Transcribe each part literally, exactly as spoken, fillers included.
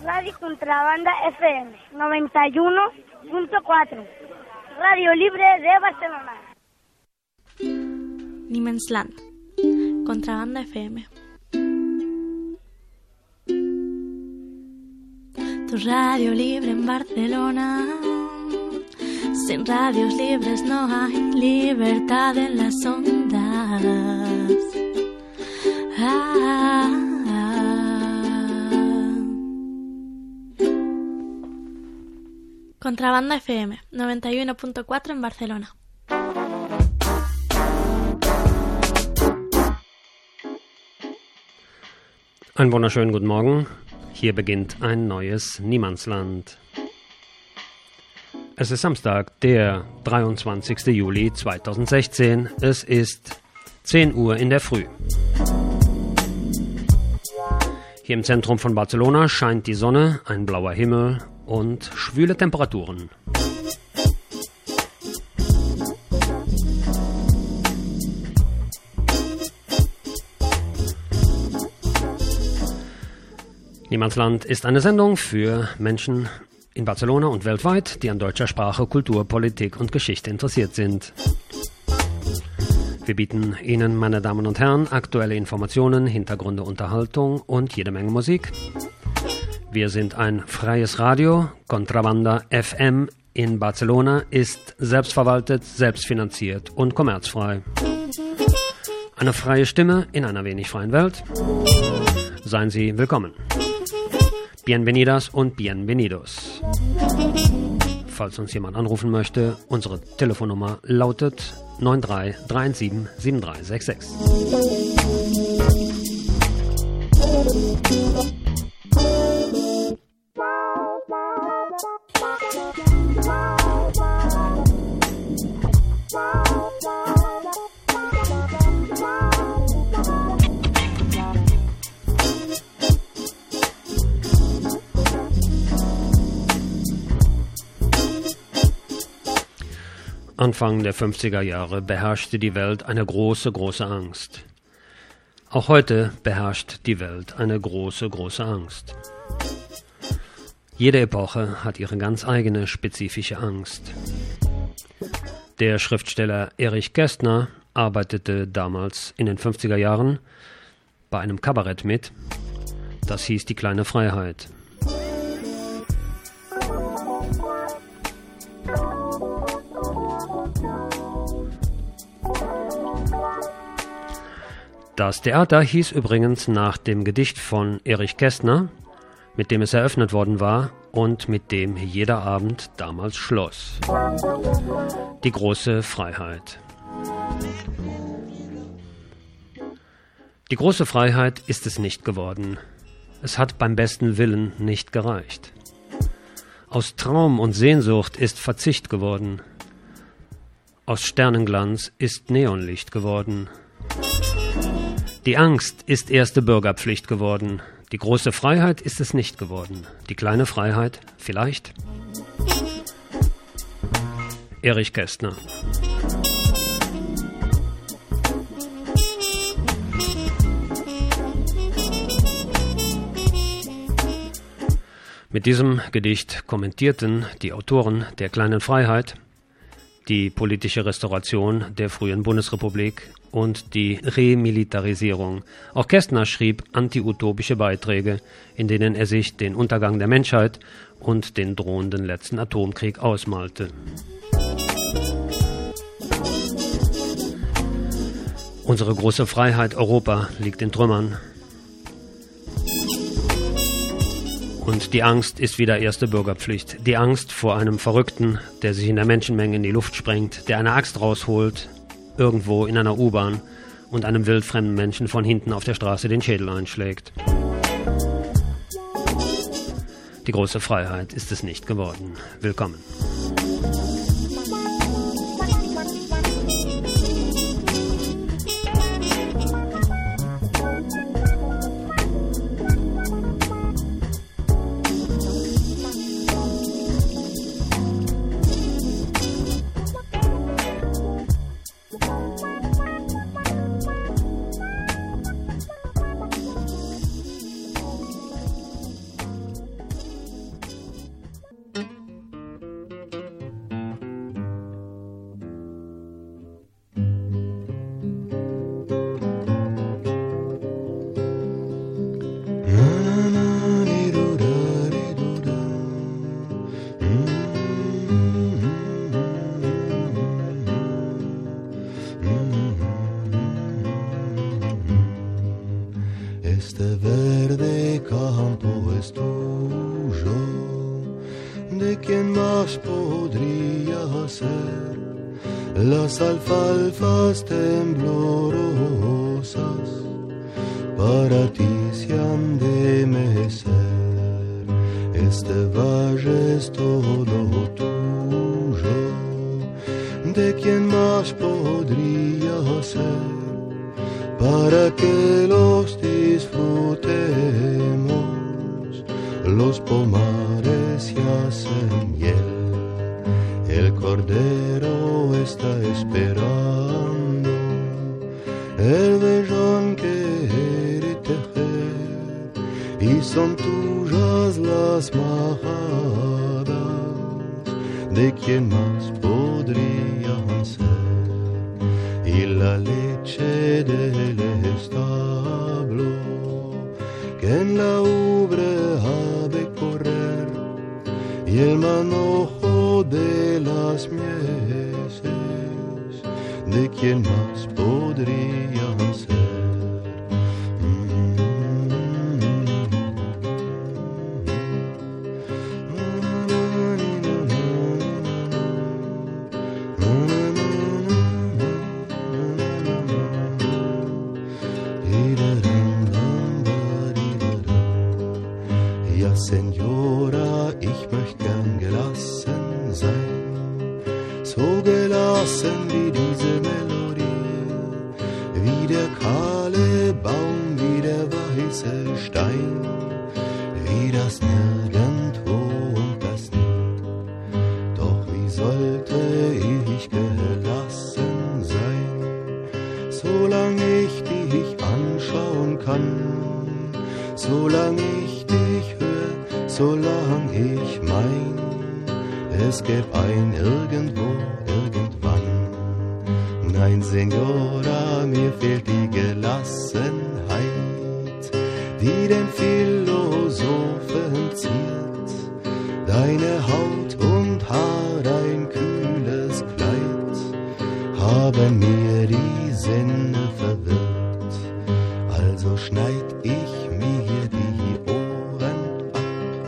Radio Contrabanda F M noventa y uno punto cuatro. Radio Libre de Barcelona. Niemandsland. Contrabanda F M. Tu radio libre en Barcelona. Sin radios libres no hay libertad en las ondas. Ah, ah. Contrabanda F M noventa y uno punto cuatro en Barcelona. Einen wunderschönen guten Morgen. Hier beginnt ein neues Niemandsland. Es ist Samstag, der dreiundzwanzigster Juli zweitausendsechzehn. Es ist zehn Uhr in der Früh. Hier im Zentrum von Barcelona scheint die Sonne, ein blauer Himmel und schwüle Temperaturen. Niemandsland ist eine Sendung für Menschen in Barcelona und weltweit, die an deutscher Sprache, Kultur, Politik und Geschichte interessiert sind. Wir bieten Ihnen, meine Damen und Herren, aktuelle Informationen, Hintergründe, Unterhaltung und jede Menge Musik. Wir sind ein freies Radio. Contrabanda F M in Barcelona ist selbstverwaltet, selbstfinanziert und kommerzfrei. Eine freie Stimme in einer wenig freien Welt. Seien Sie willkommen. Bienvenidas und bienvenidos. Falls uns jemand anrufen möchte, unsere Telefonnummer lautet neun drei drei sieben sieben drei sechs sechs. Anfang der fünfziger Jahre beherrschte die Welt eine große, große Angst. Auch heute beherrscht die Welt eine große, große Angst. Jede Epoche hat ihre ganz eigene spezifische Angst. Der Schriftsteller Erich Kästner arbeitete damals in den fünfziger Jahren bei einem Kabarett mit. Das hieß Die kleine Freiheit. Das Theater hieß übrigens nach dem Gedicht von Erich Kästner, mit dem es eröffnet worden war und mit dem jeder Abend damals schloss. Die große Freiheit. Die große Freiheit ist es nicht geworden. Es hat beim besten Willen nicht gereicht. Aus Traum und Sehnsucht ist Verzicht geworden. Aus Sternenglanz ist Neonlicht geworden. Die Angst ist erste Bürgerpflicht geworden. Die große Freiheit ist es nicht geworden. Die kleine Freiheit vielleicht? Erich Kästner. Mit diesem Gedicht kommentierten die Autoren der kleinen Freiheit die politische Restauration der frühen Bundesrepublik und die Remilitarisierung. Auch Kästner schrieb anti-utopische Beiträge, in denen er sich den Untergang der Menschheit und den drohenden letzten Atomkrieg ausmalte. Unsere große Freiheit Europa liegt in Trümmern. Und die Angst ist wieder erste Bürgerpflicht. Die Angst vor einem Verrückten, der sich in der Menschenmenge in die Luft sprengt, der eine Axt rausholt, irgendwo in einer U-Bahn und einem wildfremden Menschen von hinten auf der Straße den Schädel einschlägt. Die große Freiheit ist es nicht geworden. Willkommen. más podría ser? Las alfalfas temblorosas para ti se han de mecer. Este valle es todo tuyo. ¿De quién más podría ser? Para que los disfrutemos, los pomares se hacen hiel. El cordero está esperando el vellón quiere tejer, y son tuyas las majadas. ¿De quién más podrían ser? Y la leche del establo que en la ubre ha de correr, y el manojo de las mieses, ¿de quién más podrían ser? Ja, Señora, ich möchte gern gelassen sein, so gelassen wie diese Melodie, wie der kahle Baum, wie der weiße Stein, wie das Nirgendwo und das Nie. Doch wie sollte ich gelassen sein, solange ich dich anschauen kann, solange ich dich höre, solange ich mein, es gäb ein Irgendwo, irgendwann. Nein, Señora, mir fehlt die Gelassenheit, die den Philosophen ziert. Deine Haut und Haar, dein kühles Kleid, haben mir die Sinne verwirrt. Also schneid ich mir die Ohren ab,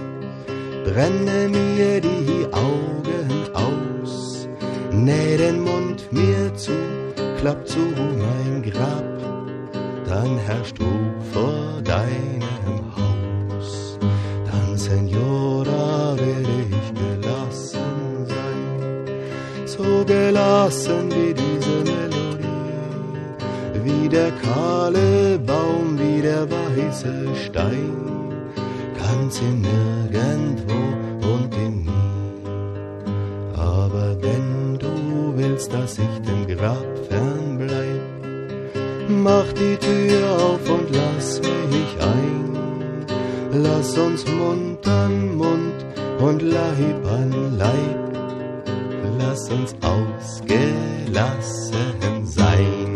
brenne mir die Augen aus, näh den Mund mir zu, klapp zu mein Grab, dann herrschst du vor deinem Haus. Dann, Señora, werde ich gelassen sein, so gelassen wie diese Melodie, wie der kahle Baum, wie der weiße Stein, ganz in nirgendwo und in nie. Aber wenn du willst, dass ich dem Grab fernbleib, mach die Tür auf und lass mich ein. Lass uns Mund an Mund und Leib an Leib, lass uns ausgelassen sein.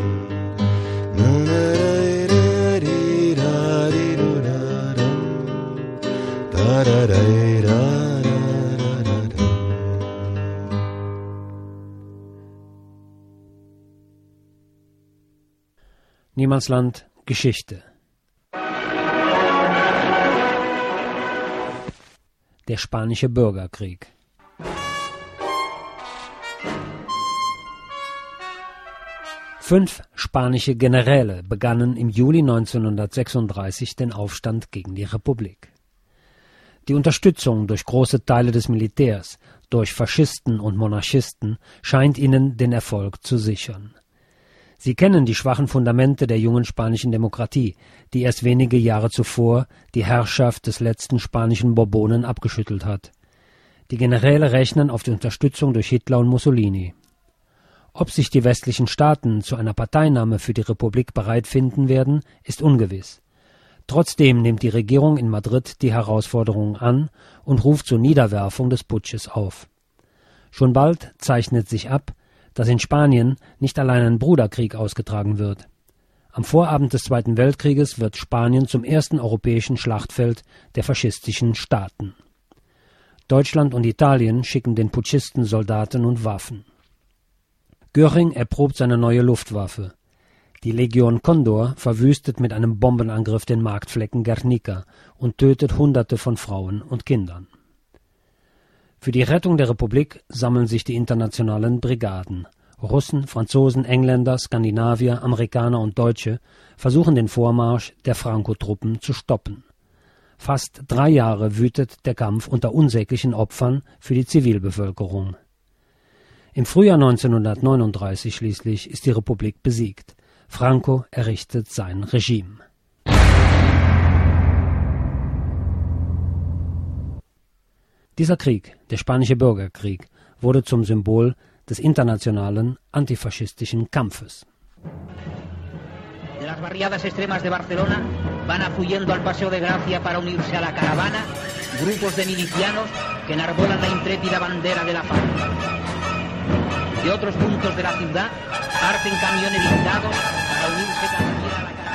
Niemandsland Geschichte. Der Spanische Bürgerkrieg. Fünf spanische Generäle begannen im Juli neunzehnhundertsechsunddreißig den Aufstand gegen die Republik. Die Unterstützung durch große Teile des Militärs, durch Faschisten und Monarchisten scheint ihnen den Erfolg zu sichern. Sie kennen die schwachen Fundamente der jungen spanischen Demokratie, die erst wenige Jahre zuvor die Herrschaft des letzten spanischen Bourbonen abgeschüttelt hat. Die Generäle rechnen auf die Unterstützung durch Hitler und Mussolini. Ob sich die westlichen Staaten zu einer Parteinahme für die Republik bereit finden werden, ist ungewiss. Trotzdem nimmt die Regierung in Madrid die Herausforderungen an und ruft zur Niederwerfung des Putsches auf. Schon bald zeichnet sich ab, dass in Spanien nicht allein ein Bruderkrieg ausgetragen wird. Am Vorabend des Zweiten Weltkrieges wird Spanien zum ersten europäischen Schlachtfeld der faschistischen Staaten. Deutschland und Italien schicken den Putschisten Soldaten und Waffen. Göring erprobt seine neue Luftwaffe. Die Legion Condor verwüstet mit einem Bombenangriff den Marktflecken Guernica und tötet Hunderte von Frauen und Kindern. Für die Rettung der Republik sammeln sich die internationalen Brigaden. Russen, Franzosen, Engländer, Skandinavier, Amerikaner und Deutsche versuchen den Vormarsch der Franco-Truppen zu stoppen. Fast drei Jahre wütet der Kampf unter unsäglichen Opfern für die Zivilbevölkerung. Im Frühjahr neunzehnhundertneununddreißig schließlich ist die Republik besiegt. Franco errichtet sein Regime. Dieser Krieg, der Spanische Bürgerkrieg, wurde zum Symbol des internationalen antifaschistischen Kampfes. Las barriadas extremas de Barcelona van afluyendo al Paseo de Gracia para unirse a la caravana, grupos de milicianos que enarbolan la intrépida bandera de la paz. De otros puntos de la ciudad parten camiones blindados para unirse también a la caravana.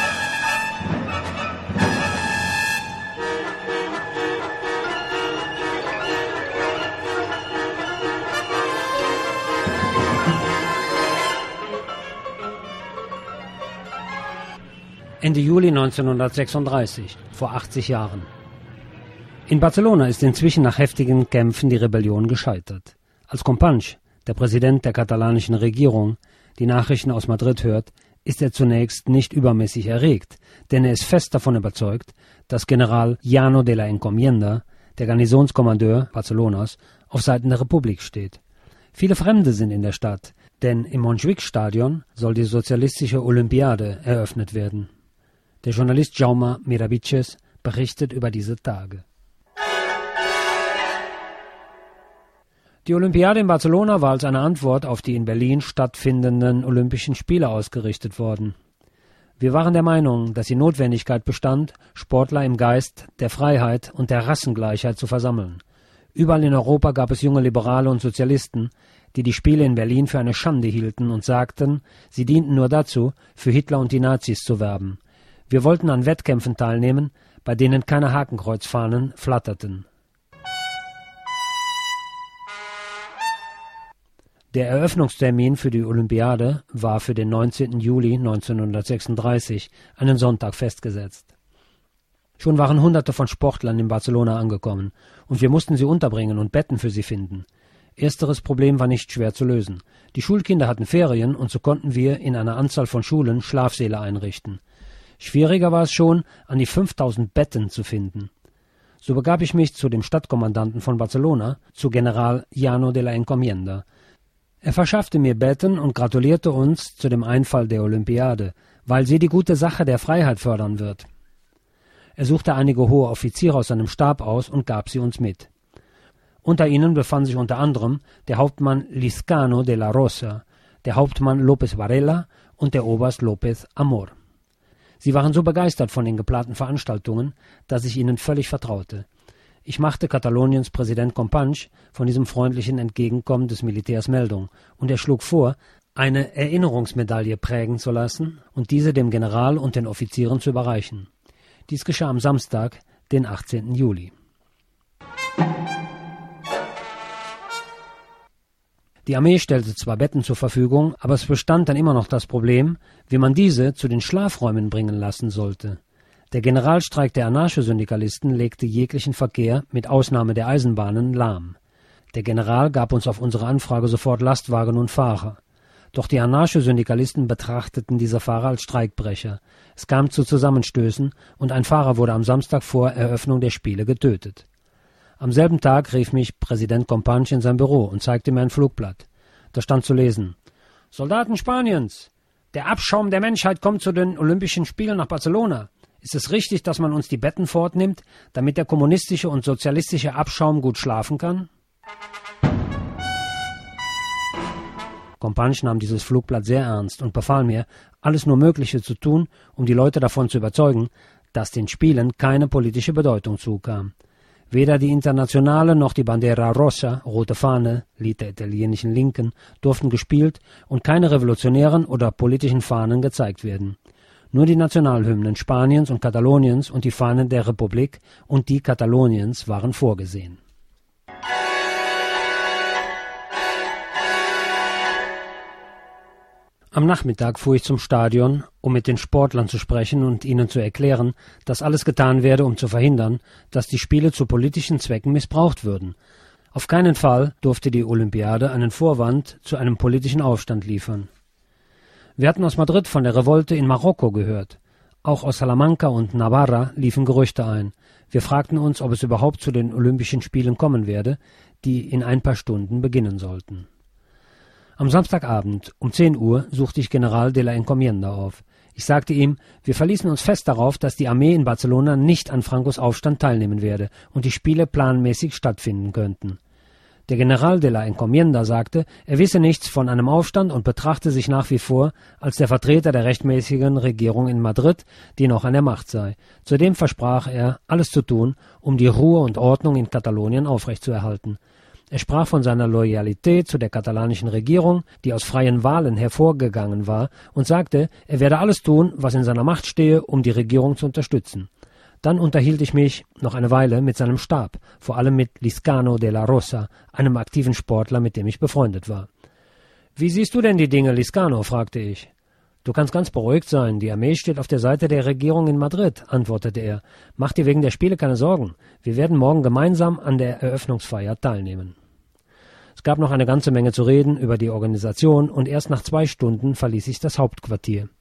Ende Juli neunzehnhundertsechsunddreißig, vor achtzig Jahren. In Barcelona ist inzwischen nach heftigen Kämpfen die Rebellion gescheitert. Als Companys, der Präsident der katalanischen Regierung, die Nachrichten aus Madrid hört, ist er zunächst nicht übermäßig erregt, denn er ist fest davon überzeugt, dass General Llano de la Encomienda, der Garnisonskommandeur Barcelonas, auf Seiten der Republik steht. Viele Fremde sind in der Stadt, denn im Montjuïc-Stadion soll die sozialistische Olympiade eröffnet werden. Der Journalist Jaume Miraviches berichtet über diese Tage. Die Olympiade in Barcelona war als eine Antwort auf die in Berlin stattfindenden Olympischen Spiele ausgerichtet worden. Wir waren der Meinung, dass die Notwendigkeit bestand, Sportler im Geist der Freiheit und der Rassengleichheit zu versammeln. Überall in Europa gab es junge Liberale und Sozialisten, die die Spiele in Berlin für eine Schande hielten und sagten, sie dienten nur dazu, für Hitler und die Nazis zu werben. Wir wollten an Wettkämpfen teilnehmen, bei denen keine Hakenkreuzfahnen flatterten. Der Eröffnungstermin für die Olympiade war für den neunzehnten Juli neunzehnhundertsechsunddreißig, einen Sonntag, festgesetzt. Schon waren Hunderte von Sportlern in Barcelona angekommen, und wir mussten sie unterbringen und Betten für sie finden. Ersteres Problem war nicht schwer zu lösen. Die Schulkinder hatten Ferien, und so konnten wir in einer Anzahl von Schulen Schlafsäle einrichten. Schwieriger war es schon, an die fünftausend Betten zu finden. So begab ich mich zu dem Stadtkommandanten von Barcelona, zu General Llano de la Encomienda. Er verschaffte mir Betten und gratulierte uns zu dem Einfall der Olympiade, weil sie die gute Sache der Freiheit fördern wird. Er suchte einige hohe Offiziere aus seinem Stab aus und gab sie uns mit. Unter ihnen befand sich unter anderem der Hauptmann Lizcano de la Rosa, der Hauptmann López Varela und der Oberst López Amor. Sie waren so begeistert von den geplanten Veranstaltungen, dass ich ihnen völlig vertraute. Ich machte Kataloniens Präsident Companys von diesem freundlichen Entgegenkommen des Militärs Meldung, und er schlug vor, eine Erinnerungsmedaille prägen zu lassen und diese dem General und den Offizieren zu überreichen. Dies geschah am Samstag, den achtzehnten Juli. Die Armee stellte zwar Betten zur Verfügung, aber es bestand dann immer noch das Problem, wie man diese zu den Schlafräumen bringen lassen sollte. Der Generalstreik der Anarchosyndikalisten legte jeglichen Verkehr, mit Ausnahme der Eisenbahnen, lahm. Der General gab uns auf unsere Anfrage sofort Lastwagen und Fahrer. Doch die Anarchosyndikalisten betrachteten diese Fahrer als Streikbrecher. Es kam zu Zusammenstößen, und ein Fahrer wurde am Samstag vor Eröffnung der Spiele getötet. Am selben Tag rief mich Präsident Companys in sein Büro und zeigte mir ein Flugblatt. Da stand zu lesen: Soldaten Spaniens, der Abschaum der Menschheit kommt zu den Olympischen Spielen nach Barcelona. Ist es richtig, dass man uns die Betten fortnimmt, damit der kommunistische und sozialistische Abschaum gut schlafen kann? Companys nahm dieses Flugblatt sehr ernst und befahl mir, alles nur Mögliche zu tun, um die Leute davon zu überzeugen, dass den Spielen keine politische Bedeutung zukam. Weder die Internationale noch die Bandera Rossa, rote Fahne, Lied der italienischen Linken, durften gespielt und keine revolutionären oder politischen Fahnen gezeigt werden. Nur die Nationalhymnen Spaniens und Kataloniens und die Fahnen der Republik und die Kataloniens waren vorgesehen. Am Nachmittag fuhr ich zum Stadion, um mit den Sportlern zu sprechen und ihnen zu erklären, dass alles getan werde, um zu verhindern, dass die Spiele zu politischen Zwecken missbraucht würden. Auf keinen Fall durfte die Olympiade einen Vorwand zu einem politischen Aufstand liefern. Wir hatten aus Madrid von der Revolte in Marokko gehört. Auch aus Salamanca und Navarra liefen Gerüchte ein. Wir fragten uns, ob es überhaupt zu den Olympischen Spielen kommen werde, die in ein paar Stunden beginnen sollten. Am Samstagabend um zehn Uhr suchte ich General de la Encomienda auf. Ich sagte ihm, wir verließen uns fest darauf, dass die Armee in Barcelona nicht an Francos Aufstand teilnehmen werde und die Spiele planmäßig stattfinden könnten. Der General de la Encomienda sagte, er wisse nichts von einem Aufstand und betrachte sich nach wie vor als der Vertreter der rechtmäßigen Regierung in Madrid, die noch an der Macht sei. Zudem versprach er, alles zu tun, um die Ruhe und Ordnung in Katalonien aufrechtzuerhalten. Er sprach von seiner Loyalität zu der katalanischen Regierung, die aus freien Wahlen hervorgegangen war, und sagte, er werde alles tun, was in seiner Macht stehe, um die Regierung zu unterstützen. Dann unterhielt ich mich noch eine Weile mit seinem Stab, vor allem mit Liscano de la Rosa, einem aktiven Sportler, mit dem ich befreundet war. »Wie siehst du denn die Dinge, Liscano?« fragte ich. »Du kannst ganz beruhigt sein, die Armee steht auf der Seite der Regierung in Madrid«, antwortete er. »Mach dir wegen der Spiele keine Sorgen. Wir werden morgen gemeinsam an der Eröffnungsfeier teilnehmen.« Es gab noch eine ganze Menge zu reden über die Organisation, und erst nach zwei Stunden verließ ich das Hauptquartier.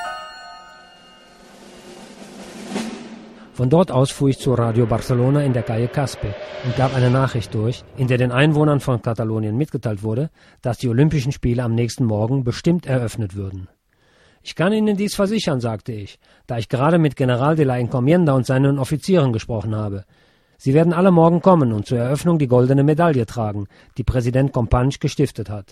Von dort aus fuhr ich zu Radio Barcelona in der Calle Caspe und gab eine Nachricht durch, in der den Einwohnern von Katalonien mitgeteilt wurde, dass die Olympischen Spiele am nächsten Morgen bestimmt eröffnet würden. »Ich kann Ihnen dies versichern«, sagte ich, da ich gerade mit General de la Encomienda und seinen Offizieren gesprochen habe. »Sie werden alle morgen kommen und zur Eröffnung die goldene Medaille tragen, die Präsident Companys gestiftet hat.«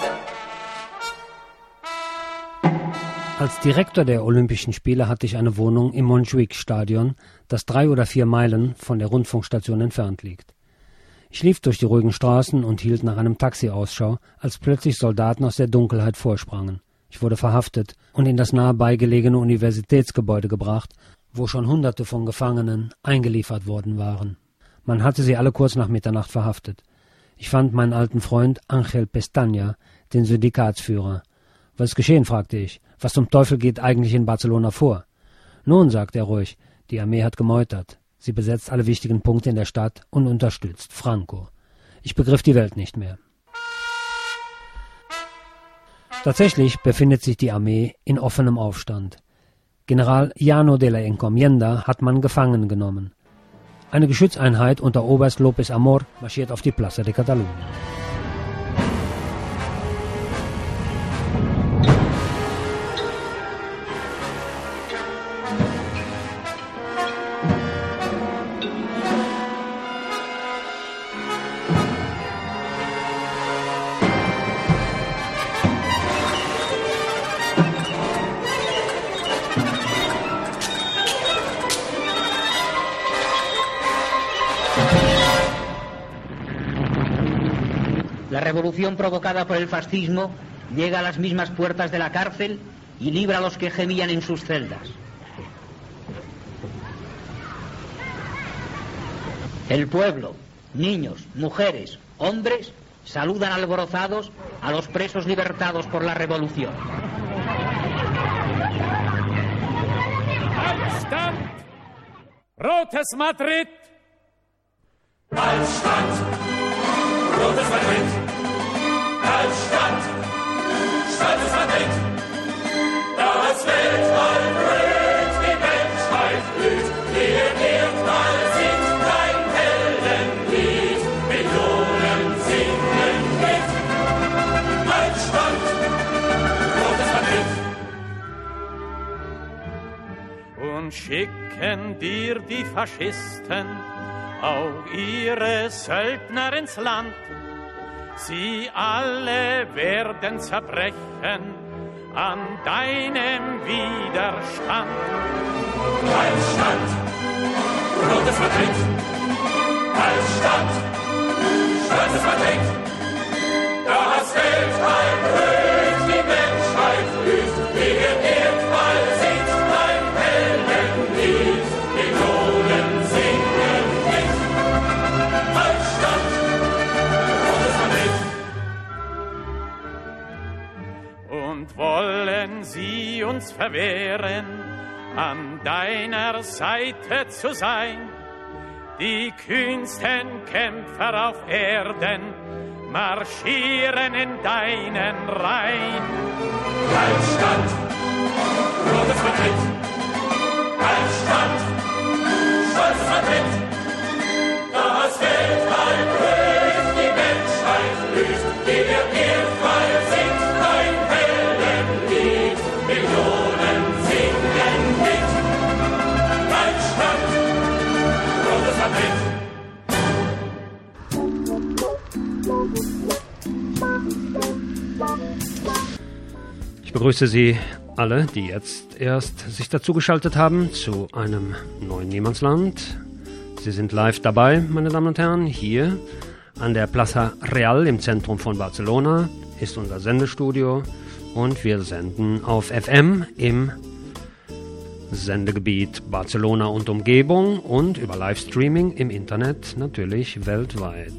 Als Direktor der Olympischen Spiele hatte ich eine Wohnung im Montjuic-Stadion, das drei oder vier Meilen von der Rundfunkstation entfernt liegt. Ich lief durch die ruhigen Straßen und hielt nach einem Taxi Ausschau, als plötzlich Soldaten aus der Dunkelheit vorsprangen. Ich wurde verhaftet und in das nahe beigelegene Universitätsgebäude gebracht, wo schon Hunderte von Gefangenen eingeliefert worden waren. Man hatte sie alle kurz nach Mitternacht verhaftet. Ich fand meinen alten Freund Ángel Pestaña, den Syndikatsführer. »Was ist geschehen?« fragte ich. »Was zum Teufel geht eigentlich in Barcelona vor?« »Nun«, sagte er ruhig, »die Armee hat gemeutert. Sie besetzt alle wichtigen Punkte in der Stadt und unterstützt Franco.« Ich begriff die Welt nicht mehr. Tatsächlich befindet sich die Armee in offenem Aufstand. General Llano de la Encomienda hat man gefangen genommen. Eine Geschützeinheit unter Oberst López Amor marschiert auf die Plaza de Catalunya. La revolución provocada por el fascismo llega a las mismas puertas de la cárcel y libra a los que gemían en sus celdas. El pueblo, niños, mujeres, hombres, saludan alborozados a los presos libertados por la revolución. Altstadt, Rotes Madrid. Altstadt, Rotes Madrid. Altstadt, stolzes Madrid. Das Weltall brüllt, die Menschheit blüht. Hier Erdball singt dein Heldenlied. Millionen singen mit. Altstadt, Rotes Madrid. Und schicken dir die Faschisten auch ihre Söldner ins Land. Sie alle werden zerbrechen an deinem Widerstand. Altstadt, Rotes Madrid. Altstadt, stolzes Madrid. Das Weltall brüllt, die Menschheit blüht. Hier Erdball singt dein Heldenlied. Millionen singen mit. Altstadt, und wollen sie uns verwehren, an deiner Seite zu sein. Die kühnsten Kämpfer auf Erden marschieren in deinen Reihen. Altstadt, rotes Madrid. Altstadt, stolzes Madrid. Das Weltall grüßt, die Menschheit grüßt, die wir ehrfrei singt ein Heldenlied. Millionen singen mit. Altstadt, rotes Madrid. Ich begrüße Sie alle, die jetzt erst sich dazugeschaltet haben zu einem neuen Niemandsland. Sie sind live dabei, meine Damen und Herren. Hier an der Plaza Real im Zentrum von Barcelona ist unser Sendestudio und wir senden auf F M im Sendegebiet Barcelona und Umgebung und über Livestreaming im Internet natürlich weltweit.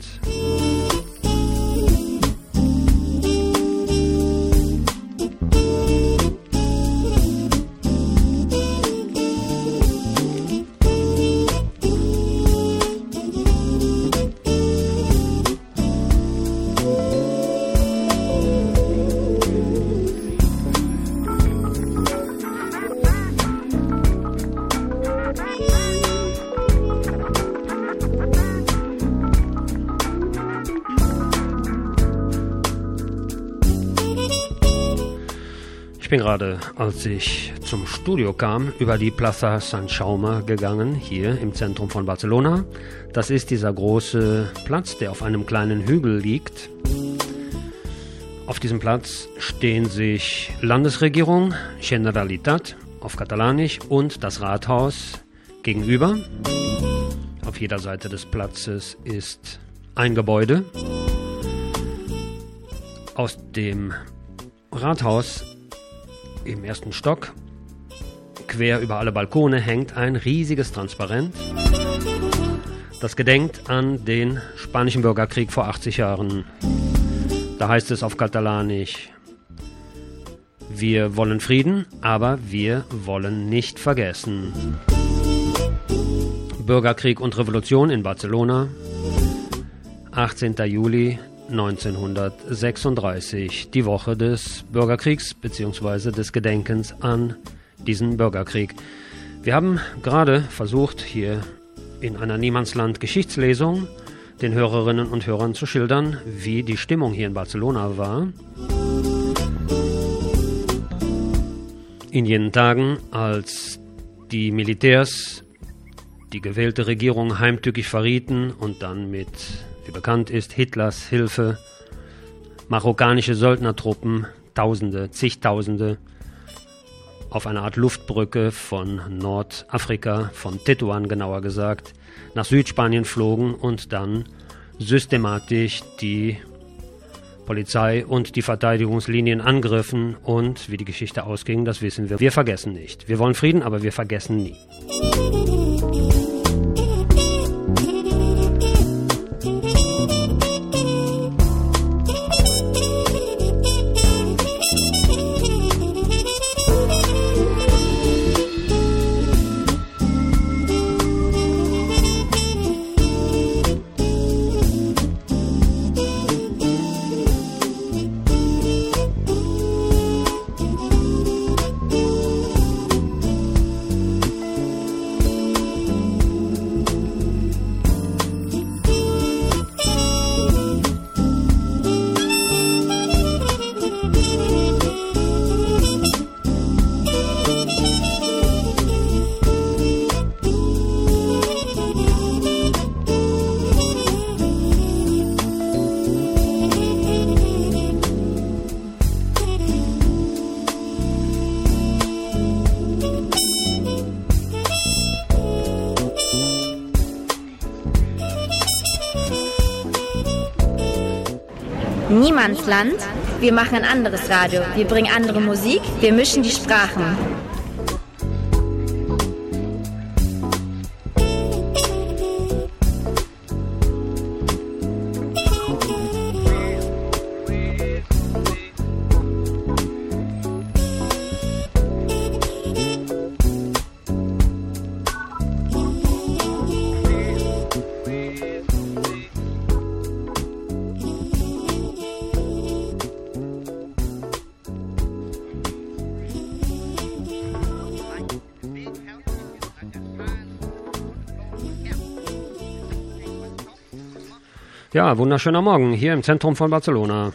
Ich bin gerade, als ich zum Studio kam, über die Plaza Sant Jaume gegangen, hier im Zentrum von Barcelona. Das ist dieser große Platz, der auf einem kleinen Hügel liegt. Auf diesem Platz stehen sich Landesregierung, Generalitat auf Katalanisch und das Rathaus gegenüber. Auf jeder Seite des Platzes ist ein Gebäude. Aus dem Rathaus im ersten Stock, quer über alle Balkone, hängt ein riesiges Transparent, das gedenkt an den Spanischen Bürgerkrieg vor achtzig Jahren. Da heißt es auf Katalanisch: Wir wollen Frieden, aber wir wollen nicht vergessen. Bürgerkrieg und Revolution in Barcelona, achtzehnten Juli neunzehnhundertsechsunddreißig, die Woche des Bürgerkriegs bzw. des Gedenkens an diesen Bürgerkrieg. Wir haben gerade versucht, hier in einer Niemandsland-Geschichtslesung den Hörerinnen und Hörern zu schildern, wie die Stimmung hier in Barcelona war. In jenen Tagen, als die Militärs die gewählte Regierung heimtückisch verrieten und dann mit, wie bekannt ist, Hitlers Hilfe marokkanische Söldnertruppen, Tausende, zigtausende, auf einer Art Luftbrücke von Nordafrika, von Tetuan genauer gesagt, nach Südspanien flogen und dann systematisch die Polizei und die Verteidigungslinien angriffen und wie die Geschichte ausging, das wissen wir. Wir vergessen nicht. Wir wollen Frieden, aber wir vergessen nie. Niemandsland. Wir machen ein anderes Radio. Wir bringen andere Musik. Wir mischen die Sprachen. Ja, wunderschöner Morgen hier im Zentrum von Barcelona.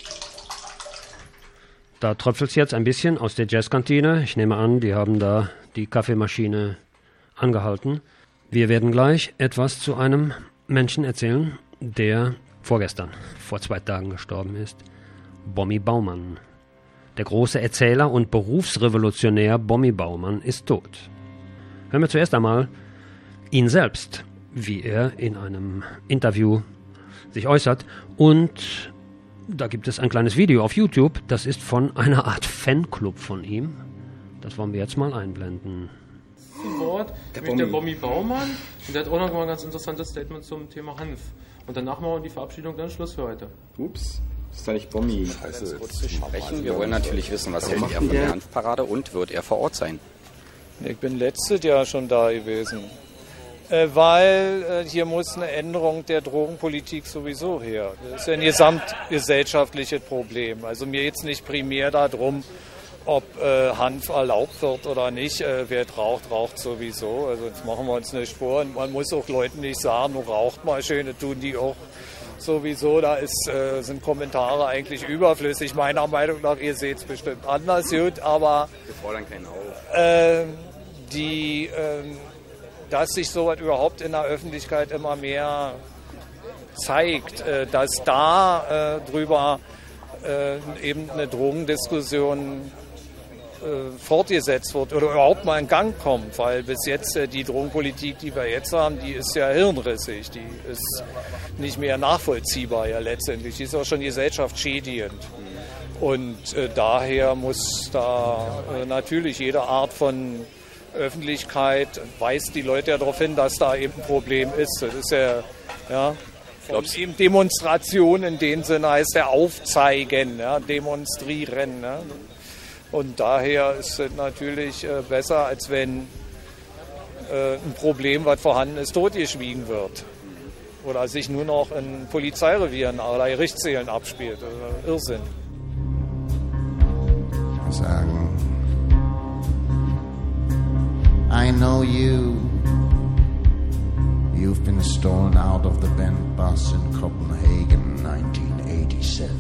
Da tröpfelt es jetzt ein bisschen aus der Jazzkantine. Ich nehme an, die haben da die Kaffeemaschine angehalten. Wir werden gleich etwas zu einem Menschen erzählen, der vorgestern, vor zwei Tagen gestorben ist. Bommi Baumann. Der große Erzähler und Berufsrevolutionär Bommi Baumann ist tot. Hören wir zuerst einmal ihn selbst, wie er in einem Interview sich äußert. Und da gibt es ein kleines Video auf YouTube, das ist von einer Art Fanclub von ihm. Das wollen wir jetzt mal einblenden. Ein Wort, der, Bommi. der Bommi Baumann, und der hat auch noch mal ein ganz interessantes Statement zum Thema Hanf. Und danach machen wir die Verabschiedung, dann Schluss für heute. Ups, das ist doch nicht Bommi. Scheiße. Sprechen. Wir wollen natürlich wissen, was hält er von der Hanfparade und wird er vor Ort sein? Ich bin letztes Jahr schon da gewesen. Äh, weil äh, hier muss eine Änderung der Drogenpolitik sowieso her. Das ist ja ein gesamtgesellschaftliches Problem. Also mir geht es nicht primär darum, ob äh, Hanf erlaubt wird oder nicht. Äh, wer raucht, raucht sowieso. Also jetzt machen wir uns nicht vor. Und man muss auch Leuten nicht sagen, du raucht mal schön, das tun die auch sowieso. Da ist, äh, sind Kommentare eigentlich überflüssig. Meiner Meinung nach, ihr seht es bestimmt anders gut, aber wir fordern keinen auf. Äh, die... Äh, dass sich sowas überhaupt in der Öffentlichkeit immer mehr zeigt, dass da äh, drüber äh, eben eine Drogendiskussion äh, fortgesetzt wird oder überhaupt mal in Gang kommt, weil bis jetzt äh, die Drogenpolitik, die wir jetzt haben, die ist ja hirnrissig, die ist nicht mehr nachvollziehbar ja letztendlich, die ist auch schon gesellschaftsschädigend. Und äh, daher muss da äh, natürlich jede Art von Öffentlichkeit weist die Leute ja darauf hin, dass da eben ein Problem ist. Das ist ja, ja und eben Demonstration in dem Sinne heißt ja aufzeigen, ja, demonstrieren. Ja. Und daher ist es natürlich äh, besser, als wenn äh, ein Problem, was vorhanden ist, totgeschwiegen wird. Oder sich nur noch in Polizeirevieren oder Gerichtssälen abspielt. Also Irrsinn. Sagen. I know you. You've been stolen out of the bent bus in Copenhagen, nineteen eighty-seven.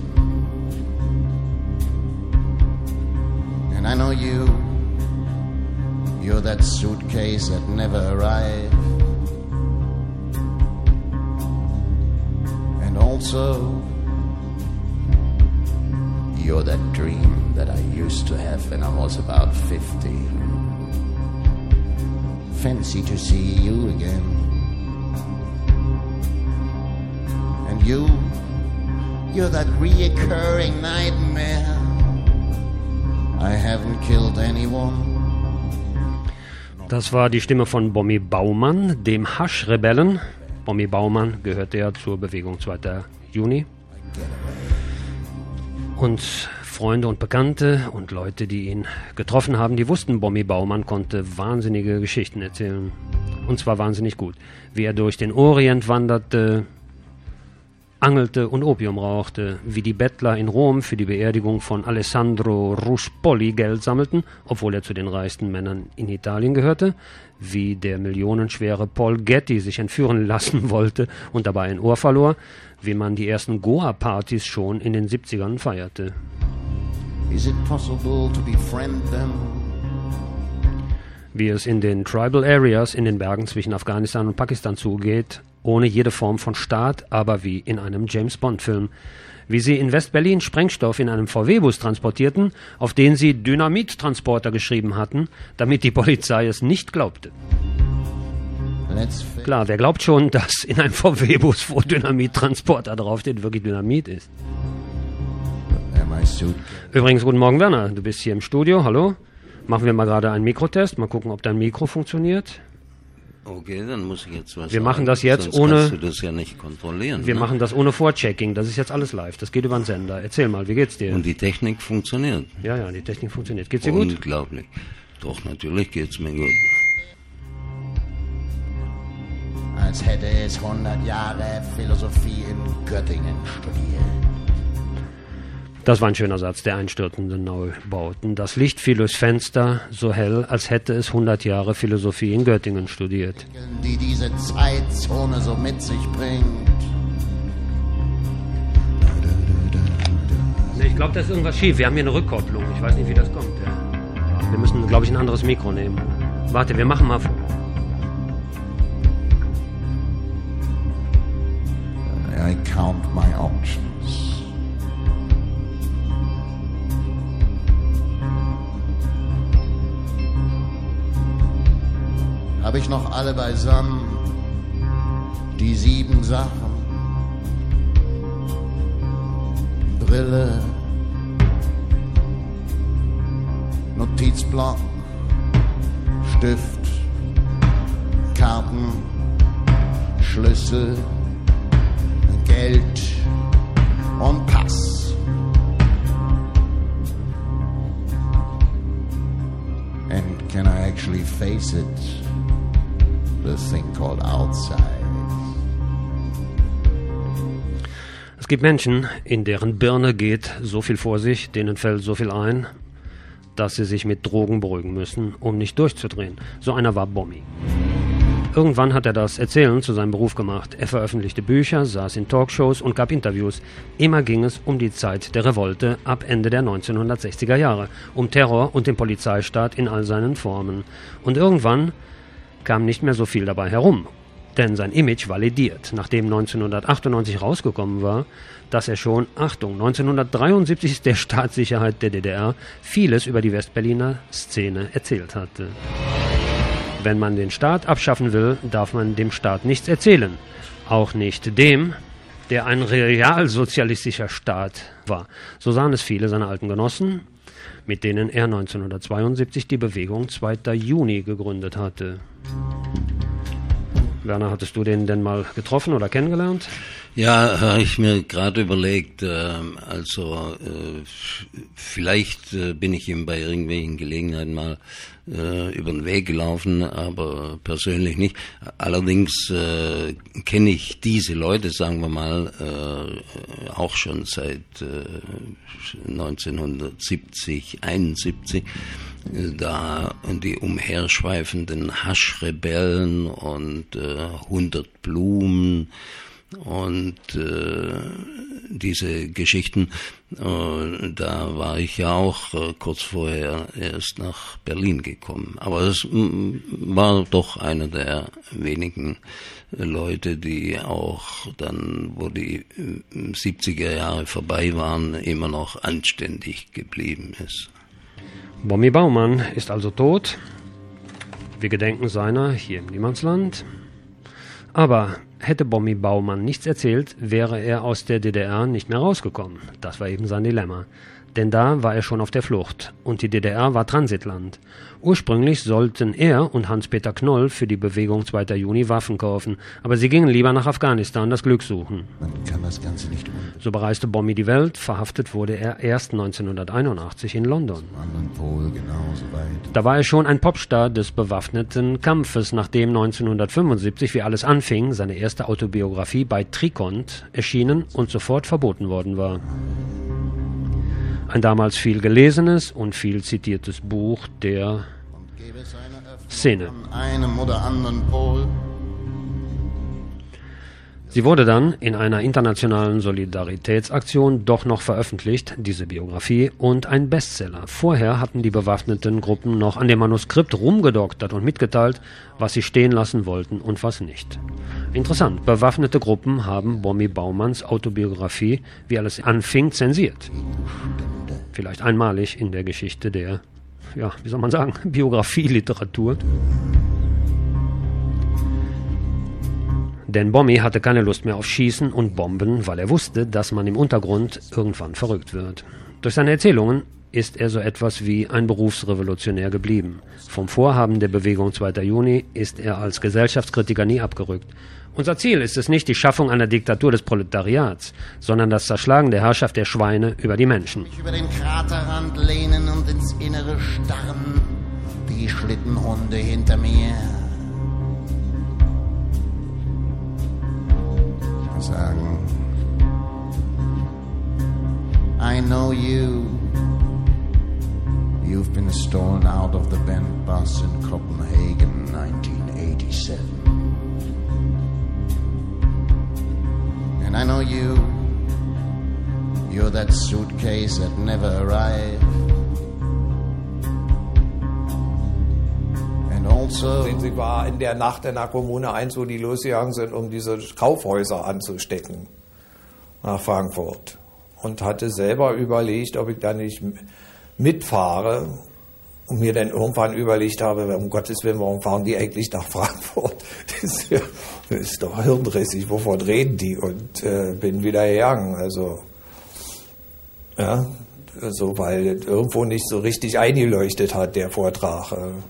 And I know you. You're that suitcase that never arrived. And also, you're that dream that I used to have when I was about fifteen. Fancy to see you again. And you, you're that reoccurring nightmare. I haven't killed anyone. Das war die Stimme von Bommi Baumann, dem Haschrebellen. Bommi Baumann gehörte ja zur Bewegung zweiter Juni. Und Freunde und Bekannte und Leute, die ihn getroffen haben, die wussten, Bommi Baumann konnte wahnsinnige Geschichten erzählen. Und zwar wahnsinnig gut. Wie er durch den Orient wanderte, angelte und Opium rauchte. Wie die Bettler in Rom für die Beerdigung von Alessandro Ruspoli Geld sammelten, obwohl er zu den reichsten Männern in Italien gehörte. Wie der millionenschwere Paul Getty sich entführen lassen wollte und dabei ein Ohr verlor. Wie man die ersten Goa-Partys schon in den siebzigern feierte. Is it possible to befriend them? Wie es in den Tribal Areas in den Bergen zwischen Afghanistan und Pakistan zugeht, ohne jede Form von Staat, aber wie in einem James-Bond-Film. Wie sie in West-Berlin Sprengstoff in einem V W-Bus transportierten, auf den sie Dynamittransporter geschrieben hatten, damit die Polizei es nicht glaubte. Klar, wer glaubt schon, dass in einem V W-Bus, wo Dynamittransporter draufsteht, wirklich Dynamit ist? Übrigens, guten Morgen, Werner. Du bist hier im Studio. Hallo. Machen wir mal gerade einen Mikrotest. Mal gucken, ob dein Mikro funktioniert. Okay, dann muss ich jetzt was Wir sagen. machen das jetzt Sonst ohne... kannst du das ja nicht kontrollieren. Wir ne? machen das ohne Vorchecking. Das ist jetzt alles live. Das geht über den Sender. Erzähl mal, wie geht's dir? Und die Technik funktioniert. Ja, ja, die Technik funktioniert. Geht's dir gut? Unglaublich. Doch, natürlich geht's mir gut. Als hätte es hundert Jahre Philosophie in Göttingen studiert. Das war ein schöner Satz, der einstürzenden Neubauten. Das Licht fiel durchs Fenster, so hell, als hätte es hundert Jahre Philosophie in Göttingen studiert. Die diese Zeitzone so mit sich bringt. Nee, ich glaube, da ist irgendwas schief. Wir haben hier eine Rückkopplung. Ich weiß nicht, wie das kommt. Ja. Wir müssen, glaube ich, ein anderes Mikro nehmen. Warte, wir machen mal... I count my options. Hab ich noch alle beisammen, die sieben Sachen? Brille, Notizblock, Stift, Karten, Schlüssel, Geld und Pass. And can I actually face it? The thing called outside. Es gibt Menschen, in deren Birne geht so viel vor sich, denen fällt so viel ein, dass sie sich mit Drogen beruhigen müssen, um nicht durchzudrehen. So einer war Bommi. Irgendwann hat er das Erzählen zu seinem Beruf gemacht. Er veröffentlichte Bücher, saß in Talkshows und gab Interviews. Immer ging es um die Zeit der Revolte ab Ende der neunzehnhundertsechziger Jahre, um Terror und den Polizeistaat in all seinen Formen. Und irgendwann kam nicht mehr so viel dabei herum, denn sein Image war lediert, nachdem neunzehnhundertachtundneunzig rausgekommen war, dass er schon, Achtung, neunzehnhundertdreiundsiebzig der Staatssicherheit der D D R vieles über die Westberliner Szene erzählt hatte. Wenn man den Staat abschaffen will, darf man dem Staat nichts erzählen. Auch nicht dem, der ein realsozialistischer Staat war. So sahen es viele seiner alten Genossen, mit denen er neunzehnhundertzweiundsiebzig die Bewegung zweiter Juni gegründet hatte. Werner, hattest du den denn mal getroffen oder kennengelernt? Ja, habe ich mir gerade überlegt, äh, also äh, vielleicht äh, bin ich ihm bei irgendwelchen Gelegenheiten mal äh, über den Weg gelaufen, aber persönlich nicht. Allerdings äh, kenne ich diese Leute, sagen wir mal, äh, auch schon seit äh, neunzehnhundertsiebzig, einundsiebzig. Da die umherschweifenden Haschrebellen und äh, hundert Blumen und äh, diese Geschichten, äh, da war ich ja auch äh, kurz vorher erst nach Berlin gekommen. Aber es m, war doch einer der wenigen Leute, die auch dann, wo die äh, siebziger Jahre vorbei waren, immer noch anständig geblieben ist. Bommi Baumann ist also tot. Wir gedenken seiner hier im Niemandsland. Aber hätte Bommi Baumann nichts erzählt, wäre er aus der D D R nicht mehr rausgekommen. Das war eben sein Dilemma. Denn da war er schon auf der Flucht und die D D R war Transitland. Ursprünglich sollten er und Hans-Peter Knoll für die Bewegung zweiter Juni Waffen kaufen, aber sie gingen lieber nach Afghanistan das Glück suchen. Man kann das Ganze nicht um. So bereiste Bommi die Welt, verhaftet wurde er erst neunzehnhunderteinundachtzig in London. Pol genauso weit. Da war er schon ein Popstar des bewaffneten Kampfes, nachdem neunzehnhundertfünfundsiebzig, wie alles anfing, seine erste Autobiografie bei Trikont erschienen und sofort verboten worden war. Ein damals viel gelesenes und viel zitiertes Buch der Szene. Einem oder anderen Pol. Sie wurde dann in einer internationalen Solidaritätsaktion doch noch veröffentlicht, diese Biografie, und ein Bestseller. Vorher hatten die bewaffneten Gruppen noch an dem Manuskript rumgedoktert und mitgeteilt, was sie stehen lassen wollten und was nicht. Interessant, bewaffnete Gruppen haben Bommi Baumanns Autobiografie, wie alles anfing, zensiert. Vielleicht einmalig in der Geschichte der, ja, wie soll man sagen, Biografieliteratur. Denn Bommi hatte keine Lust mehr auf Schießen und Bomben, weil er wusste, dass man im Untergrund irgendwann verrückt wird. Durch seine Erzählungen ist er so etwas wie ein Berufsrevolutionär geblieben. Vom Vorhaben der Bewegung zweiter Juni ist er als Gesellschaftskritiker nie abgerückt. Unser Ziel ist es nicht die Schaffung einer Diktatur des Proletariats, sondern das Zerschlagen der Herrschaft der Schweine über die Menschen. Über den Kraterrand lehnen und ins Innere starren, die Schlittenhunde hinter mir. Sagen, I know you. You've been stolen out of the band bus in Copenhagen nineteen eighty-seven. And I know you. You're You're that suitcase that never arrived. And also, sie war in der Nacht in der Kommune eins, wo die losgegangen sind, um diese Kaufhäuser anzustecken nach Frankfurt. Und hatte selber überlegt, ob ich da nicht mitfahre. Und mir dann irgendwann überlegt habe, um Gottes Willen, warum fahren die eigentlich nach Frankfurt? Das ist, ja, das ist doch hirnrissig, wovon reden die? Und äh, bin wieder gegangen. Also, ja, also, weil irgendwo nicht so richtig eingeleuchtet hat, der Vortrag.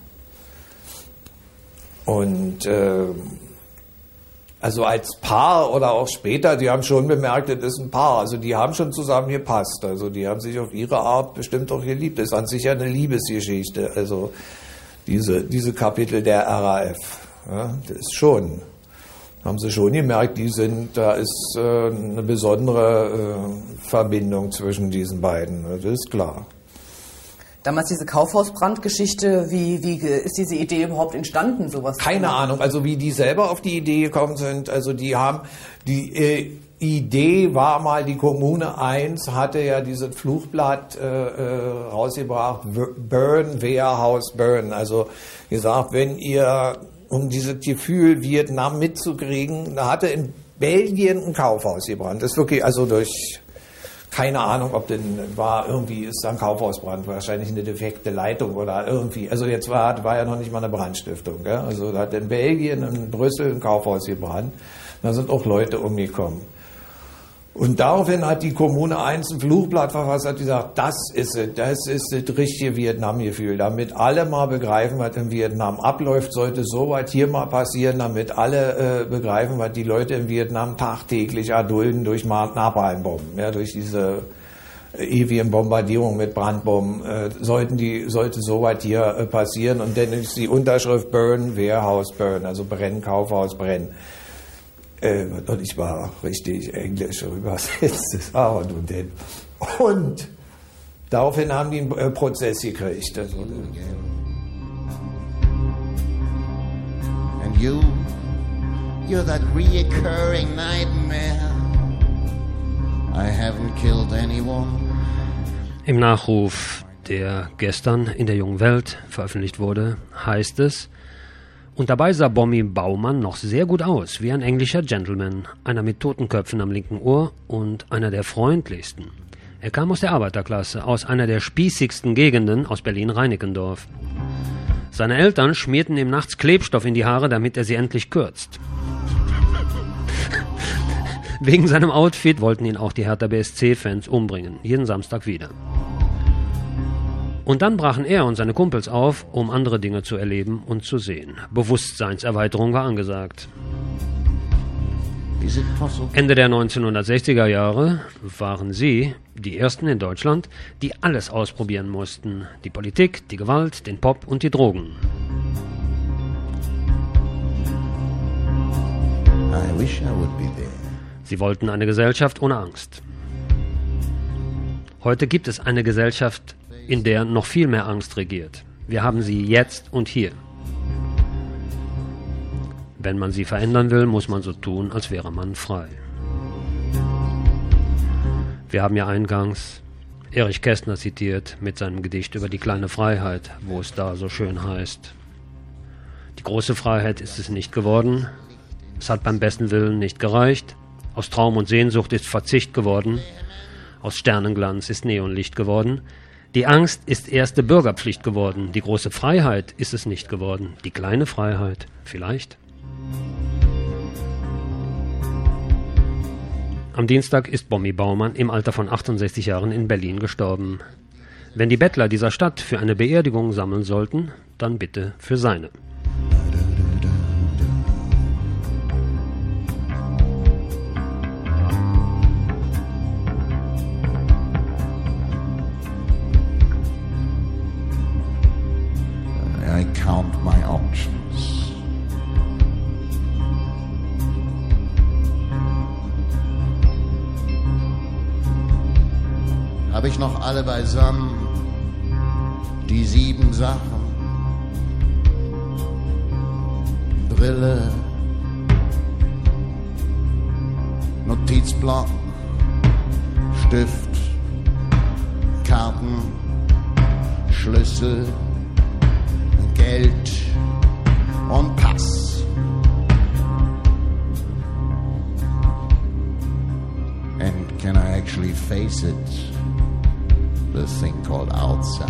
Und äh, also als Paar oder auch später, die haben schon bemerkt, das ist ein Paar. Also die haben schon zusammen gepasst. Also die haben sich auf ihre Art bestimmt auch geliebt. Das ist an sich ja eine Liebesgeschichte. Also diese, diese Kapitel der R A F. Ja, das ist schon. Haben sie schon gemerkt, die sind, da ist äh, eine besondere äh, Verbindung zwischen diesen beiden. Das ist klar. Damals diese Kaufhausbrandgeschichte, wie, wie ist diese Idee überhaupt entstanden? Sowas? Keine Ahnung, also wie die selber auf die Idee gekommen sind. Also die haben, die äh, Idee war mal, die Kommune eins hatte ja dieses Flugblatt äh, äh, rausgebracht, Burn, Wehrhaus, Burn. Also gesagt, wenn ihr, um dieses Gefühl Vietnam mitzukriegen, da hatte in Belgien ein Kaufhaus gebrannt. Das ist wirklich, also durch... Keine Ahnung, ob denn war irgendwie ist ein Kaufhausbrand, wahrscheinlich eine defekte Leitung oder irgendwie. Also jetzt war, war ja noch nicht mal eine Brandstiftung. Gell? Also da hat in Belgien, in Brüssel ein Kaufhaus gebrannt. Da sind auch Leute umgekommen. Und daraufhin hat die Kommune eins ein Flugblatt verfasst, hat gesagt, das ist es, das ist das richtige Vietnam-Gefühl. Damit alle mal begreifen, was in Vietnam abläuft, sollte sowas hier mal passieren, damit alle äh, begreifen, was die Leute in Vietnam tagtäglich erdulden durch Napalmbomben, ja, durch diese äh, ewigen Bombardierungen mit Brandbomben, äh, sollten die, sollte sowas hier äh, passieren. Und dann ist die Unterschrift Burn, Wehrhaus, Burn, also Brennen, Kaufhaus, Brennen. Äh, und ich war richtig Englisch übersetzt, aber nun denn. Und daraufhin haben die einen äh, Prozess gekriegt. Also, and you, you're that reoccurring nightmare. I haven't killed anyone. Im Nachruf, der gestern in der Jungen Welt veröffentlicht wurde, heißt es: Und dabei sah Bommi Baumann noch sehr gut aus, wie ein englischer Gentleman, einer mit Totenköpfen am linken Ohr und einer der freundlichsten. Er kam aus der Arbeiterklasse, aus einer der spießigsten Gegenden, aus Berlin-Reinickendorf. Seine Eltern schmierten ihm nachts Klebstoff in die Haare, damit er sie endlich kürzt. Wegen seinem Outfit wollten ihn auch die Hertha B S C-Fans umbringen, jeden Samstag wieder. Und dann brachen er und seine Kumpels auf, um andere Dinge zu erleben und zu sehen. Bewusstseinserweiterung war angesagt. Ende der neunzehnhundertsechziger Jahre waren sie die Ersten in Deutschland, die alles ausprobieren mussten. Die Politik, die Gewalt, den Pop und die Drogen. I wish I would be there. Sie wollten eine Gesellschaft ohne Angst. Heute gibt es eine Gesellschaft, in der noch viel mehr Angst regiert. Wir haben sie jetzt und hier. Wenn man sie verändern will, muss man so tun, als wäre man frei. Wir haben ja eingangs Erich Kästner zitiert mit seinem Gedicht über die kleine Freiheit, wo es da so schön heißt: Die große Freiheit ist es nicht geworden, es hat beim besten Willen nicht gereicht, aus Traum und Sehnsucht ist Verzicht geworden, aus Sternenglanz ist Neonlicht geworden. Die Angst ist erste Bürgerpflicht geworden. Die große Freiheit ist es nicht geworden. Die kleine Freiheit vielleicht. Am Dienstag ist Bommi Baumann im Alter von achtundsechzig Jahren in Berlin gestorben. Wenn die Bettler dieser Stadt für eine Beerdigung sammeln sollten, dann bitte für seine. I count my options. Habe ich noch alle beisammen, die sieben Sachen? Brille, Notizblock, Stift, Karten, Schlüssel, Geld und Pass. And can I actually face it? The thing called outside.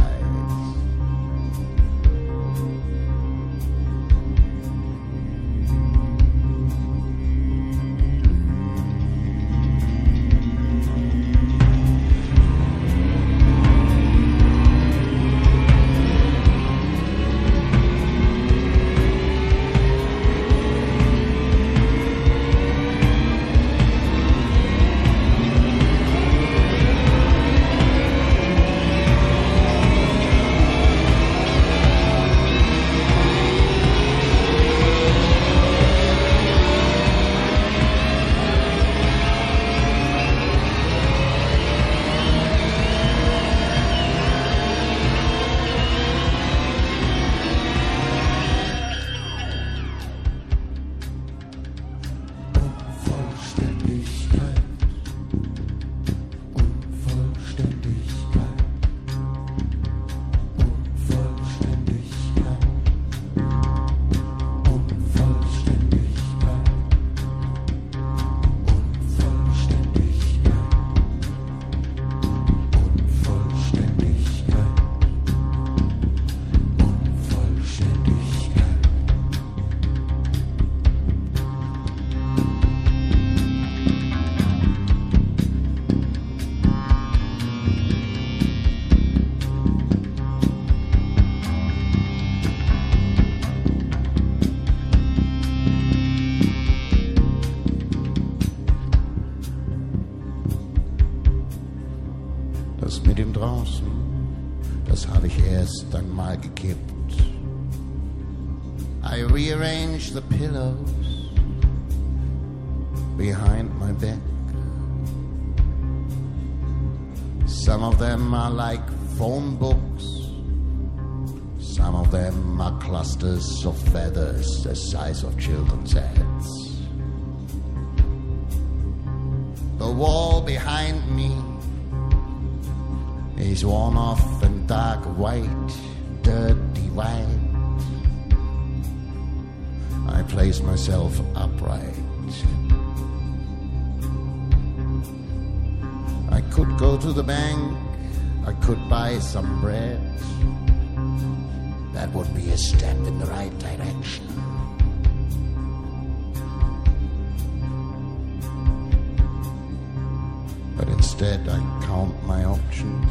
Mit dem draußen, das habe ich erst einmal gekippt. I rearranged the pillows behind my back. Some of them are like phone books. Some of them are clusters of feathers the size of children's heads. The wall behind me is worn off and dark white, dirty white. I place myself upright. I could go to the bank, I could buy some bread. That would be a step in the right direction. But instead I count my options.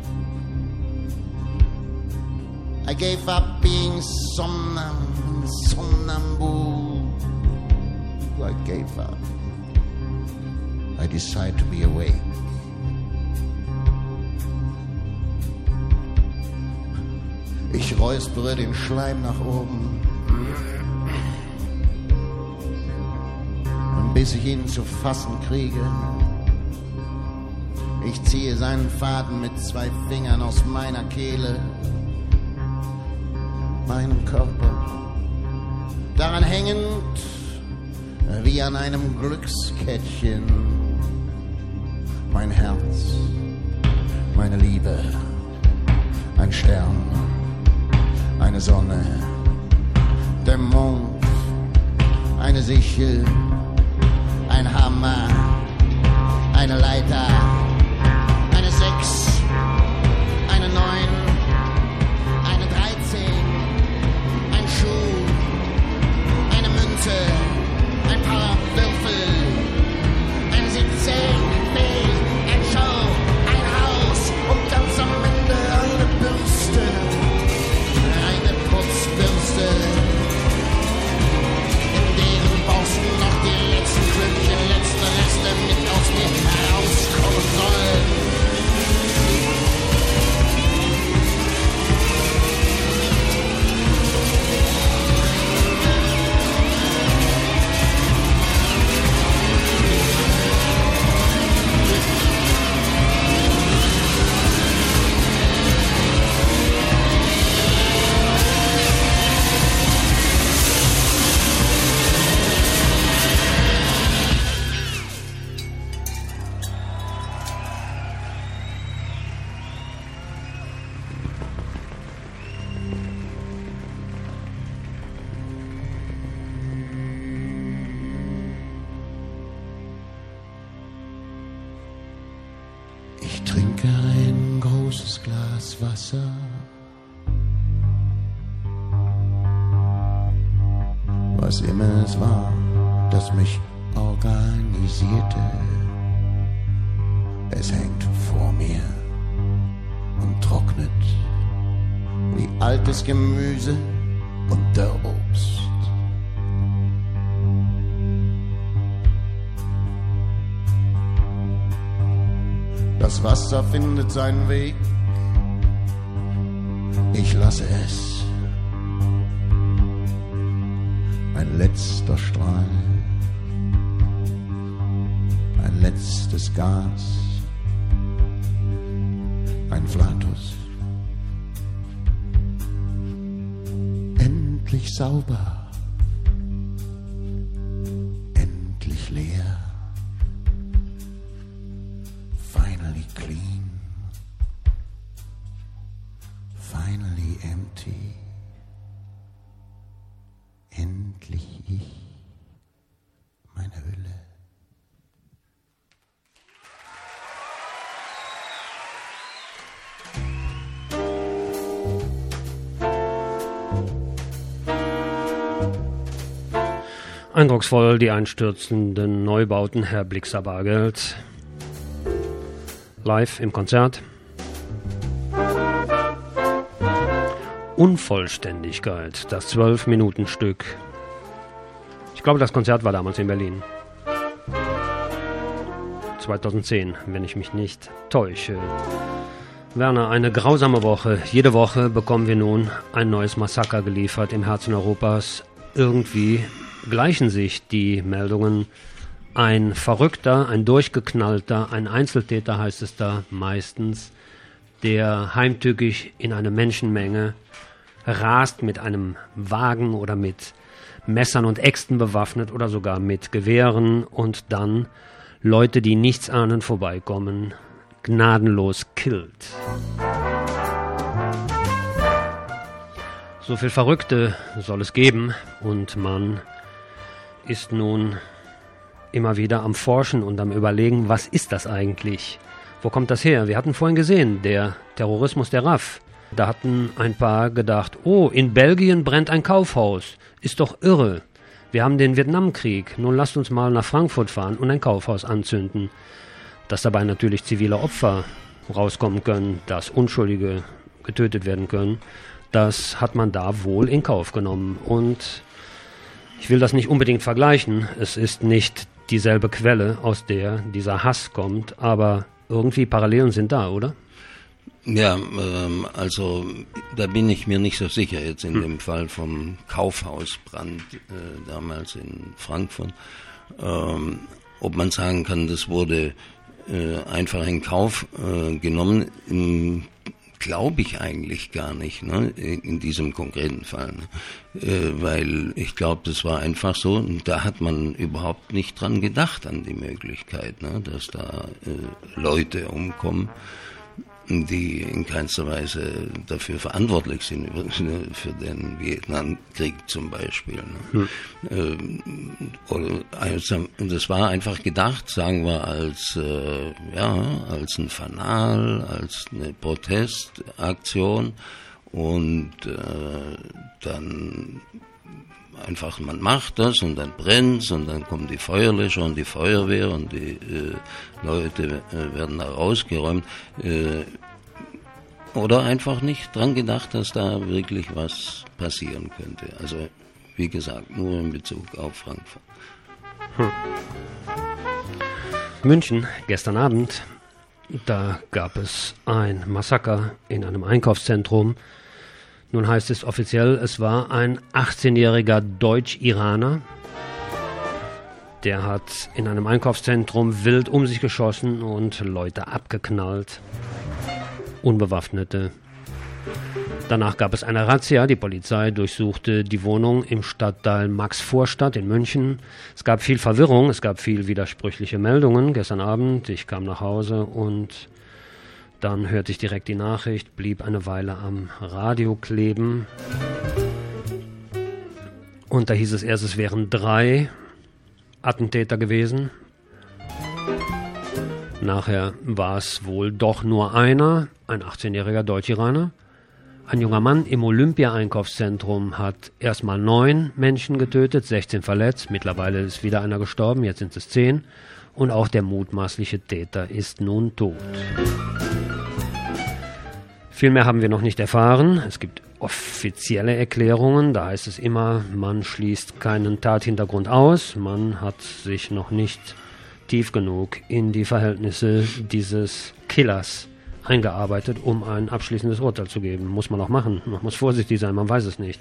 I gave up being somnam- somnambule. I gave up. I decide to be awake. Ich räuspere den Schleim nach oben, bis ich ihn zu fassen kriege. Ich ziehe seinen Faden mit zwei Fingern aus meiner Kehle, meinem Körper, daran hängend wie an einem Glückskettchen. Mein Herz, meine Liebe, ein Stern, eine Sonne, der Mond, eine Sichel, ein Hammer, eine Leiter, eine Sechs, eine Neun, eine Dreizehn, ein Schuh, eine Münze, ein paar Würfel, ein Siebzehn, ein Show, ein Haus und ganz am Ende eine Bürste. Putzbürste, in deren Borsten noch die letzten Klümpchen, letzte Reste mit aus mir heraus. das Wasser. Was immer es war, das mich organisierte, es hängt vor mir und trocknet wie altes Gemüse und der Obst. Das Wasser findet seinen Weg, ich lasse es. Ein letzter Strahl, ein letztes Gas, ein Flatus. Endlich sauber, endlich leer. Finally clean, finally empty. Endlich ich, meine Hülle. Eindrucksvoll die einstürzenden Neubauten Herr Blixer Bargeld. Live im Konzert. Unvollständigkeit, das zwölf-Minuten-Stück. Ich glaube, das Konzert war damals in Berlin. zweitausendzehn, wenn ich mich nicht täusche. Werner, eine grausame Woche. Jede Woche bekommen wir nun ein neues Massaker geliefert im Herzen Europas. Irgendwie gleichen sich die Meldungen. Ein Verrückter, ein Durchgeknallter, ein Einzeltäter heißt es da meistens, der heimtückisch in eine Menschenmenge rast, mit einem Wagen oder mit Messern und Äxten bewaffnet oder sogar mit Gewehren und dann Leute, die nichts ahnen, vorbeikommen, gnadenlos killt. So viel Verrückte soll es geben und man ist nun immer wieder am Forschen und am Überlegen, was ist das eigentlich? Wo kommt das her? Wir hatten vorhin gesehen, der Terrorismus der R A F. Da hatten ein paar gedacht, oh, in Belgien brennt ein Kaufhaus. Ist doch irre. Wir haben den Vietnamkrieg. Nun lasst uns mal nach Frankfurt fahren und ein Kaufhaus anzünden. Dass dabei natürlich zivile Opfer rauskommen können, dass Unschuldige getötet werden können, das hat man da wohl in Kauf genommen. Und ich will das nicht unbedingt vergleichen. Es ist nicht dieselbe Quelle, aus der dieser Hass kommt, aber irgendwie Parallelen sind da, oder? Ja, ähm, also da bin ich mir nicht so sicher jetzt in hm. dem Fall vom Kaufhausbrand äh, damals in Frankfurt. Ähm, ob man sagen kann, das wurde äh, einfach in Kauf äh, genommen, ähm, glaube ich eigentlich gar nicht, ne, in, in diesem konkreten Fall. Ne? Äh, weil ich glaube, das war einfach so, und da hat man überhaupt nicht dran gedacht, an die Möglichkeit, ne, dass da äh, Leute umkommen, die in keinster Weise dafür verantwortlich sind, für den Vietnamkrieg zum Beispiel. Ne? Hm. Also, das war einfach gedacht, sagen wir, als, äh, ja, als ein Fanal, als eine Protestaktion und äh, dann einfach, man macht das und dann brennt's und dann kommen die Feuerlöscher und die Feuerwehr und die äh, Leute äh, werden da rausgeräumt. Äh, oder einfach nicht dran gedacht, dass da wirklich was passieren könnte. Also, wie gesagt, nur in Bezug auf Frankfurt. Hm. München, gestern Abend, da gab es ein Massaker in einem Einkaufszentrum. Nun heißt es offiziell, es war ein achtzehnjähriger Deutsch-Iraner. Der hat in einem Einkaufszentrum wild um sich geschossen und Leute abgeknallt. Unbewaffnete. Danach gab es eine Razzia. Die Polizei durchsuchte die Wohnung im Stadtteil Maxvorstadt in München. Es gab viel Verwirrung, es gab viel widersprüchliche Meldungen. Gestern Abend, ich kam nach Hause und dann hörte ich direkt die Nachricht, blieb eine Weile am Radio kleben. Und da hieß es erst, es wären drei Attentäter gewesen. Nachher war es wohl doch nur einer, ein achtzehnjähriger Deutsch-Iraner. Ein junger Mann im Olympia-Einkaufszentrum hat erstmal neun Menschen getötet, sechzehn verletzt. Mittlerweile ist wieder einer gestorben, jetzt sind es zehn. Und auch der mutmaßliche Täter ist nun tot. Viel mehr haben wir noch nicht erfahren. Es gibt offizielle Erklärungen, da heißt es immer, man schließt keinen Tathintergrund aus. Man hat sich noch nicht tief genug in die Verhältnisse dieses Killers eingearbeitet, um ein abschließendes Urteil zu geben. Muss man auch machen. Man muss vorsichtig sein, man weiß es nicht.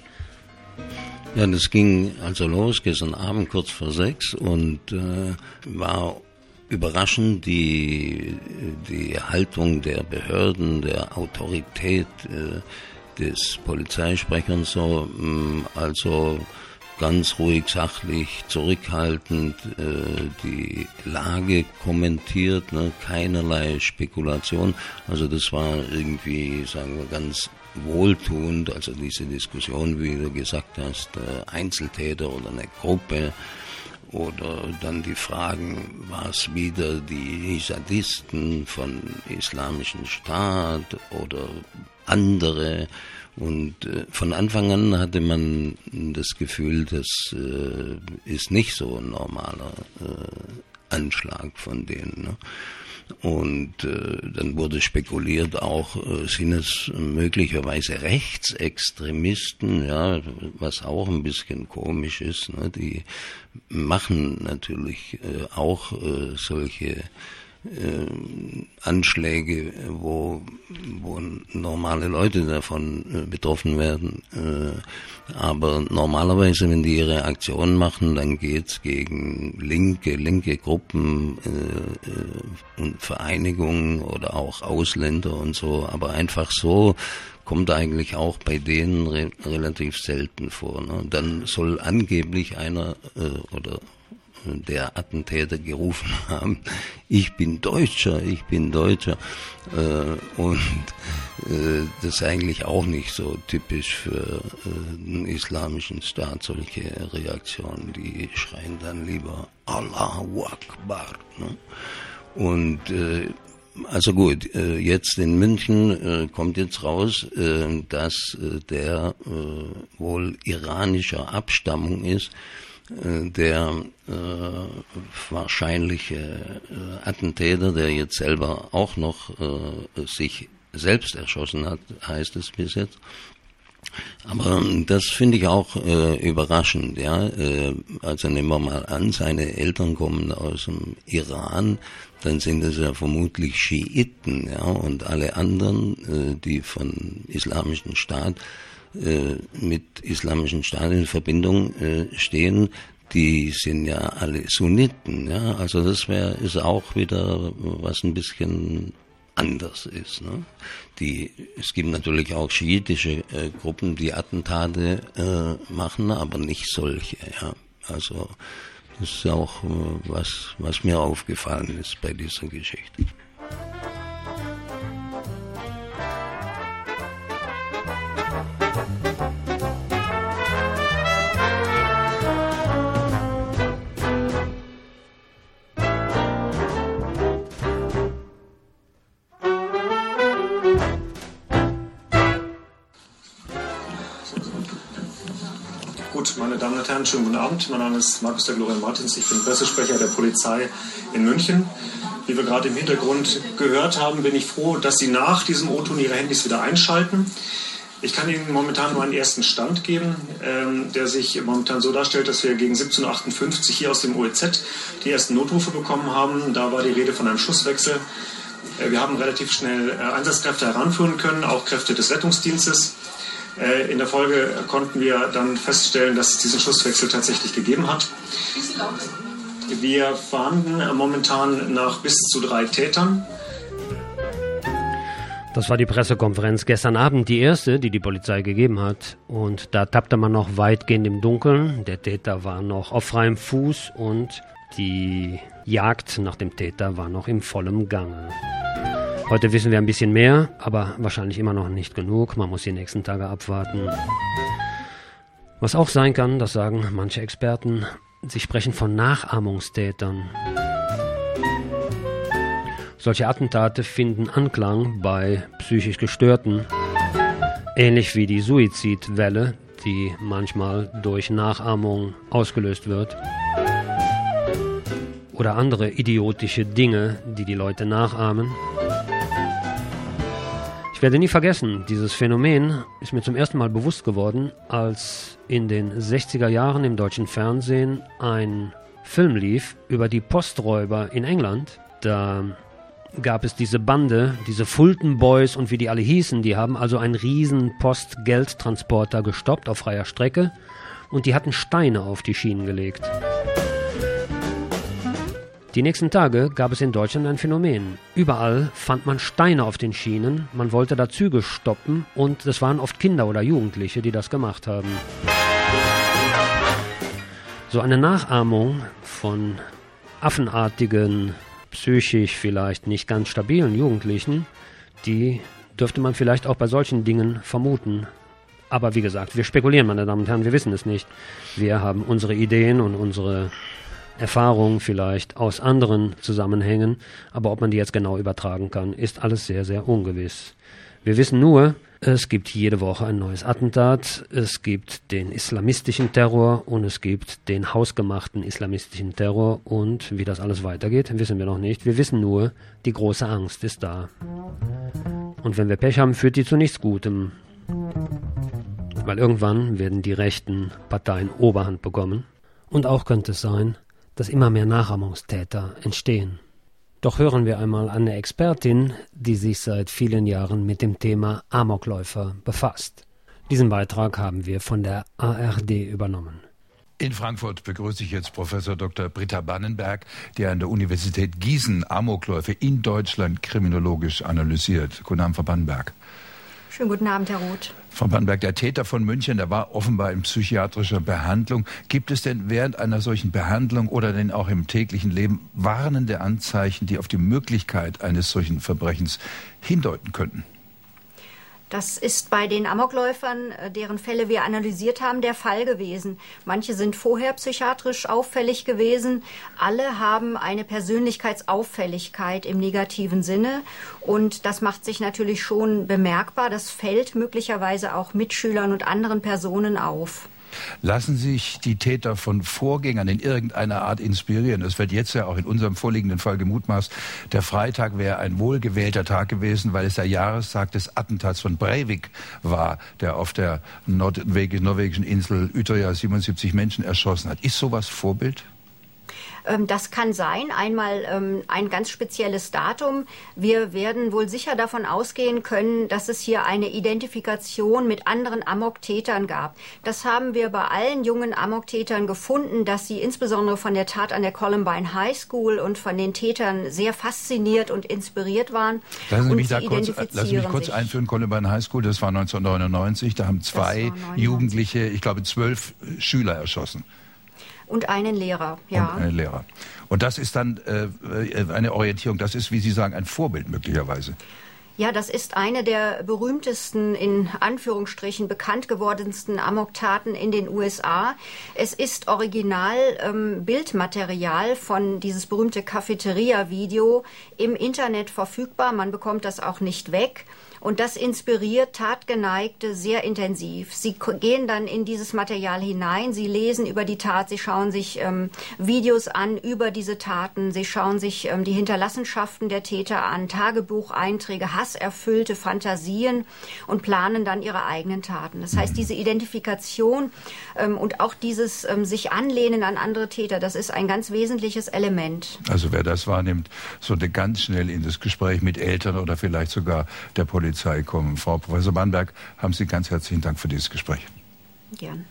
Ja, das ging also los gestern Abend kurz vor sechs und äh, war überraschend die, die Haltung der Behörden, der Autorität äh, des Polizeisprechers so, mh, also ganz ruhig, sachlich, zurückhaltend äh, die Lage kommentiert, ne? Keinerlei Spekulation. Also das war irgendwie, sagen wir, ganz wohltuend. Also diese Diskussion, wie du gesagt hast, äh, Einzeltäter oder eine Gruppe oder dann die Fragen, war es wieder die Dschihadisten von Islamischen Staat oder andere. Und äh, von Anfang an hatte man das Gefühl, das äh, ist nicht so ein normaler äh, Anschlag von denen. Ne? Und äh, dann wurde spekuliert auch, äh, sind es möglicherweise Rechtsextremisten, ja, was auch ein bisschen komisch ist. Ne? Die machen natürlich äh, auch äh, solche Äh, Anschläge, wo, wo normale Leute davon äh, betroffen werden. Äh, aber normalerweise, wenn die ihre Aktionen machen, dann geht's gegen linke, linke Gruppen äh, äh, und Vereinigungen oder auch Ausländer und so. Aber einfach so kommt eigentlich auch bei denen re- relativ selten vor. Ne? Dann soll angeblich einer äh, oder der Attentäter gerufen haben, ich bin Deutscher, ich bin Deutscher. Äh, und äh, das ist eigentlich auch nicht so typisch für äh, den islamischen Staat, solche Reaktionen. Die schreien dann lieber Allahu Akbar. Ne? Und äh, also gut, äh, jetzt in München äh, kommt jetzt raus, äh, dass äh, der äh, wohl iranischer Abstammung ist, der äh, wahrscheinliche äh, Attentäter, der jetzt selber auch noch äh, sich selbst erschossen hat, heißt es bis jetzt. Aber äh, das finde ich auch äh, überraschend, ja. Äh, also nehmen wir mal an, seine Eltern kommen aus dem Iran, dann sind es ja vermutlich Schiiten, ja, und alle anderen, äh, die von Islamischen Staat mit Islamischen Staat in Verbindung äh, stehen, die sind ja alle Sunniten, ja, also das wäre ist auch wieder was ein bisschen anders ist, ne? Die es gibt natürlich auch schiitische äh, Gruppen, die Attentate äh, machen, aber nicht solche, ja. Also das ist auch äh, was was mir aufgefallen ist bei dieser Geschichte. Meine Damen und Herren, schönen guten Abend. Mein Name ist Markus der Glorian Martins. Ich bin Pressesprecher der Polizei in München. Wie wir gerade im Hintergrund gehört haben, bin ich froh, dass Sie nach diesem O-Ton Ihre Handys wieder einschalten. Ich kann Ihnen momentan nur einen ersten Stand geben, ähm, der sich momentan so darstellt, dass wir gegen siebzehn Uhr achtundfünfzig hier aus dem O E Z die ersten Notrufe bekommen haben. Da war die Rede von einem Schusswechsel. Äh, wir haben relativ schnell äh, Einsatzkräfte heranführen können, auch Kräfte des Rettungsdienstes. In der Folge konnten wir dann feststellen, dass es diesen Schusswechsel tatsächlich gegeben hat. Wir verhandeln momentan nach bis zu drei Tätern. Das war die Pressekonferenz gestern Abend, die erste, die die Polizei gegeben hat. Und da tappte man noch weitgehend im Dunkeln. Der Täter war noch auf freiem Fuß und die Jagd nach dem Täter war noch im vollen Gange. Heute wissen wir ein bisschen mehr, aber wahrscheinlich immer noch nicht genug. Man muss die nächsten Tage abwarten. Was auch sein kann, das sagen manche Experten, sie sprechen von Nachahmungstätern. Solche Attentate finden Anklang bei psychisch Gestörten, ähnlich wie die Suizidwelle, die manchmal durch Nachahmung ausgelöst wird. Oder andere idiotische Dinge, die die Leute nachahmen. Ich werde nie vergessen, dieses Phänomen ist mir zum ersten Mal bewusst geworden, als in den sechziger Jahren im deutschen Fernsehen ein Film lief über die Posträuber in England. Da gab es diese Bande, diese Fulton Boys und wie die alle hießen, die haben also einen riesen Postgeldtransporter gestoppt auf freier Strecke und die hatten Steine auf die Schienen gelegt. Die nächsten Tage gab es in Deutschland ein Phänomen. Überall fand man Steine auf den Schienen, man wollte da Züge stoppen und es waren oft Kinder oder Jugendliche, die das gemacht haben. So eine Nachahmung von affenartigen, psychisch vielleicht nicht ganz stabilen Jugendlichen, die dürfte man vielleicht auch bei solchen Dingen vermuten. Aber wie gesagt, wir spekulieren, meine Damen und Herren, wir wissen es nicht. Wir haben unsere Ideen und unsere Erfahrungen vielleicht aus anderen Zusammenhängen, aber ob man die jetzt genau übertragen kann, ist alles sehr, sehr ungewiss. Wir wissen nur, es gibt jede Woche ein neues Attentat, es gibt den islamistischen Terror und es gibt den hausgemachten islamistischen Terror und wie das alles weitergeht, wissen wir noch nicht. Wir wissen nur, die große Angst ist da. Und wenn wir Pech haben, führt die zu nichts Gutem. Weil irgendwann werden die rechten Parteien Oberhand bekommen. Und auch könnte es sein, dass immer mehr Nachahmungstäter entstehen. Doch hören wir einmal eine Expertin, die sich seit vielen Jahren mit dem Thema Amokläufer befasst. Diesen Beitrag haben wir von der A R D übernommen. In Frankfurt begrüße ich jetzt Professor Doktor Britta Bannenberg, die an der Universität Gießen Amokläufe in Deutschland kriminologisch analysiert. Guten Abend, Frau Bannenberg. Schönen guten Abend, Herr Roth. Frau Bannenberg, der Täter von München, der war offenbar in psychiatrischer Behandlung. Gibt es denn während einer solchen Behandlung oder denn auch im täglichen Leben warnende Anzeichen, die auf die Möglichkeit eines solchen Verbrechens hindeuten könnten? Das ist bei den Amokläufern, deren Fälle wir analysiert haben, der Fall gewesen. Manche sind vorher psychiatrisch auffällig gewesen. Alle haben eine Persönlichkeitsauffälligkeit im negativen Sinne. Und das macht sich natürlich schon bemerkbar. Das fällt möglicherweise auch Mitschülern und anderen Personen auf. Lassen sich die Täter von Vorgängern in irgendeiner Art inspirieren? Es wird jetzt ja auch in unserem vorliegenden Fall gemutmaßt, der Freitag wäre ein wohlgewählter Tag gewesen, weil es der Jahrestag des Attentats von Breivik war, der auf der norwegischen Insel Utøya siebenundsiebzig Menschen erschossen hat. Ist sowas Vorbild? Das kann sein, einmal ähm, ein ganz spezielles Datum. Wir werden wohl sicher davon ausgehen können, dass es hier eine Identifikation mit anderen Amoktätern gab. Das haben wir bei allen jungen Amoktätern gefunden, dass sie insbesondere von der Tat an der Columbine High School und von den Tätern sehr fasziniert und inspiriert waren. Lassen Sie mich da kurz, lassen Sie mich kurz einführen, Columbine High School, das war neunzehnhundertneunundneunzig, da haben zwei Jugendliche, ich glaube zwölf Schüler erschossen. Und einen Lehrer, ja. Und einen Lehrer. Und das ist dann äh, eine Orientierung, das ist, wie Sie sagen, ein Vorbild möglicherweise. Ja, das ist eine der berühmtesten, in Anführungsstrichen bekannt gewordensten Amoktaten in den U S A. Es ist original ähm, Bildmaterial von dieses berühmte Cafeteria-Video im Internet verfügbar. Man bekommt das auch nicht weg. Und das inspiriert Tatgeneigte sehr intensiv. Sie gehen dann in dieses Material hinein, sie lesen über die Tat, sie schauen sich ähm, Videos an über diese Taten, sie schauen sich ähm, die Hinterlassenschaften der Täter an, Tagebucheinträge, hasserfüllte Fantasien und planen dann ihre eigenen Taten. Das heißt, diese Identifikation ähm, und auch dieses ähm, sich anlehnen an andere Täter, das ist ein ganz wesentliches Element. Also wer das wahrnimmt, sollte ganz schnell in das Gespräch mit Eltern oder vielleicht sogar der Polizei kommen. Frau Professor Bannenberg, haben Sie ganz herzlichen Dank für dieses Gespräch. Gern.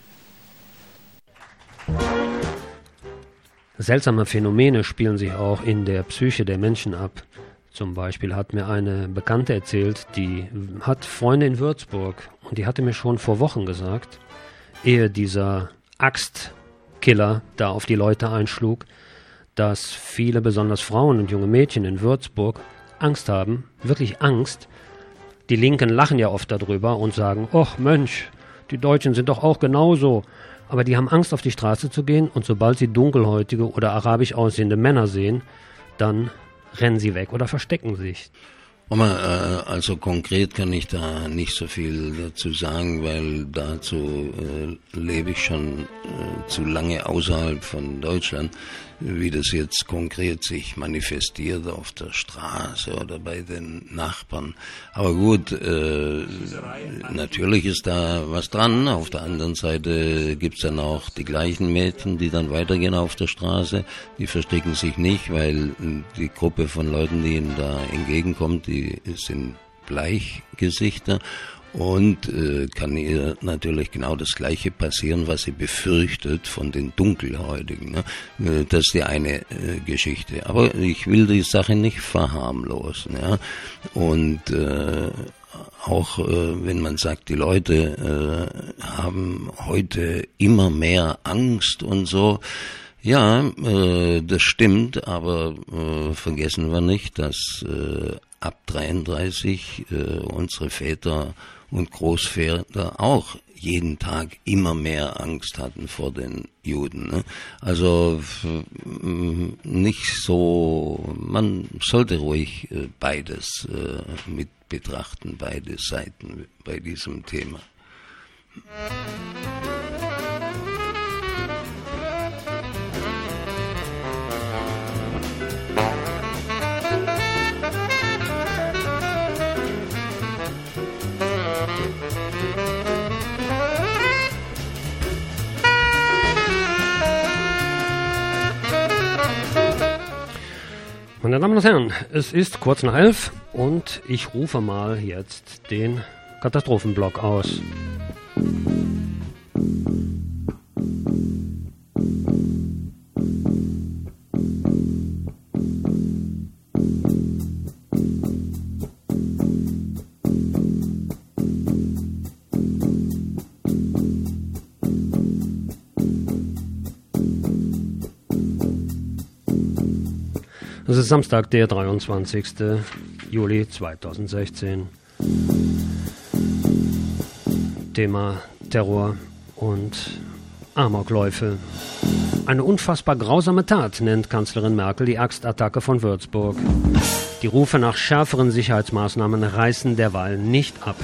Seltsame Phänomene spielen sich auch in der Psyche der Menschen ab. Zum Beispiel hat mir eine Bekannte erzählt, die hat Freunde in Würzburg und die hatte mir schon vor Wochen gesagt, ehe dieser Axtkiller da auf die Leute einschlug, dass viele, besonders Frauen und junge Mädchen in Würzburg, Angst haben, wirklich Angst. Die Linken lachen ja oft darüber und sagen, ach Mensch, die Deutschen sind doch auch genauso. Aber die haben Angst, auf die Straße zu gehen und sobald sie dunkelhäutige oder arabisch aussehende Männer sehen, dann rennen sie weg oder verstecken sich? Also konkret kann ich da nicht so viel dazu sagen, weil dazu äh, lebe ich schon äh, zu lange außerhalb von Deutschland, wie das jetzt konkret sich manifestiert auf der Straße oder bei den Nachbarn. Aber gut, äh, natürlich ist da was dran. Auf der anderen Seite gibt's dann auch die gleichen Mädchen, die dann weitergehen auf der Straße. Die verstecken sich nicht, weil die Gruppe von Leuten, die ihnen da entgegenkommt, die sind Bleichgesichter. Und äh, kann ihr natürlich genau das Gleiche passieren, was sie befürchtet von den Dunkelhäutigen. Ne? Äh, das ist die eine äh, Geschichte. Aber ich will die Sache nicht verharmlosen. Ja? Und äh, auch äh, wenn man sagt, die Leute äh, haben heute immer mehr Angst und so. Ja, äh, das stimmt, aber äh, vergessen wir nicht, dass äh, ab dreiunddreißig äh, unsere Väter und Großväter auch jeden Tag immer mehr Angst hatten vor den Juden. Ne? Also nicht so, man sollte ruhig äh, beides äh, mit betrachten, beide Seiten bei diesem Thema. Meine Damen und Herren, es ist kurz nach elf und ich rufe mal jetzt den Katastrophenblock aus. Es ist Samstag, der dreiundzwanzigste Juli zweitausendsechzehn. Thema Terror und Amokläufe. Eine unfassbar grausame Tat nennt Kanzlerin Merkel die Axtattacke von Würzburg. Die Rufe nach schärferen Sicherheitsmaßnahmen reißen derweil nicht ab.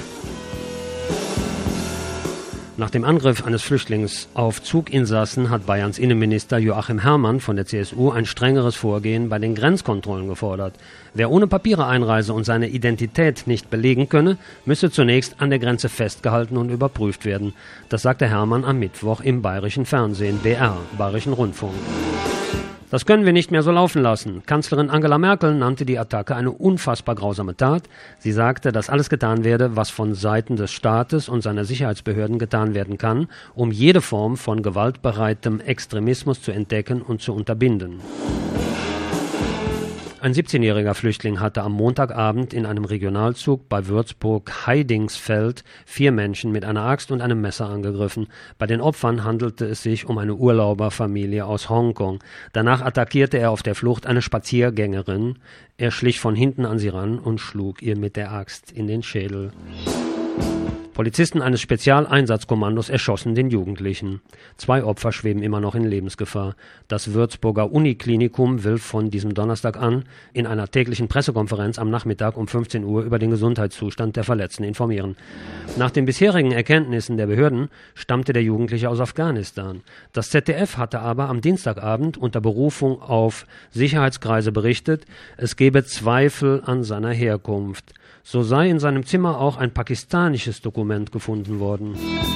Nach dem Angriff eines Flüchtlings auf Zuginsassen hat Bayerns Innenminister Joachim Herrmann von der C S U ein strengeres Vorgehen bei den Grenzkontrollen gefordert. Wer ohne Papiere einreise und seine Identität nicht belegen könne, müsse zunächst an der Grenze festgehalten und überprüft werden. Das sagte Herrmann am Mittwoch im bayerischen Fernsehen, B R, Bayerischen Rundfunk. Das können wir nicht mehr so laufen lassen. Kanzlerin Angela Merkel nannte die Attacke eine unfassbar grausame Tat. Sie sagte, dass alles getan werde, was von Seiten des Staates und seiner Sicherheitsbehörden getan werden kann, um jede Form von gewaltbereitem Extremismus zu entdecken und zu unterbinden. Ein siebzehnjähriger Flüchtling hatte am Montagabend in einem Regionalzug bei Würzburg-Heidingsfeld vier Menschen mit einer Axt und einem Messer angegriffen. Bei den Opfern handelte es sich um eine Urlauberfamilie aus Hongkong. Danach attackierte er auf der Flucht eine Spaziergängerin. Er schlich von hinten an sie ran und schlug ihr mit der Axt in den Schädel. Polizisten eines Spezialeinsatzkommandos erschossen den Jugendlichen. Zwei Opfer schweben immer noch in Lebensgefahr. Das Würzburger Uniklinikum will von diesem Donnerstag an in einer täglichen Pressekonferenz am Nachmittag um fünfzehn Uhr über den Gesundheitszustand der Verletzten informieren. Nach den bisherigen Erkenntnissen der Behörden stammte der Jugendliche aus Afghanistan. Das Z D F hatte aber am Dienstagabend unter Berufung auf Sicherheitskreise berichtet, es gebe Zweifel an seiner Herkunft. So sei in seinem Zimmer auch ein pakistanisches Dokument gefunden worden.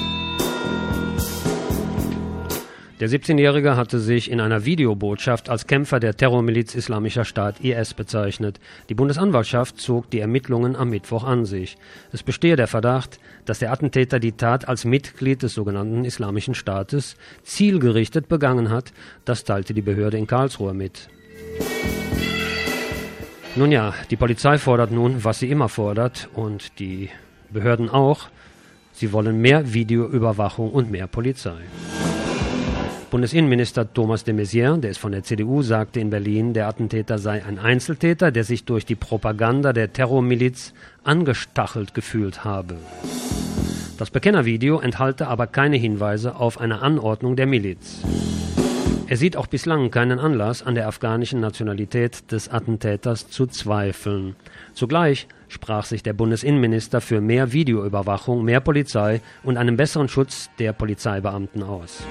Der siebzehnjährige hatte sich in einer Videobotschaft als Kämpfer der Terrormiliz Islamischer Staat I S bezeichnet. Die Bundesanwaltschaft zog die Ermittlungen am Mittwoch an sich. Es bestehe der Verdacht, dass der Attentäter die Tat als Mitglied des sogenannten Islamischen Staates zielgerichtet begangen hat. Das teilte die Behörde in Karlsruhe mit. Nun ja, die Polizei fordert nun, was sie immer fordert, und die Behörden auch. Sie wollen mehr Videoüberwachung und mehr Polizei. Bundesinnenminister Thomas de Maizière, der ist von der C D U, sagte in Berlin, der Attentäter sei ein Einzeltäter, der sich durch die Propaganda der Terrormiliz angestachelt gefühlt habe. Das Bekennervideo enthalte aber keine Hinweise auf eine Anordnung der Miliz. Er sieht auch bislang keinen Anlass, an der afghanischen Nationalität des Attentäters zu zweifeln. Zugleich sprach sich der Bundesinnenminister für mehr Videoüberwachung, mehr Polizei und einen besseren Schutz der Polizeibeamten aus.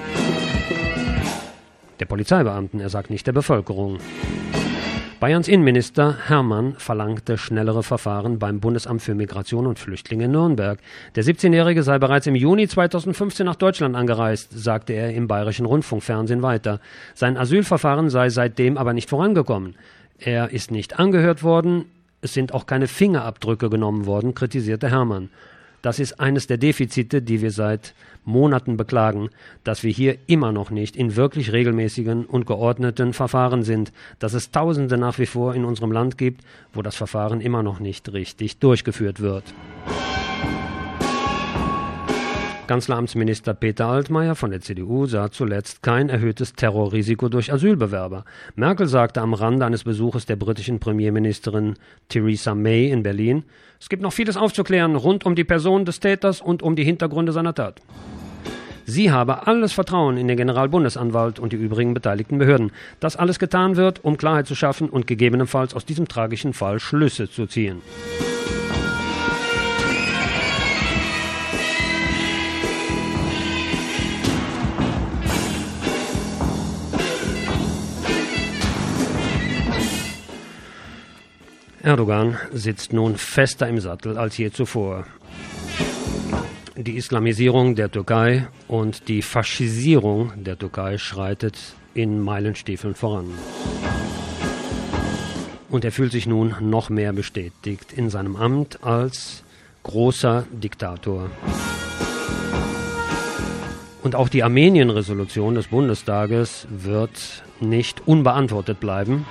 Der Polizeibeamten, er sagt nicht der Bevölkerung. Bayerns Innenminister Hermann verlangte schnellere Verfahren beim Bundesamt für Migration und Flüchtlinge in Nürnberg. Der siebzehnjährige sei bereits im Juni zweitausendfünfzehn nach Deutschland angereist, sagte er im Bayerischen Rundfunkfernsehen weiter. Sein Asylverfahren sei seitdem aber nicht vorangekommen. Er ist nicht angehört worden, es sind auch keine Fingerabdrücke genommen worden, kritisierte Hermann. Das ist eines der Defizite, die wir seit Monaten beklagen, dass wir hier immer noch nicht in wirklich regelmäßigen und geordneten Verfahren sind, dass es Tausende nach wie vor in unserem Land gibt, wo das Verfahren immer noch nicht richtig durchgeführt wird. Kanzleramtsminister Peter Altmaier von der C D U sah zuletzt kein erhöhtes Terrorrisiko durch Asylbewerber. Merkel sagte am Rande eines Besuches der britischen Premierministerin Theresa May in Berlin, es gibt noch vieles aufzuklären rund um die Person des Täters und um die Hintergründe seiner Tat. Sie habe alles Vertrauen in den Generalbundesanwalt und die übrigen beteiligten Behörden, dass alles getan wird, um Klarheit zu schaffen und gegebenenfalls aus diesem tragischen Fall Schlüsse zu ziehen. Erdogan sitzt nun fester im Sattel als je zuvor. Die Islamisierung der Türkei und die Faschisierung der Türkei schreitet in Meilenstiefeln voran. Und er fühlt sich nun noch mehr bestätigt in seinem Amt als großer Diktator. Und auch die Armenien-Resolution des Bundestages wird nicht unbeantwortet bleiben,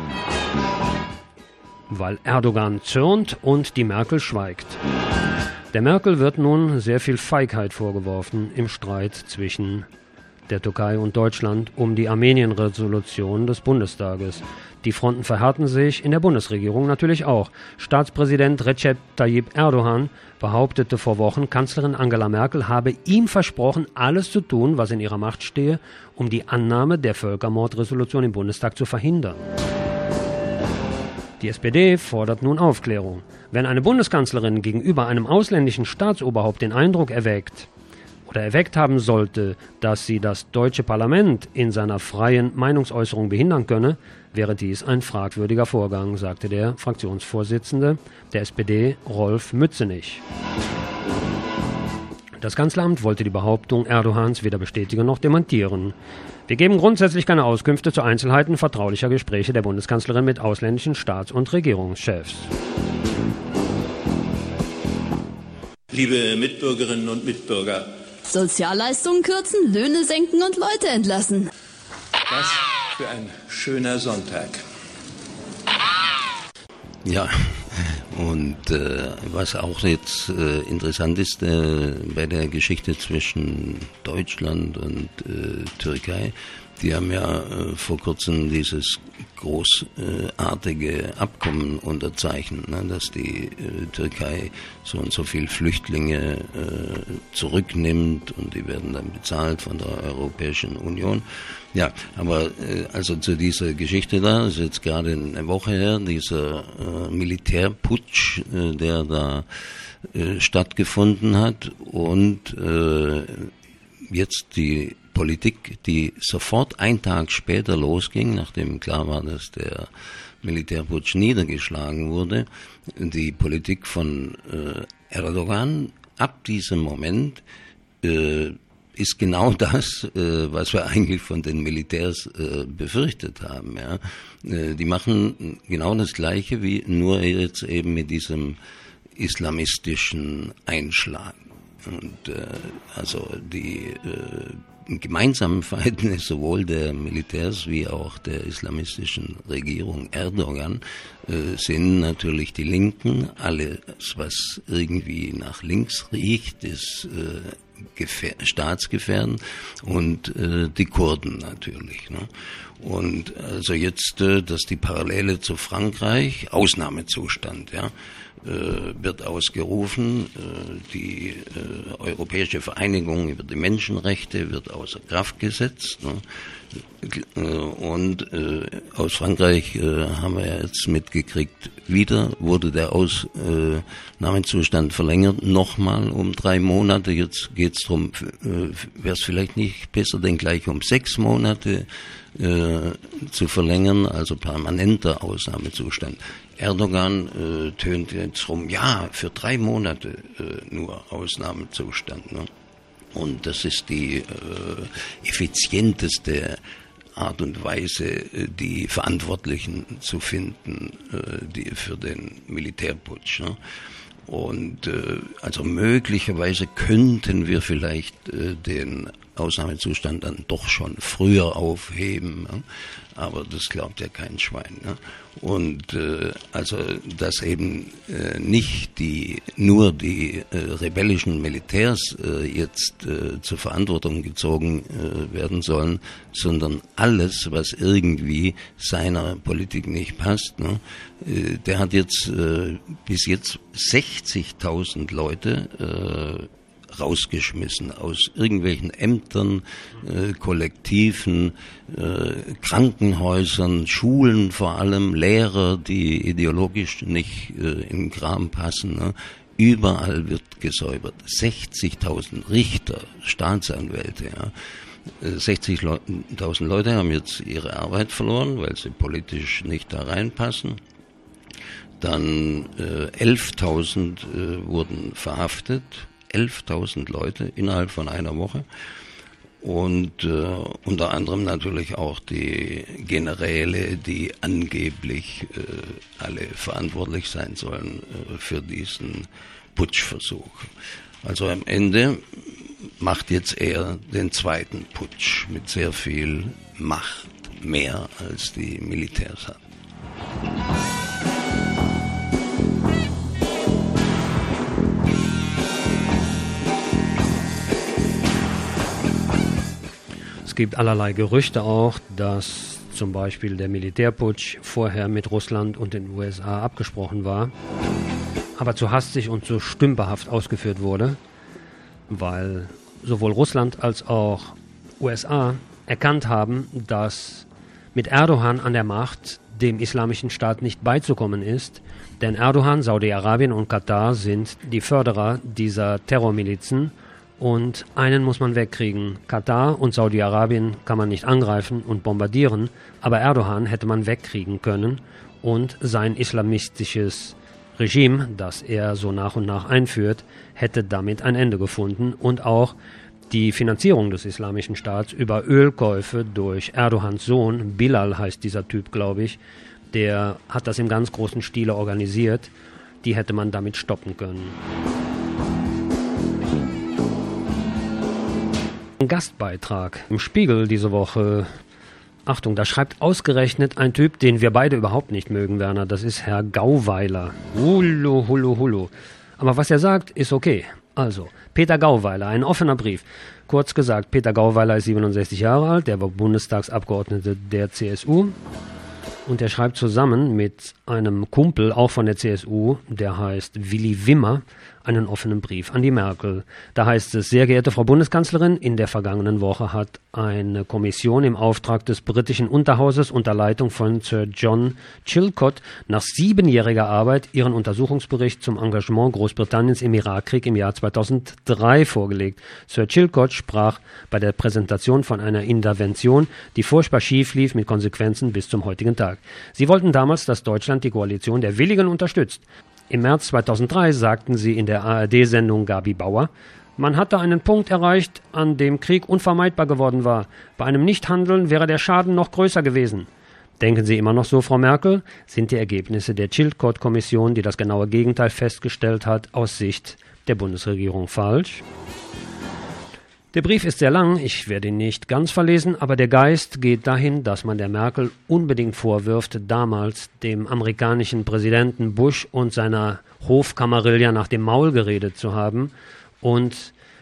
weil Erdogan zürnt und die Merkel schweigt. Der Merkel wird nun sehr viel Feigheit vorgeworfen im Streit zwischen der Türkei und Deutschland um die Armenien-Resolution des Bundestages. Die Fronten verhärten sich in der Bundesregierung natürlich auch. Staatspräsident Recep Tayyip Erdogan behauptete vor Wochen, Kanzlerin Angela Merkel habe ihm versprochen, alles zu tun, was in ihrer Macht stehe, um die Annahme der Völkermordresolution im Bundestag zu verhindern. Die S P D fordert nun Aufklärung. Wenn eine Bundeskanzlerin gegenüber einem ausländischen Staatsoberhaupt den Eindruck erweckt oder erweckt haben sollte, dass sie das deutsche Parlament in seiner freien Meinungsäußerung behindern könne, wäre dies ein fragwürdiger Vorgang, sagte der Fraktionsvorsitzende der S P D, Rolf Mützenich. Das Kanzleramt wollte die Behauptung Erdogans weder bestätigen noch dementieren. Wir geben grundsätzlich keine Auskünfte zu Einzelheiten vertraulicher Gespräche der Bundeskanzlerin mit ausländischen Staats- und Regierungschefs. Liebe Mitbürgerinnen und Mitbürger, Sozialleistungen kürzen, Löhne senken und Leute entlassen. Was für ein schöner Sonntag. Ja, und äh, was auch jetzt äh, interessant ist äh, bei der Geschichte zwischen Deutschland und äh, Türkei, die haben ja äh, vor kurzem dieses großartige Abkommen unterzeichnet, ne, dass die äh, Türkei so und so viel Flüchtlinge äh, zurücknimmt und die werden dann bezahlt von der Europäischen Union. Ja, aber äh, also zu dieser Geschichte da, ist jetzt gerade eine Woche her, dieser äh, Militärputsch, äh, der da äh, stattgefunden hat und äh, jetzt die Politik, die sofort einen Tag später losging, nachdem klar war, dass der Militärputsch niedergeschlagen wurde, die Politik von äh, Erdogan ab diesem Moment äh, ist genau das, äh, was wir eigentlich von den Militärs äh, befürchtet haben. Ja. Äh, die machen genau das Gleiche, wie nur jetzt eben mit diesem islamistischen Einschlag. Und äh, also die äh, gemeinsamen Verhältnisse sowohl der Militärs wie auch der islamistischen Regierung Erdogan äh, sind natürlich die Linken. Alles, was irgendwie nach links riecht, ist äh, gefähr- staatsgefährdend und äh, die Kurden natürlich. Ne? Und also jetzt, äh, dass die Parallele zu Frankreich, Ausnahmezustand, ja, äh, wird ausgerufen, äh, die äh, Europäische Vereinigung über die Menschenrechte wird außer Kraft gesetzt. Ne? Und äh, aus Frankreich äh, haben wir jetzt mitgekriegt, wieder wurde der Ausnahmezustand verlängert, nochmal um drei Monate. Jetzt geht es darum, äh, wäre es vielleicht nicht besser, den gleich um sechs Monate äh, zu verlängern, also permanenter Ausnahmezustand. Erdogan äh, tönt jetzt rum, ja, für drei Monate äh, nur Ausnahmezustand. Ne? Und das ist die äh, effizienteste Art und Weise, die Verantwortlichen zu finden, äh, die für den Militärputsch. Ne? Und äh, also möglicherweise könnten wir vielleicht äh, den Ausnahmezustand dann doch schon früher aufheben, ne? Aber das glaubt ja kein Schwein. Ne? Und äh, also dass eben äh, nicht die nur die äh, rebellischen Militärs äh, jetzt äh, zur Verantwortung gezogen äh, werden sollen, sondern alles, was irgendwie seiner Politik nicht passt. Ne? Äh, der hat jetzt äh, bis jetzt sechzigtausend Leute äh, rausgeschmissen aus irgendwelchen Ämtern, äh, Kollektiven, äh, Krankenhäusern, Schulen vor allem, Lehrer, die ideologisch nicht äh, in den Kram passen. Ne? Überall wird gesäubert. sechzigtausend Richter, Staatsanwälte. Ja? sechzigtausend Leute haben jetzt ihre Arbeit verloren, weil sie politisch nicht da reinpassen. Dann äh, elftausend äh, wurden verhaftet. elftausend Leute innerhalb von einer Woche und äh, unter anderem natürlich auch die Generäle, die angeblich äh, alle verantwortlich sein sollen äh, für diesen Putschversuch. Also am Ende macht jetzt er den zweiten Putsch mit sehr viel Macht, mehr als die Militärs hatten. Es gibt allerlei Gerüchte auch, dass zum Beispiel der Militärputsch vorher mit Russland und den U S A abgesprochen war, aber zu hastig und zu stümperhaft ausgeführt wurde, weil sowohl Russland als auch U S A erkannt haben, dass mit Erdogan an der Macht dem Islamischen Staat nicht beizukommen ist, denn Erdogan, Saudi-Arabien und Katar sind die Förderer dieser Terrormilizen. Und einen muss man wegkriegen. Katar und Saudi-Arabien kann man nicht angreifen und bombardieren, aber Erdogan hätte man wegkriegen können und sein islamistisches Regime, das er so nach und nach einführt, hätte damit ein Ende gefunden. Und auch die Finanzierung des Islamischen Staats über Ölkäufe durch Erdogans Sohn, Bilal heißt dieser Typ, glaube ich, der hat das im ganz großen Stile organisiert, die hätte man damit stoppen können. Ein Gastbeitrag im Spiegel diese Woche. Achtung, da schreibt ausgerechnet ein Typ, den wir beide überhaupt nicht mögen, Werner. Das ist Herr Gauweiler. Hullo, hullo, hullo. Aber was er sagt, ist okay. Also, Peter Gauweiler, ein offener Brief. Kurz gesagt, Peter Gauweiler ist siebenundsechzig Jahre alt, der war Bundestagsabgeordneter der C S U. Und er schreibt zusammen mit einem Kumpel, auch von der C S U, der heißt Willi Wimmer, einen offenen Brief an die Merkel. Da heißt es: Sehr geehrte Frau Bundeskanzlerin, in der vergangenen Woche hat eine Kommission im Auftrag des britischen Unterhauses unter Leitung von Sir John Chilcot nach siebenjähriger Arbeit ihren Untersuchungsbericht zum Engagement Großbritanniens im Irakkrieg im Jahr zweitausenddrei vorgelegt. Sir Chilcot sprach bei der Präsentation von einer Intervention, die furchtbar schief lief, mit Konsequenzen bis zum heutigen Tag. Sie wollten damals, dass Deutschland die Koalition der Willigen unterstützt. Im März zweitausenddrei sagten sie in der A R D-Sendung Gabi Bauer, man hatte einen Punkt erreicht, an dem Krieg unvermeidbar geworden war. Bei einem Nichthandeln wäre der Schaden noch größer gewesen. Denken Sie immer noch so, Frau Merkel? Sind die Ergebnisse der Chilcot-Kommission, die das genaue Gegenteil festgestellt hat, aus Sicht der Bundesregierung falsch? Der Brief ist sehr lang, ich werde ihn nicht ganz verlesen, aber der Geist geht dahin, dass man der Merkel unbedingt vorwirft, damals dem amerikanischen Präsidenten Bush und seiner Hofkamarilla nach dem Maul geredet zu haben und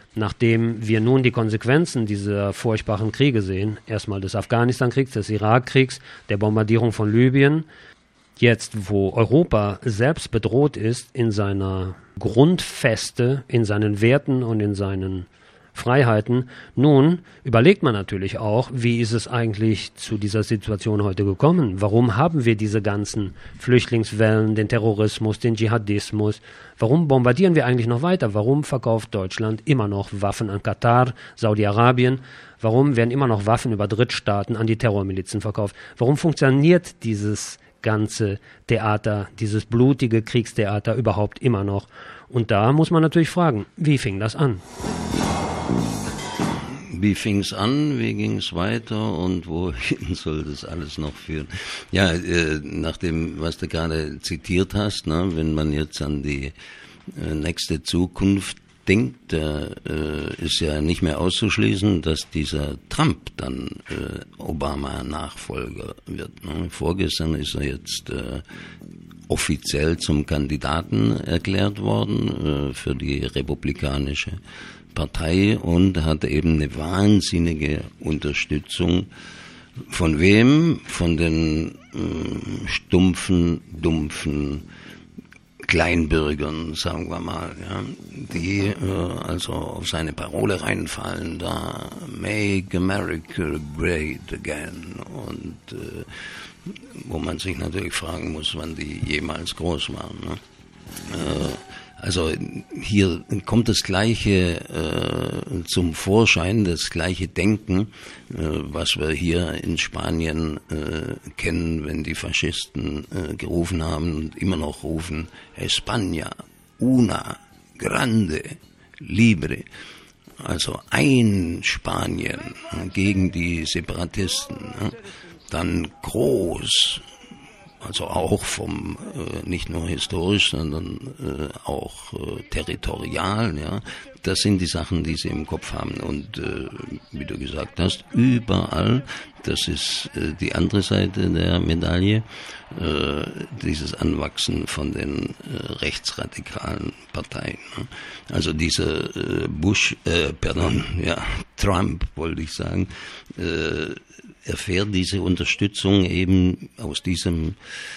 Nachdem wir nun die Konsequenzen dieser furchtbaren Kriege sehen, erstmal des Afghanistan-Kriegs, des Irak-Kriegs, der Bombardierung von Libyen, jetzt, wo Europa selbst bedroht ist in seiner Grundfeste, in seinen Werten und in seinen Freiheiten, nun überlegt man natürlich auch, wie ist es eigentlich zu dieser Situation heute gekommen? Warum haben wir diese ganzen Flüchtlingswellen, den Terrorismus, den Dschihadismus? Warum bombardieren wir eigentlich noch weiter? Warum verkauft Deutschland immer noch Waffen an Katar, Saudi-Arabien? Warum werden immer noch Waffen über Drittstaaten an die Terrormilizen verkauft? Warum funktioniert dieses ganze Theater, dieses blutige Kriegstheater überhaupt immer noch? Und da muss man natürlich fragen, wie fing das an? Wie fing es an, wie ging es weiter und wohin soll das alles noch führen? Ja, äh, nach dem, was du gerade zitiert hast, ne, wenn man jetzt an die äh, nächste Zukunft denkt, da äh, ist ja nicht mehr auszuschließen, dass dieser Trump dann äh, Obama-Nachfolger wird. Ne? Vorgestern ist er jetzt äh, offiziell zum Kandidaten erklärt worden äh, für die republikanische Partei und hat eben eine wahnsinnige Unterstützung. Von wem? Von den äh, stumpfen, dumpfen Kleinbürgern, sagen wir mal, ja, die äh, also auf seine Parole reinfallen, da Make America Great Again, und äh, wo man sich natürlich fragen muss, wann die jemals groß waren. Ne? Äh, Also hier kommt das Gleiche äh, zum Vorschein, das gleiche Denken, äh, was wir hier in Spanien äh, kennen, wenn die Faschisten äh, gerufen haben und immer noch rufen, España, una, grande, libre. Also ein Spanien äh, gegen die Separatisten, äh, dann groß. Also auch vom, äh, nicht nur historisch, sondern äh, auch äh, territorial, ja. Das sind die Sachen, die sie im Kopf haben. Und äh, wie du gesagt hast, überall, das ist äh, die andere Seite der Medaille, äh, dieses Anwachsen von den äh, rechtsradikalen Parteien. Ne? Also dieser äh, Bush, äh, pardon, ja, Trump, wollte ich sagen, äh, erfährt diese Unterstützung eben aus diesem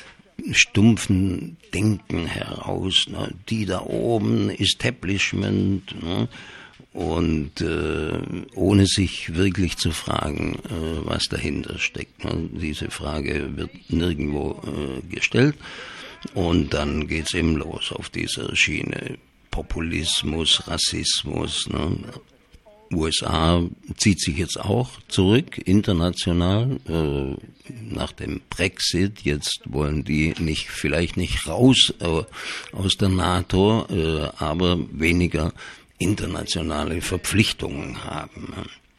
stumpfen Denken heraus, ne? Die da oben, Establishment, ne? Und äh, ohne sich wirklich zu fragen, äh, was dahinter steckt. Ne? Diese Frage wird nirgendwo äh, gestellt, und dann geht's eben los auf dieser Schiene. Populismus, Rassismus, ne? U S A zieht sich jetzt auch zurück, international, äh, nach dem Brexit. Jetzt wollen die nicht, vielleicht nicht raus äh, aus der NATO, äh, aber weniger internationale Verpflichtungen haben.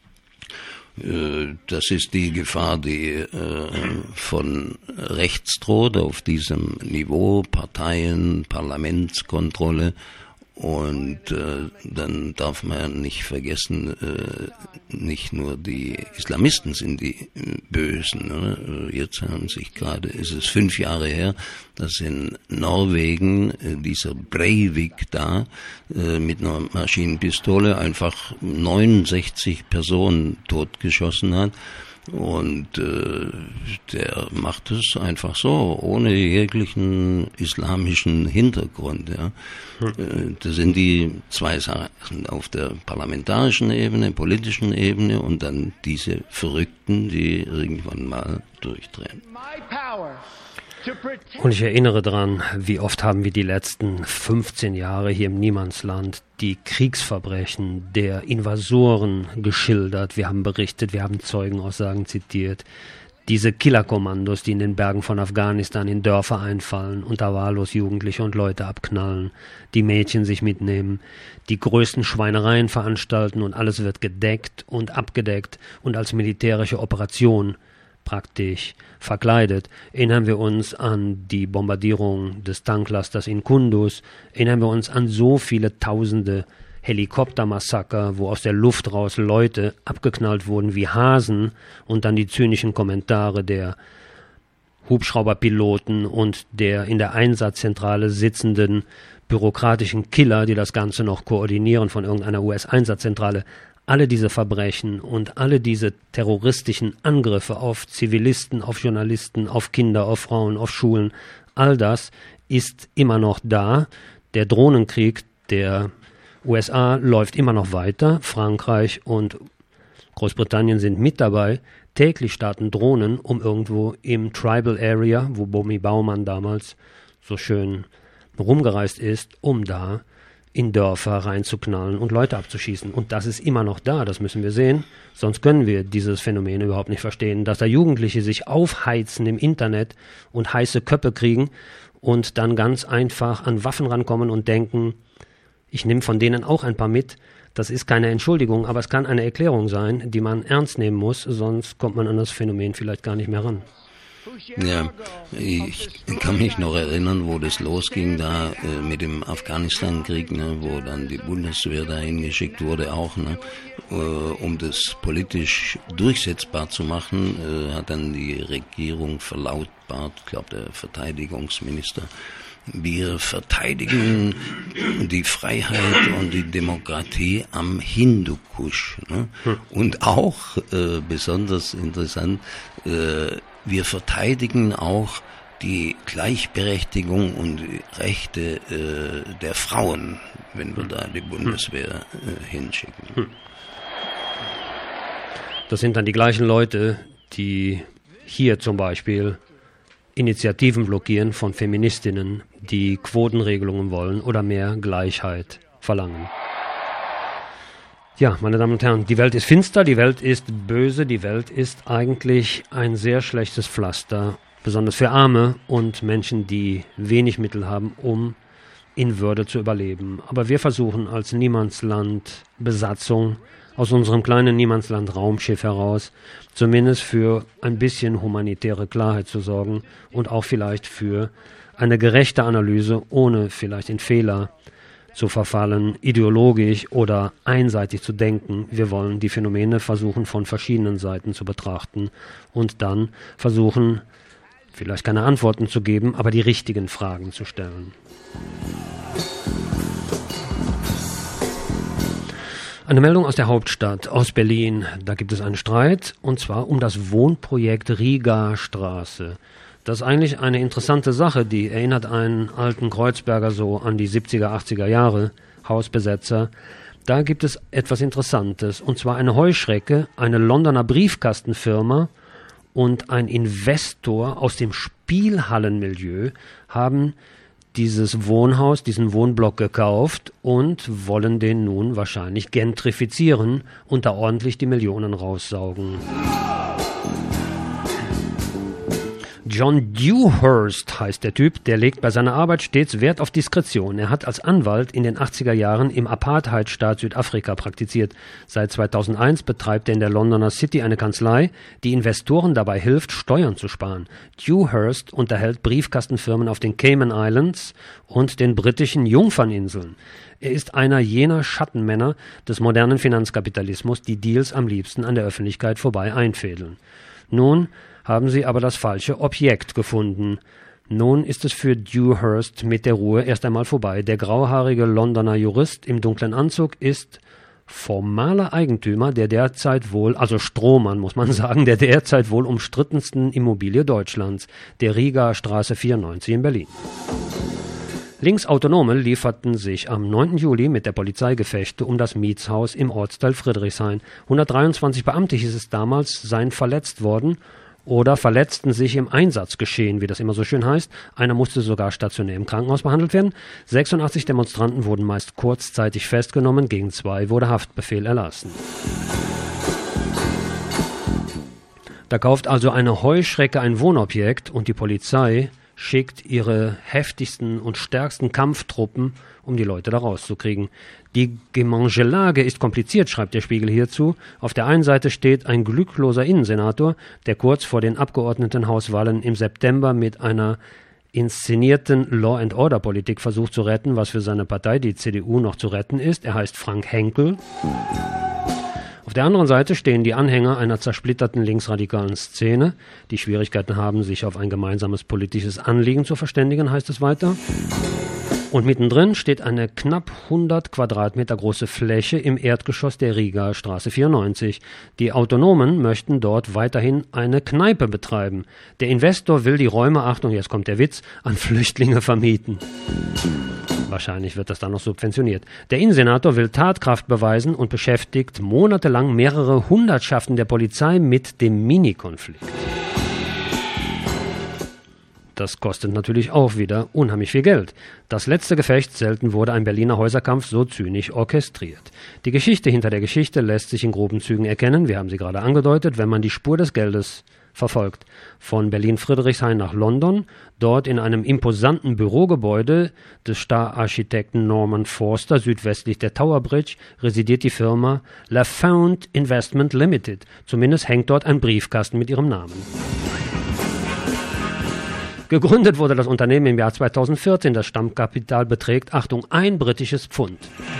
Äh, das ist die Gefahr, die äh, von rechts droht, auf diesem Niveau, Parteien, Parlamentskontrolle. Und äh, dann darf man nicht vergessen, äh, nicht nur die Islamisten sind die äh, Bösen. Ne? Jetzt haben sich gerade, ist es fünf Jahre her, dass in Norwegen äh, dieser Breivik da äh, mit einer Maschinenpistole einfach neunundsechzig Personen totgeschossen hat. Und äh, der macht es einfach so, ohne jeglichen islamischen Hintergrund. Ja. Hm. Das sind die zwei Sachen auf der parlamentarischen Ebene, politischen Ebene, und dann diese Verrückten, die irgendwann mal durchdrehen. Und ich erinnere daran, wie oft haben wir die letzten fünfzehn Jahre hier im Niemandsland die Kriegsverbrechen der Invasoren geschildert. Wir haben berichtet, wir haben Zeugenaussagen zitiert. Diese Killerkommandos, die in den Bergen von Afghanistan in Dörfer einfallen und da wahllos Jugendliche und Leute abknallen, die Mädchen sich mitnehmen, die größten Schweinereien veranstalten, und alles wird gedeckt und abgedeckt und als militärische Operation praktisch verkleidet. Erinnern wir uns an die Bombardierung des Tanklasters in Kunduz, erinnern wir uns an so viele tausende Helikoptermassaker, wo aus der Luft raus Leute abgeknallt wurden wie Hasen, und dann die zynischen Kommentare der Hubschrauberpiloten und der in der Einsatzzentrale sitzenden bürokratischen Killer, die das Ganze noch koordinieren von irgendeiner U S-Einsatzzentrale, alle diese Verbrechen und alle diese terroristischen Angriffe auf Zivilisten, auf Journalisten, auf Kinder, auf Frauen, auf Schulen, all das ist immer noch da. Der Drohnenkrieg der U S A läuft immer noch weiter. Frankreich und Großbritannien sind mit dabei. Täglich starten Drohnen, um irgendwo im Tribal Area, wo Bomi Baumann damals so schön rumgereist ist, um da in Dörfer reinzuknallen und Leute abzuschießen. Und das ist immer noch da, das müssen wir sehen. Sonst können wir dieses Phänomen überhaupt nicht verstehen, dass da Jugendliche sich aufheizen im Internet und heiße Köpfe kriegen und dann ganz einfach an Waffen rankommen und denken, ich nehme von denen auch ein paar mit. Das ist keine Entschuldigung, aber es kann eine Erklärung sein, die man ernst nehmen muss, sonst kommt man an das Phänomen vielleicht gar nicht mehr ran. Ja, ich kann mich noch erinnern, wo das losging, da äh, mit dem Afghanistan-Krieg, ne, wo dann die Bundeswehr dahin geschickt wurde auch, ne, äh, um das politisch durchsetzbar zu machen, äh, hat dann die Regierung verlautbart, ich glaube der Verteidigungsminister, wir verteidigen die Freiheit und die Demokratie am Hindukusch. Ne? Hm. Und auch, äh, besonders interessant, äh, wir verteidigen auch die Gleichberechtigung und die Rechte äh, der Frauen, wenn wir da die Bundeswehr äh, hinschicken. Hm. Das sind dann die gleichen Leute, die hier zum Beispiel Initiativen blockieren von Feministinnen, die Quotenregelungen wollen oder mehr Gleichheit verlangen. Ja, meine Damen und Herren, die Welt ist finster, die Welt ist böse, die Welt ist eigentlich ein sehr schlechtes Pflaster, besonders für Arme und Menschen, die wenig Mittel haben, um in Würde zu überleben. Aber wir versuchen als Niemandsland-Besatzung aus unserem kleinen Niemandsland-Raumschiff heraus zumindest für ein bisschen humanitäre Klarheit zu sorgen und auch vielleicht für eine gerechte Analyse, ohne vielleicht in Fehler zu verfallen, ideologisch oder einseitig zu denken. Wir wollen die Phänomene versuchen von verschiedenen Seiten zu betrachten und dann versuchen, vielleicht keine Antworten zu geben, aber die richtigen Fragen zu stellen. Eine Meldung aus der Hauptstadt, aus Berlin. Da gibt es einen Streit, und zwar um das Wohnprojekt Rigastraße. Das ist eigentlich eine interessante Sache, die erinnert einen alten Kreuzberger so an die siebziger, achtziger Jahre, Hausbesetzer. Da gibt es etwas Interessantes, und zwar eine Heuschrecke, eine Londoner Briefkastenfirma und ein Investor aus dem Spielhallenmilieu haben dieses Wohnhaus, diesen Wohnblock gekauft und wollen den nun wahrscheinlich gentrifizieren und da ordentlich die Millionen raussaugen. John Dewhurst heißt der Typ, der legt bei seiner Arbeit stets Wert auf Diskretion. Er hat als Anwalt in den achtziger Jahren im Apartheidstaat Südafrika praktiziert. Seit zweitausendeins betreibt er in der Londoner City eine Kanzlei, die Investoren dabei hilft, Steuern zu sparen. Dewhurst unterhält Briefkastenfirmen auf den Cayman Islands und den britischen Jungferninseln. Er ist einer jener Schattenmänner des modernen Finanzkapitalismus, die Deals am liebsten an der Öffentlichkeit vorbei einfädeln. Nun haben sie aber das falsche Objekt gefunden. Nun ist es für Dewhurst mit der Ruhe erst einmal vorbei. Der grauhaarige Londoner Jurist im dunklen Anzug ist formaler Eigentümer der derzeit wohl, also Strohmann muss man sagen, der derzeit wohl umstrittensten Immobilie Deutschlands, der Rigastraße vierundneunzig in Berlin. Linksautonome lieferten sich am neunten Juli mit der Polizei Gefechte um das Mietshaus im Ortsteil Friedrichshain. hundertdreiundzwanzig Beamte, hieß es damals, seien verletzt worden oder verletzten sich im Einsatzgeschehen, wie das immer so schön heißt. Einer musste sogar stationär im Krankenhaus behandelt werden. sechsundachtzig Demonstranten wurden meist kurzzeitig festgenommen, gegen zwei wurde Haftbefehl erlassen. Da kauft also eine Heuschrecke ein Wohnobjekt und die Polizei schickt ihre heftigsten und stärksten Kampftruppen, um die Leute da rauszukriegen. Die Gemengelage ist kompliziert, schreibt der Spiegel hierzu. Auf der einen Seite steht ein glückloser Innensenator, der kurz vor den Abgeordnetenhauswahlen im September mit einer inszenierten Law-and-Order-Politik versucht zu retten, was für seine Partei, die C D U, noch zu retten ist. Er heißt Frank Henkel. Auf der anderen Seite stehen die Anhänger einer zersplitterten linksradikalen Szene, die Schwierigkeiten haben, sich auf ein gemeinsames politisches Anliegen zu verständigen, heißt es weiter. Und mittendrin steht eine knapp hundert Quadratmeter große Fläche im Erdgeschoss der Riga Straße vierundneunzig. Die Autonomen möchten dort weiterhin eine Kneipe betreiben. Der Investor will die Räume, Achtung, jetzt kommt der Witz, an Flüchtlinge vermieten. Wahrscheinlich wird das dann noch subventioniert. Der Innensenator will Tatkraft beweisen und beschäftigt monatelang mehrere Hundertschaften der Polizei mit dem Mini-Konflikt. Das kostet natürlich auch wieder unheimlich viel Geld. Das letzte Gefecht, selten wurde ein Berliner Häuserkampf so zynisch orchestriert. Die Geschichte hinter der Geschichte lässt sich in groben Zügen erkennen, wir haben sie gerade angedeutet, wenn man die Spur des Geldes verfolgt. Von Berlin-Friedrichshain nach London, dort in einem imposanten Bürogebäude des Star-Architekten Norman Foster südwestlich der Tower Bridge residiert die Firma LaFont Investment Limited. Zumindest hängt dort ein Briefkasten mit ihrem Namen. Gegründet wurde das Unternehmen im Jahr zweitausendvierzehn. Das Stammkapital beträgt, Achtung, ein britisches Pfund.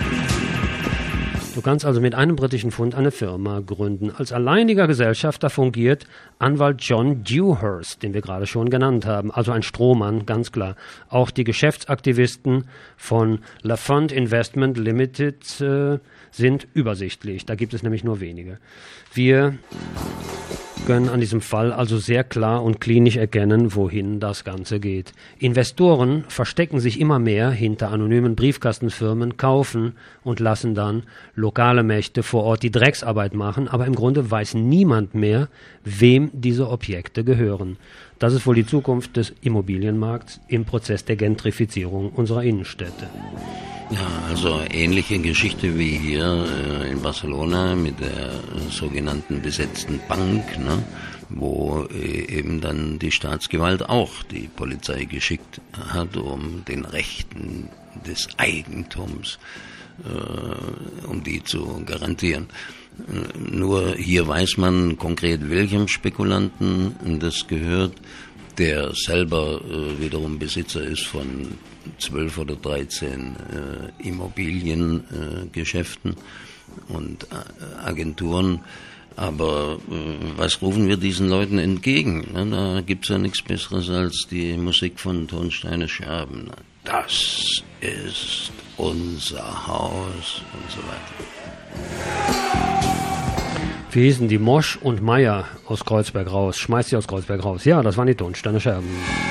Du kannst also mit einem britischen Pfund eine Firma gründen. Als alleiniger Gesellschafter fungiert Anwalt John Dewhurst, den wir gerade schon genannt haben, also ein Strohmann, ganz klar. Auch die Geschäftsaktivisten von LaFont Investment Limited äh, sind übersichtlich. Da gibt es nämlich nur wenige. Wir können an diesem Fall also sehr klar und klinisch erkennen, wohin das Ganze geht. Investoren verstecken sich immer mehr hinter anonymen Briefkastenfirmen, kaufen und lassen dann lokale Mächte vor Ort die Drecksarbeit machen, aber im Grunde weiß niemand mehr, wem diese Objekte gehören. Das ist wohl die Zukunft des Immobilienmarkts im Prozess der Gentrifizierung unserer Innenstädte. Ja, also ähnliche Geschichte wie hier äh, in Barcelona mit der äh, sogenannten besetzten Bank, ne, wo äh, eben dann die Staatsgewalt auch die Polizei geschickt hat, um den Rechten des Eigentums, äh, um die zu garantieren. Äh, nur hier weiß man konkret, welchem Spekulanten das gehört, der selber äh, wiederum Besitzer ist von zwölf oder dreizehn äh, Immobiliengeschäften äh, und äh, Agenturen. Aber äh, was rufen wir diesen Leuten entgegen? Na, da gibt es ja nichts Besseres als die Musik von Tonsteine Scherben. Das ist unser Haus und so weiter. Wie hießen die? Mosch und Meier aus Kreuzberg raus. Schmeißt sie aus Kreuzberg raus. Ja, das waren die Tonsteine Scherben.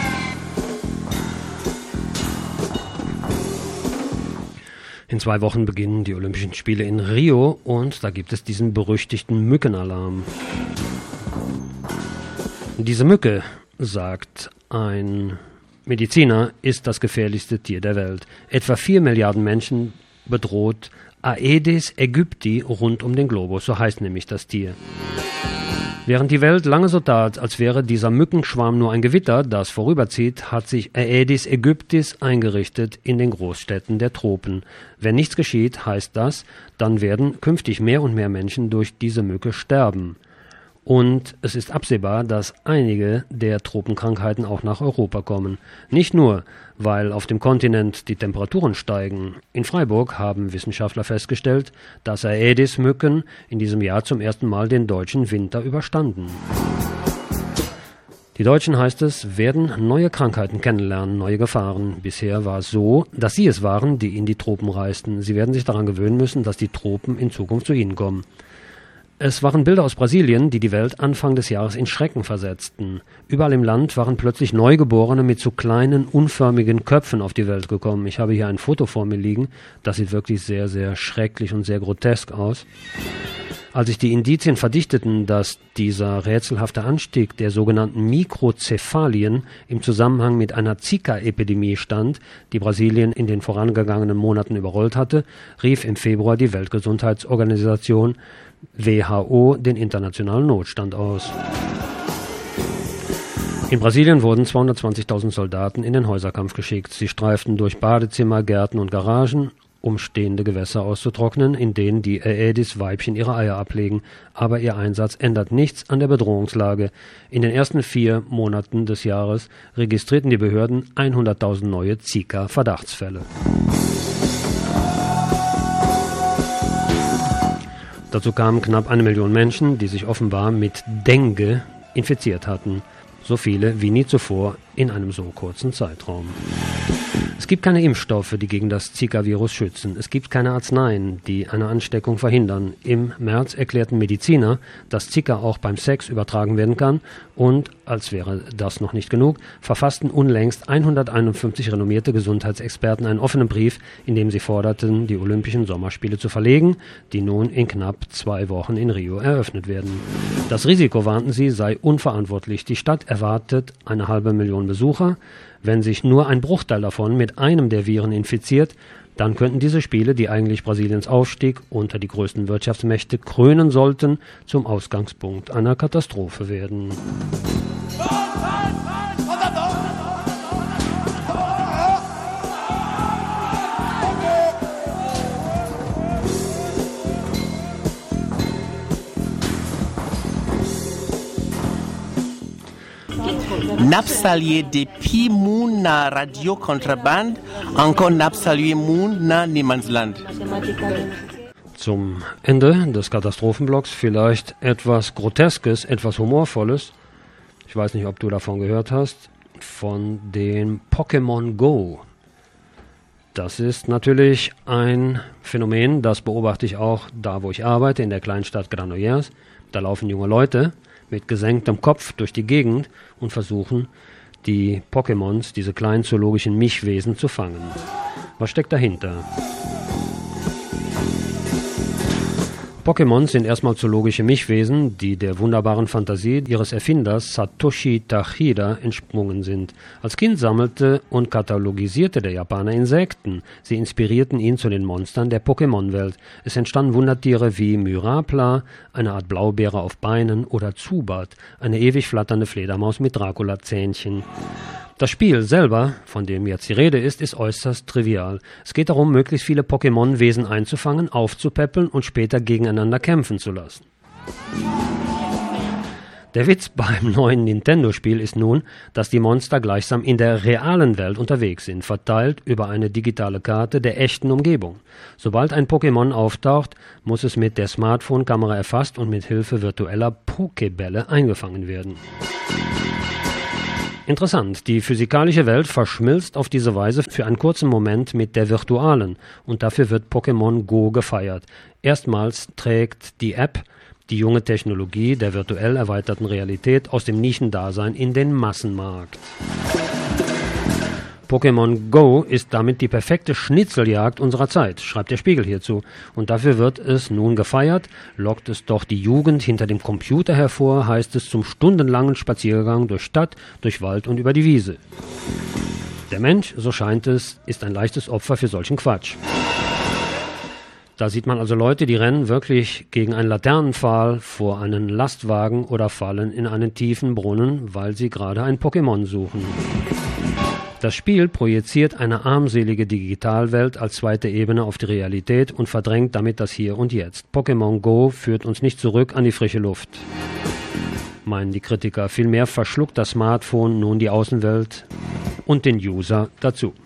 In zwei Wochen beginnen die Olympischen Spiele in Rio und da gibt es diesen berüchtigten Mückenalarm. Diese Mücke, sagt ein Mediziner, ist das gefährlichste Tier der Welt. Etwa vier Milliarden Menschen bedroht Aedes aegypti rund um den Globus, so heißt nämlich das Tier. Während die Welt lange so tat, als wäre dieser Mückenschwarm nur ein Gewitter, das vorüberzieht, hat sich Aedes aegyptis eingerichtet in den Großstädten der Tropen. Wenn nichts geschieht, heißt das, dann werden künftig mehr und mehr Menschen durch diese Mücke sterben. Und es ist absehbar, dass einige der Tropenkrankheiten auch nach Europa kommen. Nicht nur, weil auf dem Kontinent die Temperaturen steigen. In Freiburg haben Wissenschaftler festgestellt, dass Aedes-Mücken in diesem Jahr zum ersten Mal den deutschen Winter überstanden. Die Deutschen, heißt es, werden neue Krankheiten kennenlernen, neue Gefahren. Bisher war es so, dass sie es waren, die in die Tropen reisten. Sie werden sich daran gewöhnen müssen, dass die Tropen in Zukunft zu ihnen kommen. Es waren Bilder aus Brasilien, die die Welt Anfang des Jahres in Schrecken versetzten. Überall im Land waren plötzlich Neugeborene mit so kleinen, unförmigen Köpfen auf die Welt gekommen. Ich habe hier ein Foto vor mir liegen. Das sieht wirklich sehr, sehr schrecklich und sehr grotesk aus. Als sich die Indizien verdichteten, dass dieser rätselhafte Anstieg der sogenannten Mikrocephalien im Zusammenhang mit einer Zika-Epidemie stand, die Brasilien in den vorangegangenen Monaten überrollt hatte, rief im Februar die Weltgesundheitsorganisation W H O den internationalen Notstand aus. In Brasilien wurden zweihundertzwanzigtausend Soldaten in den Häuserkampf geschickt. Sie streiften durch Badezimmer, Gärten und Garagen, um stehende Gewässer auszutrocknen, in denen die Aedes-Weibchen ihre Eier ablegen. Aber ihr Einsatz ändert nichts an der Bedrohungslage. In den ersten vier Monaten des Jahres registrierten die Behörden hunderttausend neue Zika-Verdachtsfälle. Dazu kamen knapp eine Million Menschen, die sich offenbar mit Dengue infiziert hatten. So viele wie nie zuvor in einem so kurzen Zeitraum. Es gibt keine Impfstoffe, die gegen das Zika-Virus schützen. Es gibt keine Arzneien, die eine Ansteckung verhindern. Im März erklärten Mediziner, dass Zika auch beim Sex übertragen werden kann und, als wäre das noch nicht genug, verfassten unlängst hunderteinundfünfzig renommierte Gesundheitsexperten einen offenen Brief, in dem sie forderten, die Olympischen Sommerspiele zu verlegen, die nun in knapp zwei Wochen in Rio eröffnet werden. Das Risiko, warnten sie, sei unverantwortlich. Die Stadt erwartet eine halbe Million Besucher. Wenn sich nur ein Bruchteil davon mit einem der Viren infiziert, dann könnten diese Spiele, die eigentlich Brasiliens Aufstieg unter die größten Wirtschaftsmächte krönen sollten, zum Ausgangspunkt einer Katastrophe werden. Nap salué depuis moun na Radio Kontraband, encore nap salué moun na Niemandsland. Zum Ende des Katastrophenblocks vielleicht etwas Groteskes, etwas Humorvolles. Ich weiß nicht, ob du davon gehört hast, von dem Pokémon Go. Das ist natürlich ein Phänomen, das beobachte ich auch da, wo ich arbeite, in der kleinen Stadt Granollers. Da laufen junge Leute mit gesenktem Kopf durch die Gegend und versuchen, die Pokémons, diese kleinen zoologischen Mischwesen, zu fangen. Was steckt dahinter? Pokémons sind erstmal zoologische Mischwesen, die der wunderbaren Fantasie ihres Erfinders Satoshi Tajira entsprungen sind. Als Kind sammelte und katalogisierte der Japaner Insekten. Sie inspirierten ihn zu den Monstern der Pokémon-Welt. Es entstanden Wundertiere wie Myrapla, eine Art Blaubeere auf Beinen, oder Zubat, eine ewig flatternde Fledermaus mit Dracula-Zähnchen. Das Spiel selber, von dem jetzt die Rede ist, ist äußerst trivial. Es geht darum, möglichst viele Pokémon-Wesen einzufangen, aufzupäppeln und später gegeneinander kämpfen zu lassen. Der Witz beim neuen Nintendo-Spiel ist nun, dass die Monster gleichsam in der realen Welt unterwegs sind, verteilt über eine digitale Karte der echten Umgebung. Sobald ein Pokémon auftaucht, muss es mit der Smartphone-Kamera erfasst und mit Hilfe virtueller Pokébälle eingefangen werden. Interessant, die physikalische Welt verschmilzt auf diese Weise für einen kurzen Moment mit der virtualen und dafür wird Pokémon Go gefeiert. Erstmals trägt die App die junge Technologie der virtuell erweiterten Realität aus dem Nischendasein in den Massenmarkt. Pokémon Go ist damit die perfekte Schnitzeljagd unserer Zeit, schreibt der Spiegel hierzu. Und dafür wird es nun gefeiert, lockt es doch die Jugend hinter dem Computer hervor, heißt es zum stundenlangen Spaziergang durch Stadt, durch Wald und über die Wiese. Der Mensch, so scheint es, ist ein leichtes Opfer für solchen Quatsch. Da sieht man also Leute, die rennen wirklich gegen einen Laternenpfahl, vor einen Lastwagen oder fallen in einen tiefen Brunnen, weil sie gerade ein Pokémon suchen. Das Spiel projiziert eine armselige Digitalwelt als zweite Ebene auf die Realität und verdrängt damit das Hier und Jetzt. Pokémon Go führt uns nicht zurück an die frische Luft, meinen die Kritiker. Vielmehr verschluckt das Smartphone nun die Außenwelt und den User dazu.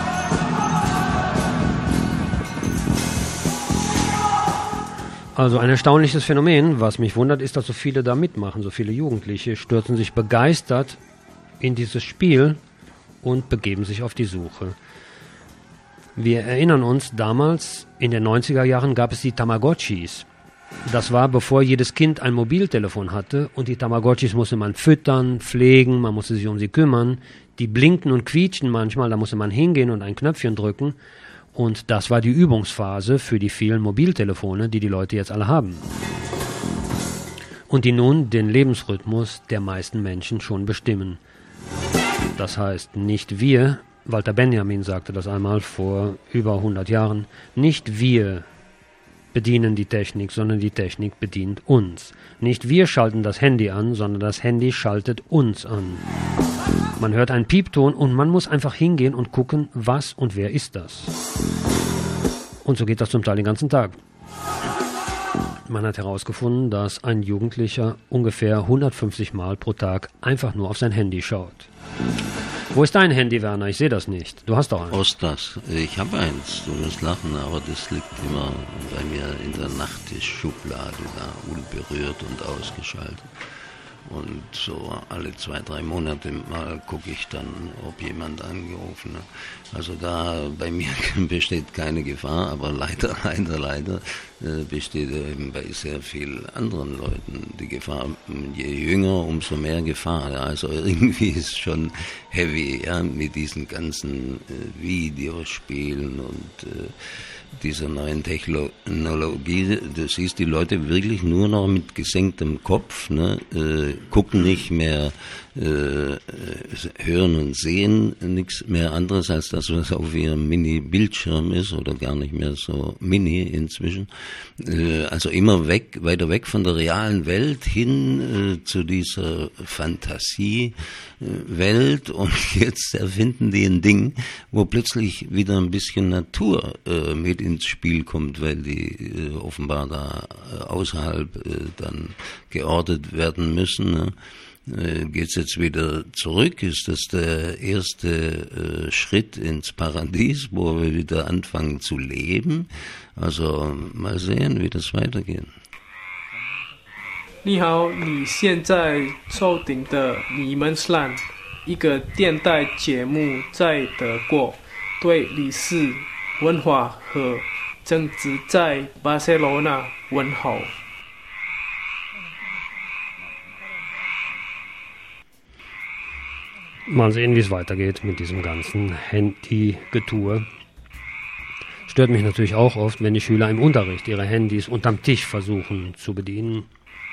Also ein erstaunliches Phänomen. Was mich wundert, ist, dass so viele da mitmachen. So viele Jugendliche stürzen sich begeistert in dieses Spiel und begeben sich auf die Suche. Wir erinnern uns, damals in den neunziger Jahren gab es die Tamagotchis. Das war, bevor jedes Kind ein Mobiltelefon hatte und die Tamagotchis musste man füttern, pflegen, man musste sich um sie kümmern. Die blinkten und quietschten manchmal, da musste man hingehen und ein Knöpfchen drücken. Und das war die Übungsphase für die vielen Mobiltelefone, die die Leute jetzt alle haben. Und die nun den Lebensrhythmus der meisten Menschen schon bestimmen. Das heißt, nicht wir, Walter Benjamin sagte das einmal vor über hundert Jahren, nicht wir bedienen die Technik, sondern die Technik bedient uns. Nicht wir schalten das Handy an, sondern das Handy schaltet uns an. Man hört einen Piepton und man muss einfach hingehen und gucken, was und wer ist das. Und so geht das zum Teil den ganzen Tag. Man hat herausgefunden, dass ein Jugendlicher ungefähr hundertfünfzig Mal pro Tag einfach nur auf sein Handy schaut. Wo ist dein Handy, Werner? Ich sehe das nicht. Du hast doch eins. Ostas. Ich habe eins. Du wirst lachen, aber das liegt immer bei mir in der Nachttischschublade da, unberührt und ausgeschaltet. Und so alle zwei, drei Monate mal gucke ich dann, ob jemand angerufen hat. Also da bei mir besteht keine Gefahr, aber leider, leider, leider äh, besteht eben bei sehr vielen anderen Leuten die Gefahr. Je jünger, umso mehr Gefahr. Ja. Also irgendwie ist schon heavy, ja, mit diesen ganzen äh, Videospielen und äh, dieser neuen Technologie. Du siehst die Leute wirklich nur noch mit gesenktem Kopf, ne, äh, gucken nicht mehr, äh, hören und sehen nichts mehr anderes als das, was auf ihrem Mini-Bildschirm ist oder gar nicht mehr so mini inzwischen. Äh, also immer weg, weiter weg von der realen Welt hin äh, zu dieser Fantasiewelt und jetzt erfinden die ein Ding, wo plötzlich wieder ein bisschen Natur äh, mit ins Spiel kommt, weil die äh, offenbar da äh, außerhalb äh, dann geortet werden müssen. Ne? Äh, geht's jetzt wieder zurück? Ist das der erste äh, Schritt ins Paradies, wo wir wieder anfangen zu leben? Also mal sehen, wie das weitergeht. 你好，你现在收听的你们slang一个电台节目在德国对历史文化和政治在巴塞罗那问候。 Mal sehen, wie es weitergeht mit diesem ganzen Handy-Getue. Stört mich natürlich auch oft, wenn die Schüler im Unterricht ihre Handys unterm Tisch versuchen zu bedienen.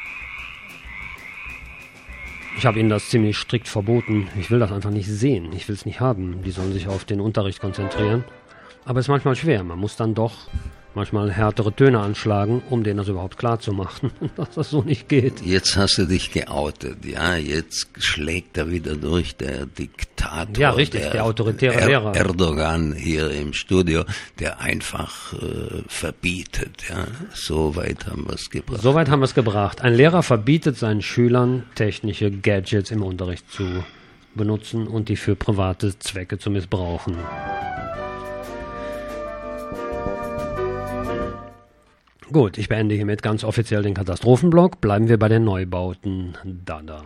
Ich habe ihnen das ziemlich strikt verboten. Ich will das einfach nicht sehen. Ich will es nicht haben. Die sollen sich auf den Unterricht konzentrieren. Aber es ist manchmal schwer. Man muss dann doch manchmal härtere Töne anschlagen, um denen das überhaupt klar zu machen, dass das so nicht geht. Jetzt hast du dich geoutet, ja, jetzt schlägt er wieder durch, der Diktator, ja, richtig, der, der autoritäre er Lehrer. Erdogan hier im Studio, der einfach äh, verbietet, ja, so weit haben wir es gebracht. So weit haben wir es gebracht. Ein Lehrer verbietet seinen Schülern, technische Gadgets im Unterricht zu benutzen und die für private Zwecke zu missbrauchen. Gut, ich beende hiermit ganz offiziell den Katastrophenblock. Bleiben wir bei den Neubauten. Dada.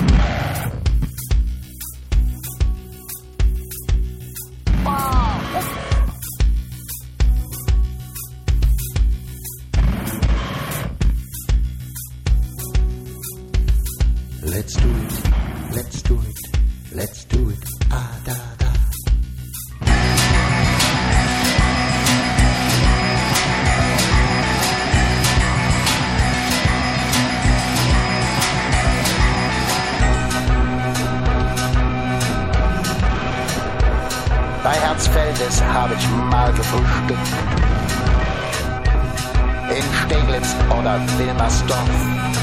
Let's do it, let's do it, let's do it, ah da da. Bei Herzfeldes habe ich mal gefrühstückt. In Steglitz oder Wilmersdorf.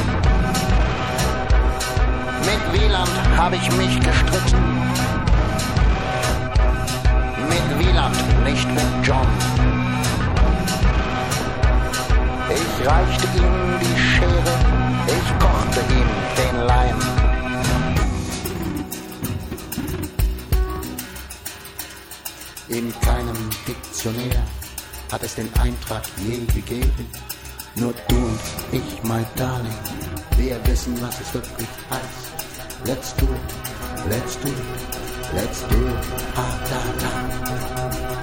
Mit Wieland habe ich mich gestritten. Mit Wieland, nicht mit John. Ich reichte ihm die Schere, ich kochte ihm den Leim. In keinem Diktionär hat es den Eintrag je gegeben. Nur du und ich, my darling, wir wissen, was es wirklich heißt. Let's do it, let's do it, let's do it, ah da da.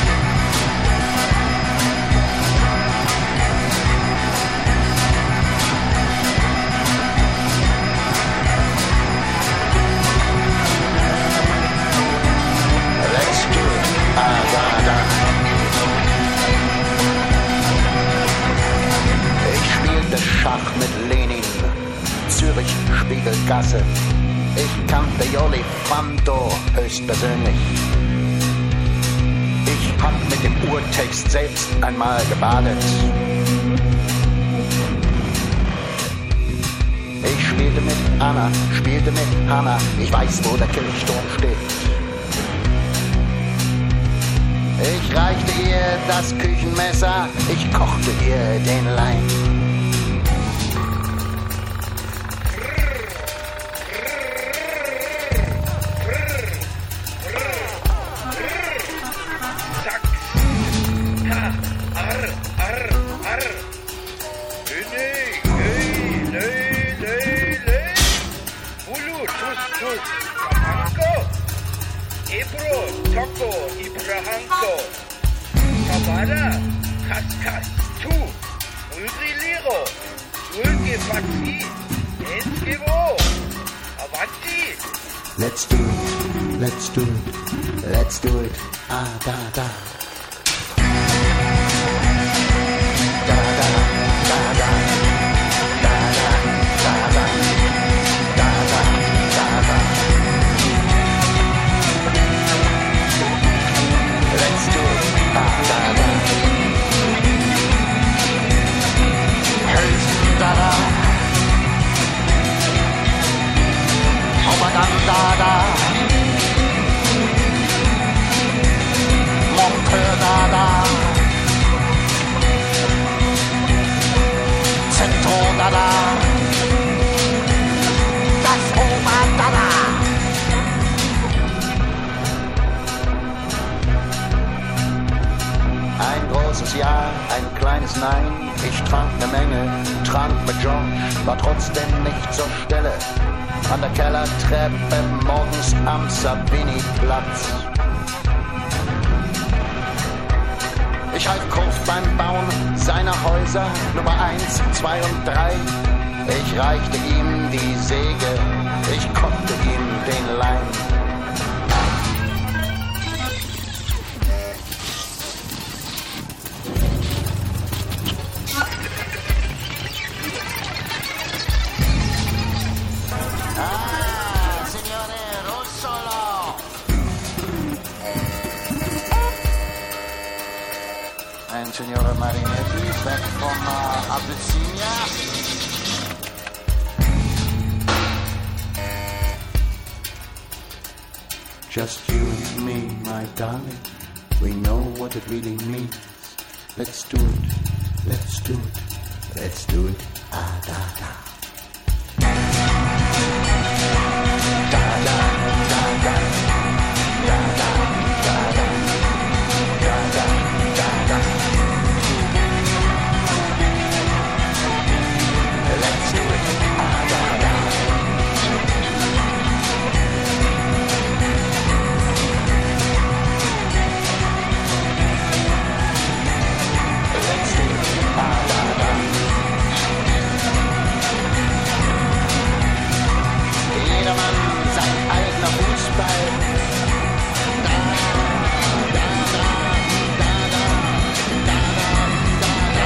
Ich spielte Schach mit Lenin, Zürich Spiegelgasse. Ich kannte Joli Fando höchstpersönlich. Ich hab mit dem Urtext selbst einmal gebadet. Ich spielte mit Anna, spielte mit Hanna. Ich weiß, wo der Kirchturm steht. Ich reichte ihr das Küchenmesser, ich kochte ihr den Leim. Vada, cascas, tu, ultriliro, ulge fazzi, eskevo, avanti. Let's do it, let's do it, let's do it, ah da da. Da da, da da, da da, da da, da da, da da. Let's do it, ah da da. Hey, da da. Oh madame da da. Mon cœur da da. Zentrum da da. Das Oma da da. Ein großes Ja, ein kleines Nein. Ich trank ne Menge, trank mit George, war trotzdem nicht zur Stelle. An der Kellertreppe morgens am Savini-Platz. Ich half Kurt beim Bauen seiner Häuser, Nummer eins, zwei und drei. Ich reichte ihm die Säge, ich kochte ihm den Leim. Signora Marinetti, back from uh, Abyssinia. Just you and me, my darling. We know what it really means. Let's do it, let's do it, let's do it. Ah, da, da. Da, da, da, da. Da, da, da, da. Da, da, da, da. Let's do it. Ah, da, da. Let's do it. Ah, da, da. Jedermann sein eigener Fußball. Da, da, da, da, da, da, da,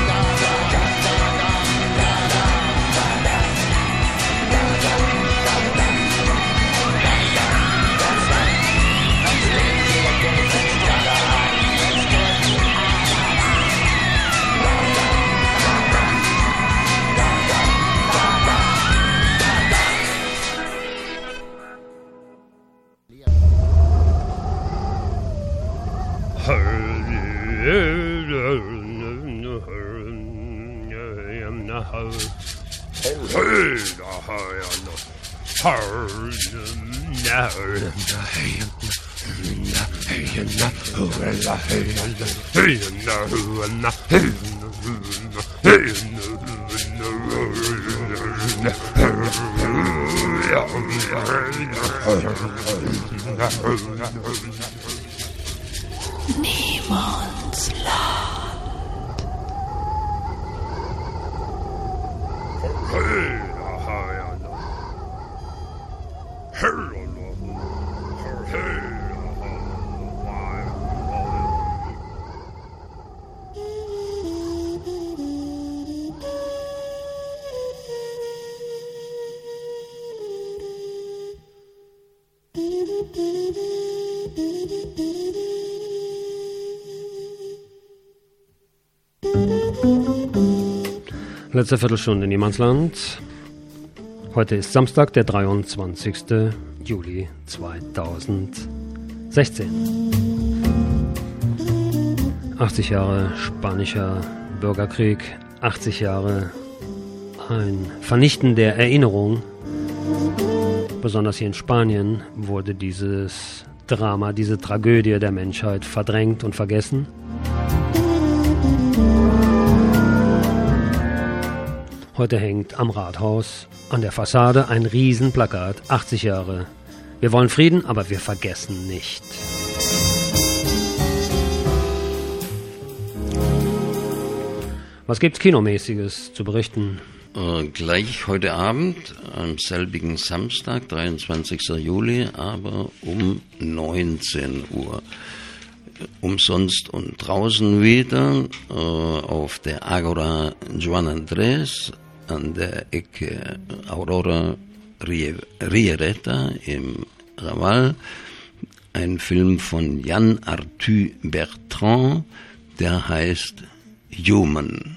Letzte Viertelstunde Niemandsland. Heute ist Samstag, der dreiundzwanzigste Juli zweitausendsechzehn. achtzig Jahre spanischer Bürgerkrieg, achtzig Jahre ein Vernichten der Erinnerung. Besonders hier in Spanien wurde dieses Drama, diese Tragödie der Menschheit verdrängt und vergessen. Heute hängt am Rathaus an der Fassade ein Riesenplakat, achtzig Jahre. Wir wollen Frieden, aber wir vergessen nicht. Was gibt's Kinomäßiges zu berichten? Äh, gleich heute Abend, am selbigen Samstag, dreiundzwanzigsten Juli, aber um neunzehn Uhr. Umsonst und draußen wieder äh, auf der Agora Juan Andrés an der Ecke Aurora Riereta im Raval. Ein Film von Yann Arthus Bertrand, der heißt Human,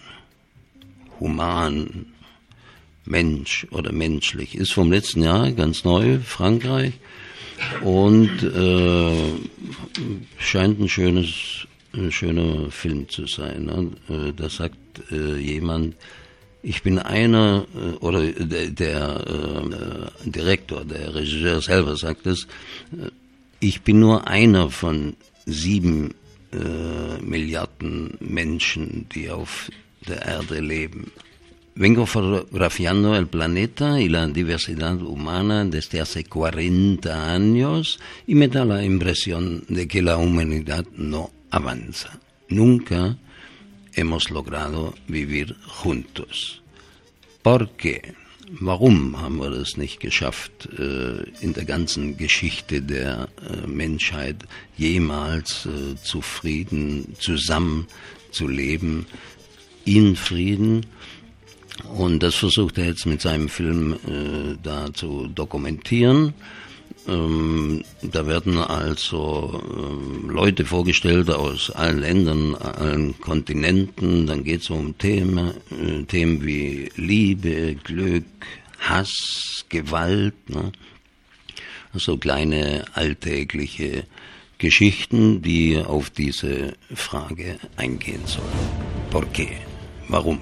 human, Mensch oder menschlich. Ist vom letzten Jahr, ganz neu, Frankreich. Und äh, scheint ein schönes, ein schöner Film zu sein. Ne? Da sagt äh, jemand, ich bin einer, äh, oder der, der äh, Direktor, der Regisseur selber sagt es, äh, ich bin nur einer von sieben äh, Milliarden Menschen, die auf der Erde leben. Vengo fotografiando el planeta y la diversidad humana desde hace cuarenta años y me da la impresión de que la humanidad no avanza. Nunca hemos logrado vivir juntos. ¿Por qué? Warum haben wir das nicht geschafft, in der ganzen Geschichte der Menschheit jemals zufrieden zusammen zu leben, in Frieden? Und das versucht er jetzt mit seinem Film äh, da zu dokumentieren. Ähm, da werden also äh, Leute vorgestellt aus allen Ländern, allen Kontinenten. Dann geht es um Themen, äh, Themen wie Liebe, Glück, Hass, Gewalt. Ne? Also kleine alltägliche Geschichten, die auf diese Frage eingehen sollen. ¿Por qué? Warum?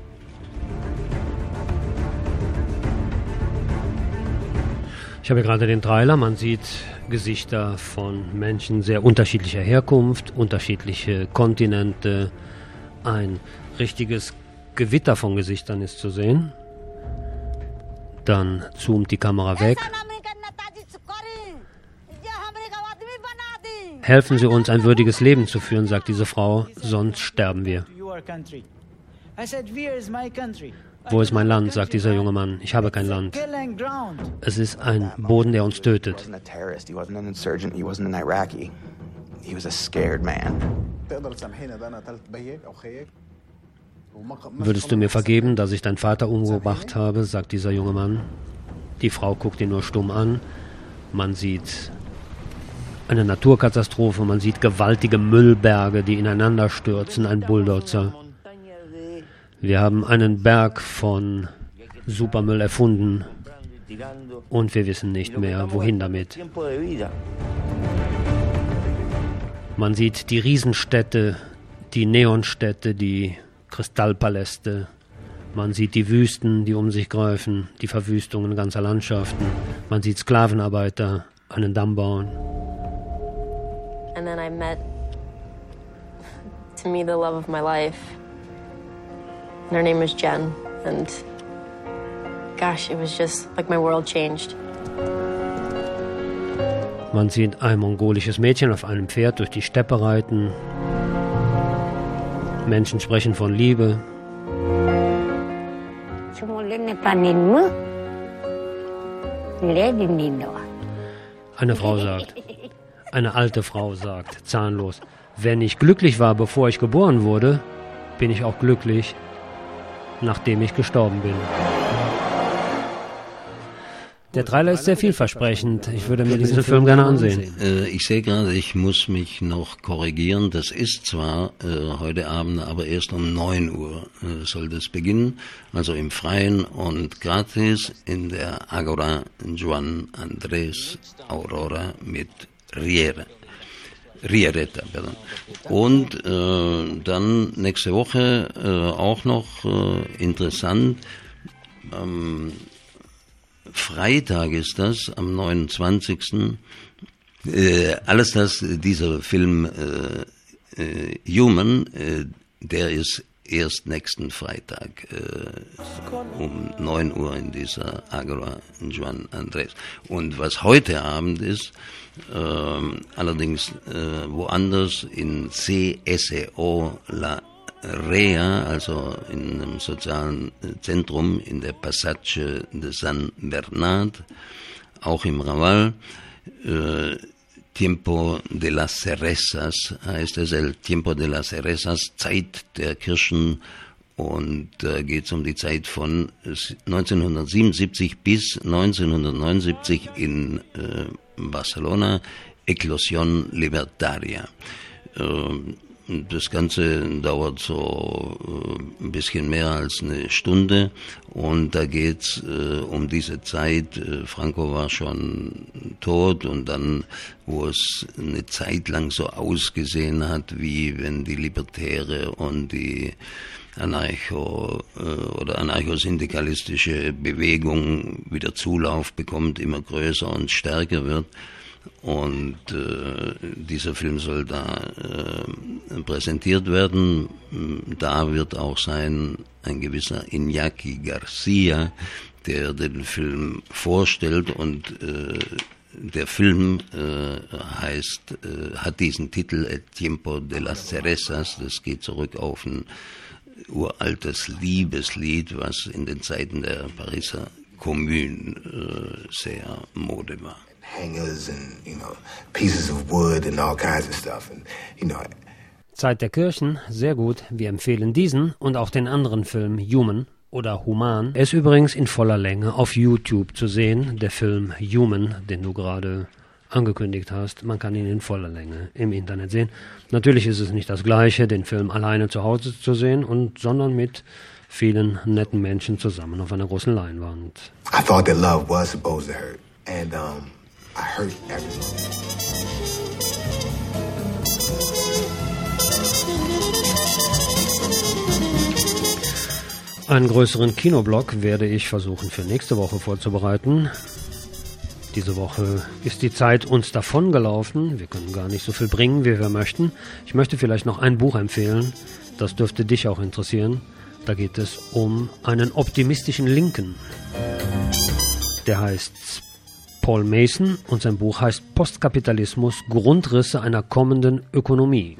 Ich habe gerade den Trailer, man sieht Gesichter von Menschen sehr unterschiedlicher Herkunft, unterschiedliche Kontinente, ein richtiges Gewitter von Gesichtern ist zu sehen. Dann zoomt die Kamera weg. Helfen Sie uns, ein würdiges Leben zu führen, sagt diese Frau, sonst sterben wir. Wo ist mein Land, sagt dieser junge Mann. Ich habe kein Land. Es ist ein Boden, der uns tötet. Würdest du mir vergeben, dass ich deinen Vater umgebracht habe, sagt dieser junge Mann. Die Frau guckt ihn nur stumm an. Man sieht eine Naturkatastrophe, man sieht gewaltige Müllberge, die ineinander stürzen, ein Bulldozer. Wir haben einen Berg von Supermüll erfunden und wir wissen nicht mehr, wohin damit. Man sieht die Riesenstädte, die Neonstädte, die Kristallpaläste. Man sieht die Wüsten, die um sich greifen, die Verwüstungen ganzer Landschaften. Man sieht Sklavenarbeiter einen Damm bauen. And then I met, to me, the love of my life. And her name was Jen, and gosh, it was just like my world changed. Man sieht ein mongolisches Mädchen auf einem Pferd durch die Steppe reiten. Menschen sprechen von Liebe. Eine Frau sagt, eine alte Frau sagt, zahnlos, wenn ich glücklich war, bevor ich geboren wurde, bin ich auch glücklich, nachdem ich gestorben bin. Der Trailer ist sehr vielversprechend. Ich würde mir diesen Film gerne ansehen. Äh, ich sehe gerade, ich muss mich noch korrigieren. Das ist zwar äh, heute Abend, aber erst um neun Uhr äh, soll das beginnen. Also im Freien und gratis in der Agora Juan Andrés Aurora mit Riera. Riereta, pardon. Und äh, dann nächste Woche äh, auch noch äh, interessant, am Freitag ist das, am neunundzwanzigsten Äh, alles das, dieser Film äh, äh, Human, äh, der ist erst nächsten Freitag äh, um neun Uhr in dieser Agora Juan Andrés. Und was heute Abend ist, äh, allerdings äh, woanders in C S E O La Rea, also in einem sozialen Zentrum in der Passage de San Bernard, auch im Raval. Äh, Tiempo de las Cerezas heißt es, El Tiempo de las Cerezas, Zeit der Kirschen, und da äh, geht es um die Zeit von neunzehnhundertsiebenundsiebzig bis neunzehnhundertneunundsiebzig in äh, Barcelona, Eclosion Libertaria. Äh, Das Ganze dauert so äh, ein bisschen mehr als eine Stunde, und da geht's äh, um diese Zeit. Äh, Franco war schon tot, und dann, wo es eine Zeit lang so ausgesehen hat, wie wenn die Libertäre und die Anarcho- äh, oder anarchosyndikalistische Bewegung wieder Zulauf bekommt, immer größer und stärker wird. Und äh, dieser Film soll da äh, präsentiert werden. Da wird auch sein ein gewisser Iñaki Garcia, der den Film vorstellt, und äh, der Film äh, heißt, äh, hat diesen Titel El Tiempo de las Cerezas. Das geht zurück auf ein uraltes Liebeslied, was in den Zeiten der Pariser Commune äh, sehr Mode war. Hangers and, you know, pieces of wood and all kinds of stuff. And, you know, Zeit der Kirchen, sehr gut. Wir empfehlen diesen und auch den anderen Film Human oder Human. Er ist übrigens in voller Länge auf YouTube zu sehen, der Film Human, den du gerade angekündigt hast. Man kann ihn in voller Länge im Internet sehen. Natürlich ist es nicht das Gleiche, den Film alleine zu Hause zu sehen, und sondern mit vielen netten Menschen zusammen auf einer großen Leinwand. I thought that love was supposed to hurt. And, um, I hurt everyone. Einen größeren Kinoblock werde ich versuchen für nächste Woche vorzubereiten. Diese Woche ist die Zeit uns davongelaufen. Wir können gar nicht so viel bringen, wie wir möchten. Ich möchte vielleicht noch ein Buch empfehlen. Das dürfte dich auch interessieren. Da geht es um einen optimistischen Linken. Der heißt Paul Mason, und sein Buch heißt Postkapitalismus, Grundrisse einer kommenden Ökonomie.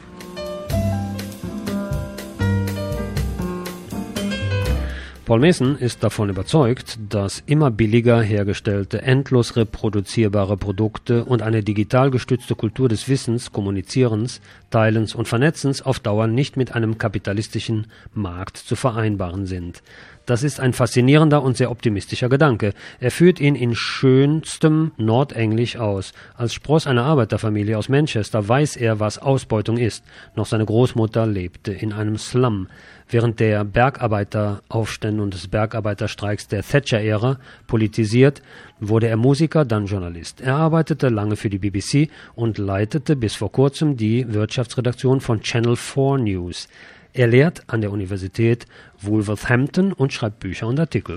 Paul Mason ist davon überzeugt, dass immer billiger hergestellte, endlos reproduzierbare Produkte und eine digital gestützte Kultur des Wissens, Kommunizierens, Teilens und Vernetzens auf Dauer nicht mit einem kapitalistischen Markt zu vereinbaren sind. Das ist ein faszinierender und sehr optimistischer Gedanke. Er führt ihn in schönstem Nordenglisch aus. Als Spross einer Arbeiterfamilie aus Manchester weiß er, was Ausbeutung ist. Noch seine Großmutter lebte in einem Slum. Während der Bergarbeiteraufstände und des Bergarbeiterstreiks der Thatcher-Ära politisiert, wurde er Musiker, dann Journalist. Er arbeitete lange für die B B C und leitete bis vor kurzem die Wirtschaftsredaktion von Channel vier News. Er lehrt an der Universität Wolverhampton und schreibt Bücher und Artikel.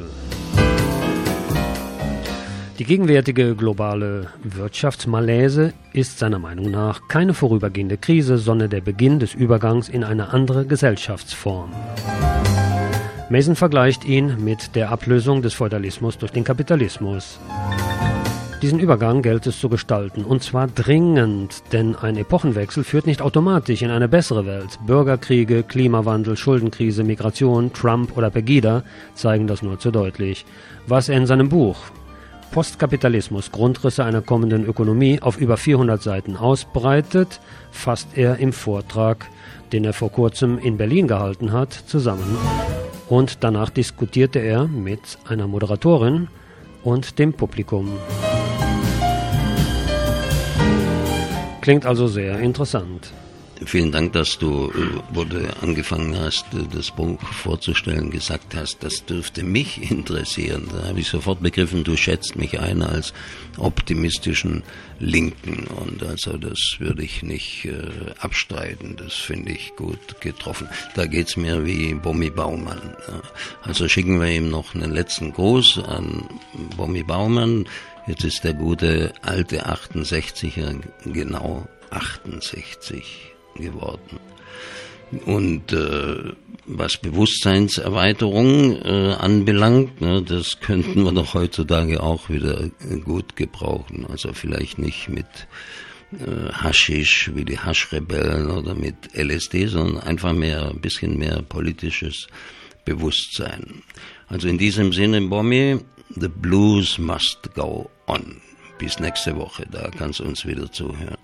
Die gegenwärtige globale Wirtschaftsmalaise ist seiner Meinung nach keine vorübergehende Krise, sondern der Beginn des Übergangs in eine andere Gesellschaftsform. Mason vergleicht ihn mit der Ablösung des Feudalismus durch den Kapitalismus. Diesen Übergang gilt es zu gestalten, und zwar dringend, denn ein Epochenwechsel führt nicht automatisch in eine bessere Welt. Bürgerkriege, Klimawandel, Schuldenkrise, Migration, Trump oder Pegida zeigen das nur zu deutlich. Was er in seinem Buch Postkapitalismus, Grundrisse einer kommenden Ökonomie auf über vierhundert Seiten ausbreitet, fasst er im Vortrag, den er vor kurzem in Berlin gehalten hat, zusammen. Und danach diskutierte er mit einer Moderatorin und dem Publikum. Klingt also sehr interessant. Vielen Dank, dass du, wo du angefangen hast, das Buch vorzustellen, gesagt hast, das dürfte mich interessieren. Da habe ich sofort begriffen, du schätzt mich ein als optimistischen Linken. Und also das würde ich nicht äh, abstreiten. Das finde ich gut getroffen. Da geht's mir wie Bommi Baumann. Also schicken wir ihm noch einen letzten Gruß an Bommi Baumann. Jetzt ist der gute alte achtundsechziger genau achtundsechzig geworden. Und äh, was Bewusstseinserweiterung äh, anbelangt, ne, das könnten wir doch heutzutage auch wieder gut gebrauchen. Also vielleicht nicht mit äh, Haschisch wie die Haschrebellen oder mit L S D, sondern einfach mehr, ein bisschen mehr politisches Bewusstsein. Also in diesem Sinne, Bommi, the blues must go on. Bis nächste Woche, da kannst du uns wieder zuhören.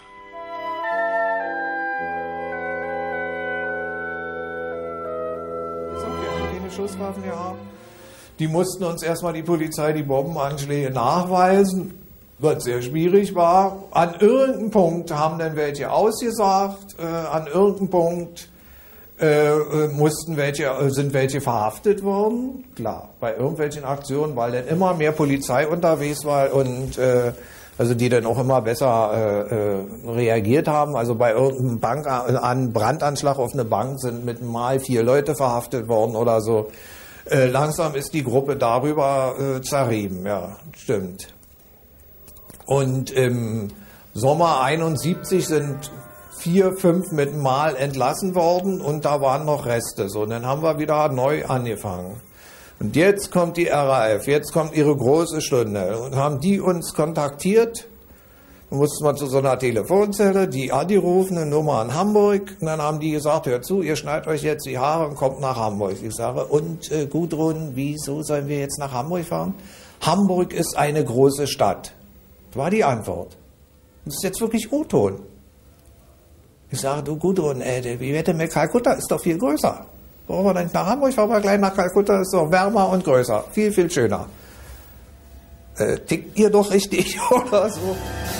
Keine Schusswaffen gehabt. Die mussten uns erstmal die Polizei die Bombenanschläge nachweisen, was sehr schwierig war. An irgendeinem Punkt haben dann welche ausgesagt, äh, an irgendeinem Punkt äh, mussten welche, sind welche verhaftet worden. Klar, bei irgendwelchen Aktionen, weil dann immer mehr Polizei unterwegs war und äh, also die dann auch immer besser äh, äh, reagiert haben. Also bei irgendeinem Bank, an Brandanschlag auf eine Bank sind mit mal vier Leute verhaftet worden oder so. Äh, langsam ist die Gruppe darüber äh, zerrieben, ja, stimmt. Und im Sommer einundsiebzig sind vier, fünf mit Mal entlassen worden und da waren noch Reste. So, und dann haben wir wieder neu angefangen. Und jetzt kommt die R A F, jetzt kommt ihre große Stunde. Und haben die uns kontaktiert. Dann mussten wir zu so einer Telefonzelle, die angerufen, eine Nummer in Hamburg. Und dann haben die gesagt, hört zu, ihr schneidet euch jetzt die Haare und kommt nach Hamburg. Ich sage, und äh, Gudrun, wieso sollen wir jetzt nach Hamburg fahren? Hamburg ist eine große Stadt. Das war die Antwort. Das ist jetzt wirklich O-Ton. Ich sage, du Gudrun, ey, wie wird denn mit Kalkutta? Ist doch viel größer. Warum wir nicht nach Hamburg, fahren wir gleich nach Kalkutta, ist doch wärmer und größer. Viel, viel schöner. Äh, tickt ihr doch richtig oder so?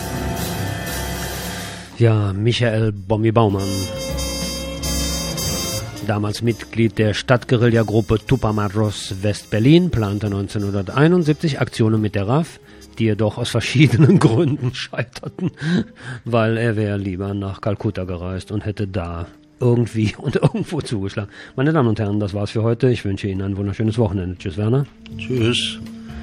Ja, Michael Bommi Baumann, damals Mitglied der Stadtguerillagruppe Tupamaros West-Berlin, plante neunzehnhunderteinundsiebzig Aktionen mit der R A F, die jedoch aus verschiedenen Gründen scheiterten, weil er wäre lieber nach Kalkutta gereist und hätte da irgendwie und irgendwo zugeschlagen. Meine Damen und Herren, das war's für heute. Ich wünsche Ihnen ein wunderschönes Wochenende. Tschüss, Werner. Tschüss.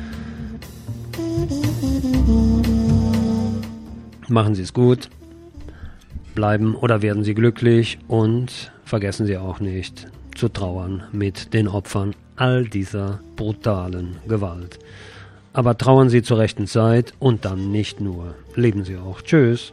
Machen Sie es gut. Bleiben oder werden Sie glücklich und vergessen Sie auch nicht zu trauern mit den Opfern all dieser brutalen Gewalt. Aber trauern Sie zur rechten Zeit und dann nicht nur. Leben Sie auch. Tschüss.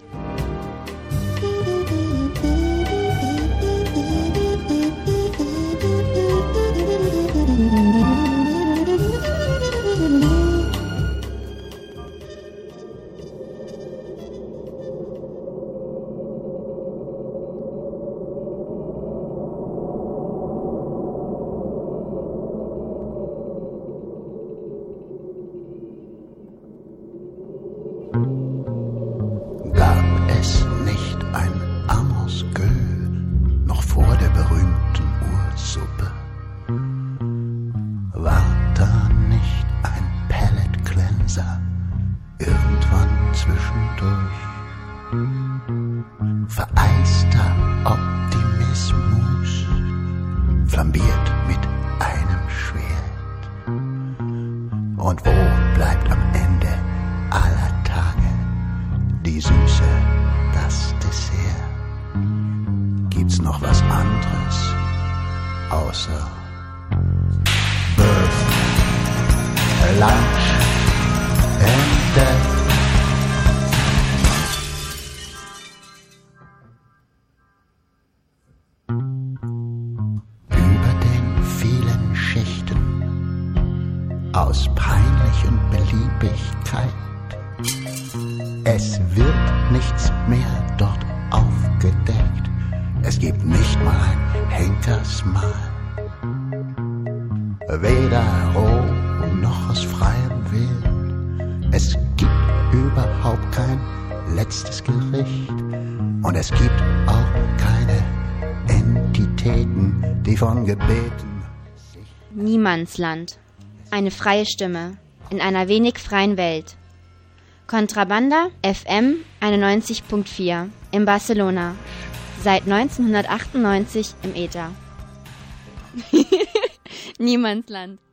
Aus peinlichen Beliebigkeit. Es wird nichts mehr dort aufgedeckt. Es gibt nicht mal ein Henkersmahl. Weder roh noch aus freiem Willen. Es gibt überhaupt kein letztes Gericht. Und es gibt auch keine Entitäten, die von Gebeten... Niemandsland. Eine freie Stimme in einer wenig freien Welt. Contrabanda F M einundneunzig Komma vier in Barcelona. Seit neunzehnhundertachtundneunzig im Äther. Niemandsland.